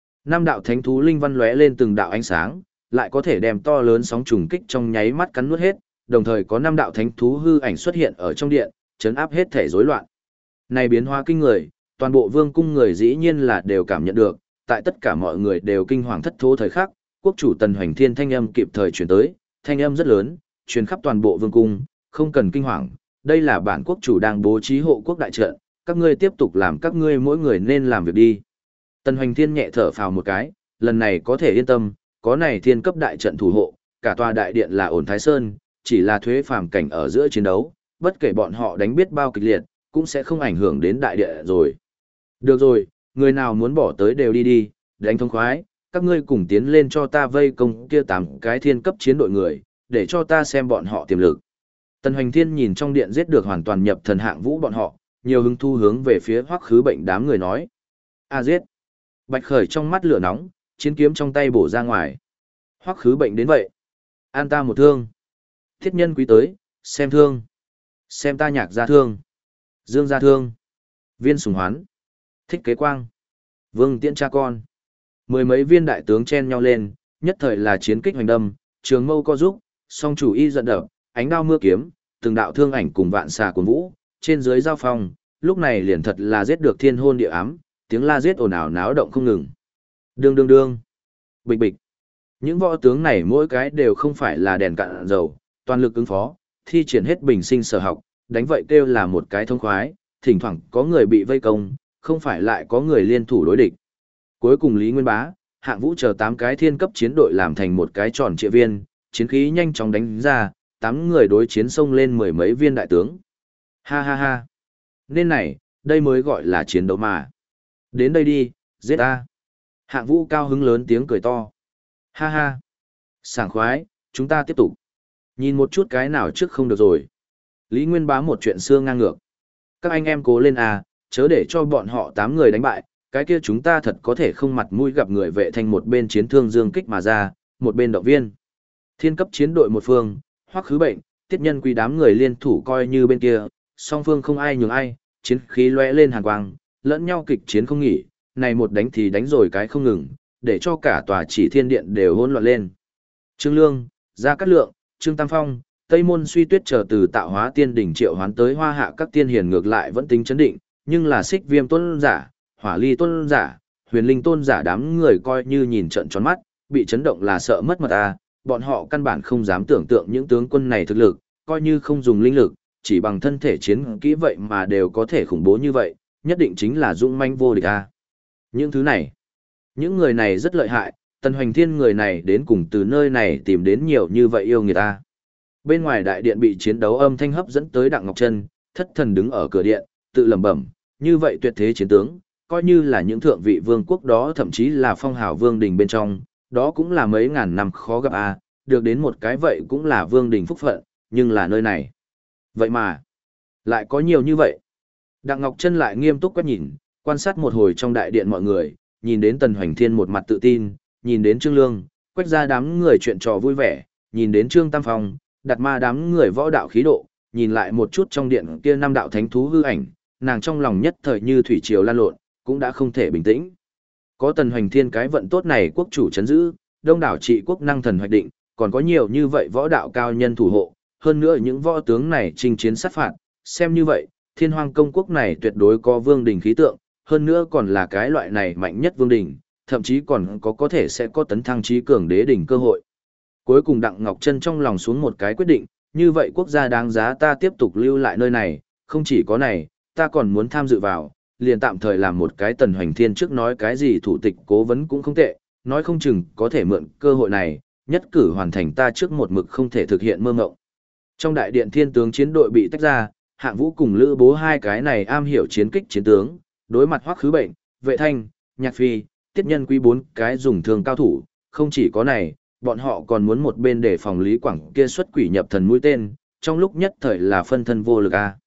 5 đạo thánh thú linh văn lóe lên từng đạo ánh sáng, lại có thể đem to lớn sóng trùng kích trong nháy mắt cắn nuốt hết, đồng thời có 5 đạo thánh thú hư ảnh xuất hiện ở trong điện, chấn áp hết thể rối loạn. Này biến hóa kinh người, toàn bộ vương cung người dĩ nhiên là đều cảm nhận được, tại tất cả mọi người đều kinh hoàng thất thố thời khắc, quốc chủ Tần Hoành Thiên thanh âm kịp thời truyền tới, thanh âm rất lớn, truyền khắp toàn bộ vương cung, không cần kinh hoàng, đây là bản quốc chủ đang bố trí hộ quốc đại trận, các ngươi tiếp tục làm các ngươi mỗi người nên làm việc đi. Tần Hoành Thiên nhẹ thở phào một cái, lần này có thể yên tâm, có này thiên cấp đại trận thủ hộ, cả tòa đại điện là ổn thái sơn, chỉ là thuế phàm cảnh ở giữa chiến đấu, bất kể bọn họ đánh biết bao kịch liệt, cũng sẽ không ảnh hưởng đến đại địa rồi. Được rồi, người nào muốn bỏ tới đều đi đi, đánh thông khoái, các ngươi cùng tiến lên cho ta vây công kia 8 cái thiên cấp chiến đội người, để cho ta xem bọn họ tiềm lực. Tần Hoành Thiên nhìn trong điện giết được hoàn toàn nhập thần hạng vũ bọn họ, nhiều hứng thu hướng về phía Hoắc Khứ Bệnh đám người nói. A giết! Bạch Khởi trong mắt lửa nóng, chiến kiếm trong tay bổ ra ngoài. Hoắc Khứ Bệnh đến vậy. An ta một thương. Thiết nhân quý tới, xem thương. Xem ta nhạc ra thương. Dương gia thương. Viên sùng hoán. Thích kế quang. Vương tiễn cha con. 10 mấy viên đại tướng chen nhau lên, nhất thời là chiến kích hoành đâm, trường mâu co giúp, song chủ y giận đập, ánh đao mưa kiếm, từng đạo thương ảnh cùng vạn xà cuốn vũ, trên dưới giao phong, lúc này liền thật là giết được thiên hôn địa ám, tiếng la giết ồn ào náo động không ngừng. Đương đương đương. Bịch bịch. Những võ tướng này mỗi cái đều không phải là đèn cạn dầu, toàn lực ứng phó, thi triển hết bình sinh sở học, đánh vậy kêu là một cái thông khoái, thỉnh thoảng có người bị vây công, không phải lại có người liên thủ đối địch. Cuối cùng Lý Nguyên Bá, Hạng Vũ chờ 8 cái thiên cấp chiến đội làm thành một cái tròn trịa viên, chiến khí nhanh chóng đánh ra, 8 người đối chiến xông lên 10 mấy viên đại tướng. Ha ha ha. Nên này, đây mới gọi là chiến đấu mà. Đến đây đi, giết ta. Hạng Vũ cao hứng lớn tiếng cười to. Ha ha. Sảng khoái, chúng ta tiếp tục. Nhìn một chút cái nào trước không được rồi. Lý Nguyên Bá một chuyện xưa ngang ngược. Các anh em cố lên à, chớ để cho bọn họ 8 người đánh bại, cái kia chúng ta thật có thể không mặt mũi gặp người vệ thành một bên chiến thương dương kích mà ra, một bên động viên. Thiên cấp chiến đội một phương, Hoắc Khứ Bệnh, Tiết Nhân Quý đám người liên thủ coi như bên kia, song phương không ai nhường ai, chiến khí lóe lên hàn quang, lẫn nhau kịch chiến không nghỉ, này một đánh thì đánh rồi cái không ngừng, để cho cả tòa Chỉ Thiên Điện đều hỗn loạn lên. Trương Lương, Gia Cát Lượng, Trương Tam Phong, Tây Môn Suy Tuyết chờ từ Tạo Hóa Tiên đỉnh triệu hoán tới Hoa Hạ các tiên hiền ngược lại vẫn tính chấn định, nhưng là Xích Viêm tôn giả, Hỏa Ly tôn giả, Huyền Linh tôn giả đám người coi như nhìn trận tròn mắt, bị chấn động là sợ mất mật à, bọn họ căn bản không dám tưởng tượng những tướng quân này thực lực, coi như không dùng linh lực, chỉ bằng thân thể chiến kỹ vậy mà đều có thể khủng bố như vậy, nhất định chính là dũng manh vô địch a. Những thứ này, những người này rất lợi hại, Tần Hoành Thiên người này đến cùng từ nơi này tìm đến nhiều như vậy yêu người ta. Bên ngoài đại điện bị chiến đấu âm thanh hấp dẫn tới Đặng Ngọc Chân, thất thần đứng ở cửa điện, tự lẩm bẩm, như vậy tuyệt thế chiến tướng, coi như là những thượng vị vương quốc đó thậm chí là phong hào vương đình bên trong, đó cũng là mấy ngàn năm khó gặp a, được đến một cái vậy cũng là vương đình phúc phận, nhưng là nơi này. Vậy mà, lại có nhiều như vậy. Đặng Ngọc Chân lại nghiêm túc quét nhìn, quan sát một hồi trong đại điện mọi người, nhìn đến Tần Hoành Thiên một mặt tự tin, nhìn đến Trương Lương, quách ra đám người chuyện trò vui vẻ, nhìn đến Trương Tam Phong, đặt ma đám người võ đạo khí độ, nhìn lại một chút trong điện kia năm đạo thánh thú hư ảnh, nàng trong lòng nhất thời như thủy triều lan lộn, cũng đã không thể bình tĩnh. Có Tần Hoành Thiên cái vận tốt này quốc chủ chấn giữ, đông đảo trị quốc năng thần hoạch định, còn có nhiều như vậy võ đạo cao nhân thủ hộ, hơn nữa những võ tướng này chinh chiến sát phạt, xem như vậy, Thiên Hoang công quốc này tuyệt đối có vương đình khí tượng, hơn nữa còn là cái loại này mạnh nhất vương đình, thậm chí còn có thể sẽ có tấn thăng trí cường đế đỉnh cơ hội. Cuối cùng Đặng Ngọc Chân trong lòng xuống một cái quyết định, như vậy quốc gia đáng giá ta tiếp tục lưu lại nơi này, không chỉ có này, ta còn muốn tham dự vào, liền tạm thời làm một cái Tần Hoành Thiên trước nói cái gì thủ tịch cố vấn cũng không tệ, nói không chừng có thể mượn cơ hội này, nhất cử hoàn thành ta trước một mực không thể thực hiện mơ ngộng. Trong đại điện thiên tướng chiến đội bị tách ra, Hạng Vũ cùng Lữ Bố hai cái này am hiểu chiến kích chiến tướng, đối mặt Hoắc Khứ Bệnh, Vệ Thanh, Nhạc Phi, Tiết Nhân Quý bốn cái dùng thương cao thủ, không chỉ có này, bọn họ còn muốn một bên để phòng Lý Quảng kia xuất quỷ nhập thần mũi tên, trong lúc nhất thời là phân thân vô lực a.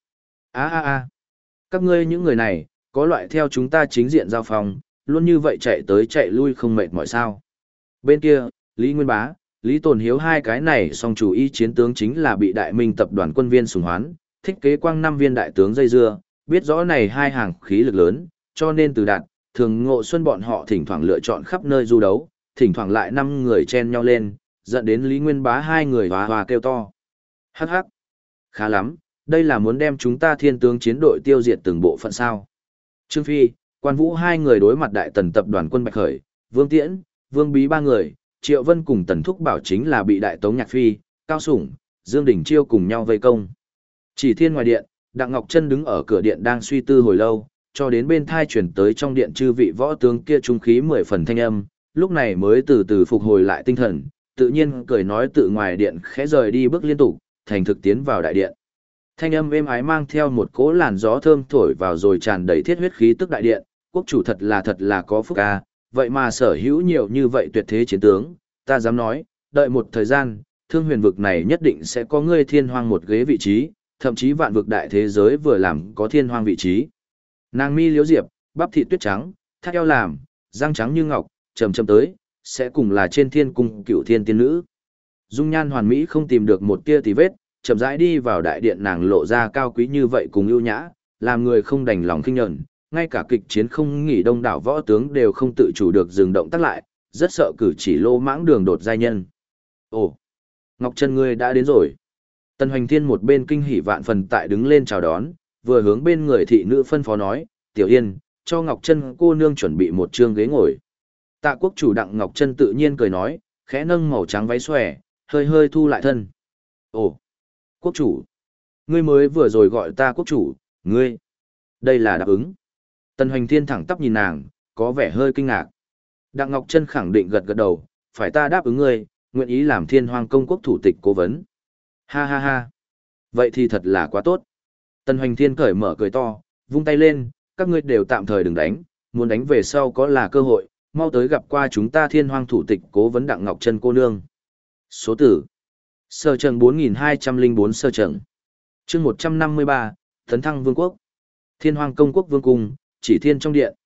Các ngươi những người này, có loại theo chúng ta chính diện giao phòng, luôn như vậy chạy tới chạy lui không mệt mỏi sao? Bên kia, Lý Nguyên Bá, Lý Tồn Hiếu hai cái này song chủ y chiến tướng chính là bị Đại Minh tập đoàn quân viên sủng hoán, thích kế quang năm viên đại tướng dây dưa, biết rõ này hai hàng khí lực lớn, cho nên từ đạt, thường Ngộ Xuân bọn họ thỉnh thoảng lựa chọn khắp nơi du đấu, thỉnh thoảng lại 5 người chen nhau lên, dẫn đến Lý Nguyên Bá hai người hòa hòa kêu to. Hắc hắc, khá lắm, đây là muốn đem chúng ta thiên tướng chiến đội tiêu diệt từng bộ phận sao. Trương Phi, Quan Vũ hai người đối mặt đại tần tập đoàn quân Bạch Khởi, Vương Tiễn, Vương Bí ba người, Triệu Vân cùng Tần Thúc Bảo chính là bị đại tống Nhạc Phi, Cao Sủng, Dương Đình Chiêu cùng nhau vây công. Chỉ thiên ngoài điện, Đặng Ngọc Chân đứng ở cửa điện đang suy tư hồi lâu, cho đến bên thai chuyển tới trong điện chư vị võ tướng kia trung khí 10 phần thanh âm, lúc này mới từ từ phục hồi lại tinh thần, tự nhiên cười nói tự ngoài điện khẽ rời đi bước liên tục, thành thực tiến vào đại điện. Thanh âm êm ái mang theo một cỗ làn gió thơm thổi vào rồi tràn đầy thiết huyết khí tức đại điện, quốc chủ thật là có phúc a, vậy mà sở hữu nhiều như vậy tuyệt thế chiến tướng, ta dám nói, đợi một thời gian, thương huyền vực này nhất định sẽ có ngươi thiên hoang một ghế vị trí, thậm chí vạn vực đại thế giới vừa làm có thiên hoang vị trí. Nàng mi liếu diệp, bắp thịt tuyết trắng, thắt eo làm, răng trắng như ngọc, trầm trầm tới, sẽ cùng là trên thiên cung cựu thiên tiên nữ. Dung nhan hoàn mỹ không tìm được một tia tì vết, chậm rãi đi vào đại điện nàng lộ ra cao quý như vậy cùng ưu nhã, làm người không đành lòng khinh nhẫn, ngay cả kịch chiến không nghỉ đông đảo võ tướng đều không tự chủ được dừng động tác lại, rất sợ cử chỉ lô mãng đường đột giai nhân. Ồ, Ngọc Chân ngươi đã đến rồi. Tần Hoành Thiên một bên kinh hỉ vạn phần tại đứng lên chào đón, vừa hướng bên người thị nữ phân phó nói, Tiểu Yên, cho Ngọc Chân cô nương chuẩn bị một trương ghế ngồi. Tạ quốc chủ Đặng Ngọc Chân tự nhiên cười nói, khẽ nâng màu trắng váy xòe, hơi hơi thu lại thân. Ồ, quốc chủ, ngươi mới vừa rồi gọi ta quốc chủ, ngươi, đây là đáp ứng. Tần Hoành Thiên thẳng tắp nhìn nàng, có vẻ hơi kinh ngạc. Đặng Ngọc Chân khẳng định gật gật đầu, phải ta đáp ứng ngươi, nguyện ý làm Thiên Hoang công quốc thủ tịch cố vấn. Ha ha ha, vậy thì thật là quá tốt. Tần Hoành Thiên cởi mở cười to, vung tay lên, các ngươi đều tạm thời đừng đánh, muốn đánh về sau có là cơ hội, mau tới gặp qua chúng ta Thiên Hoang thủ tịch cố vấn Đặng Ngọc Chân cô nương. Số tử Sơ Trần 4204 Sơ Trần chương 153, Tấn thăng vương quốc. Thiên Hoang công quốc vương cung, chỉ thiên trong điện.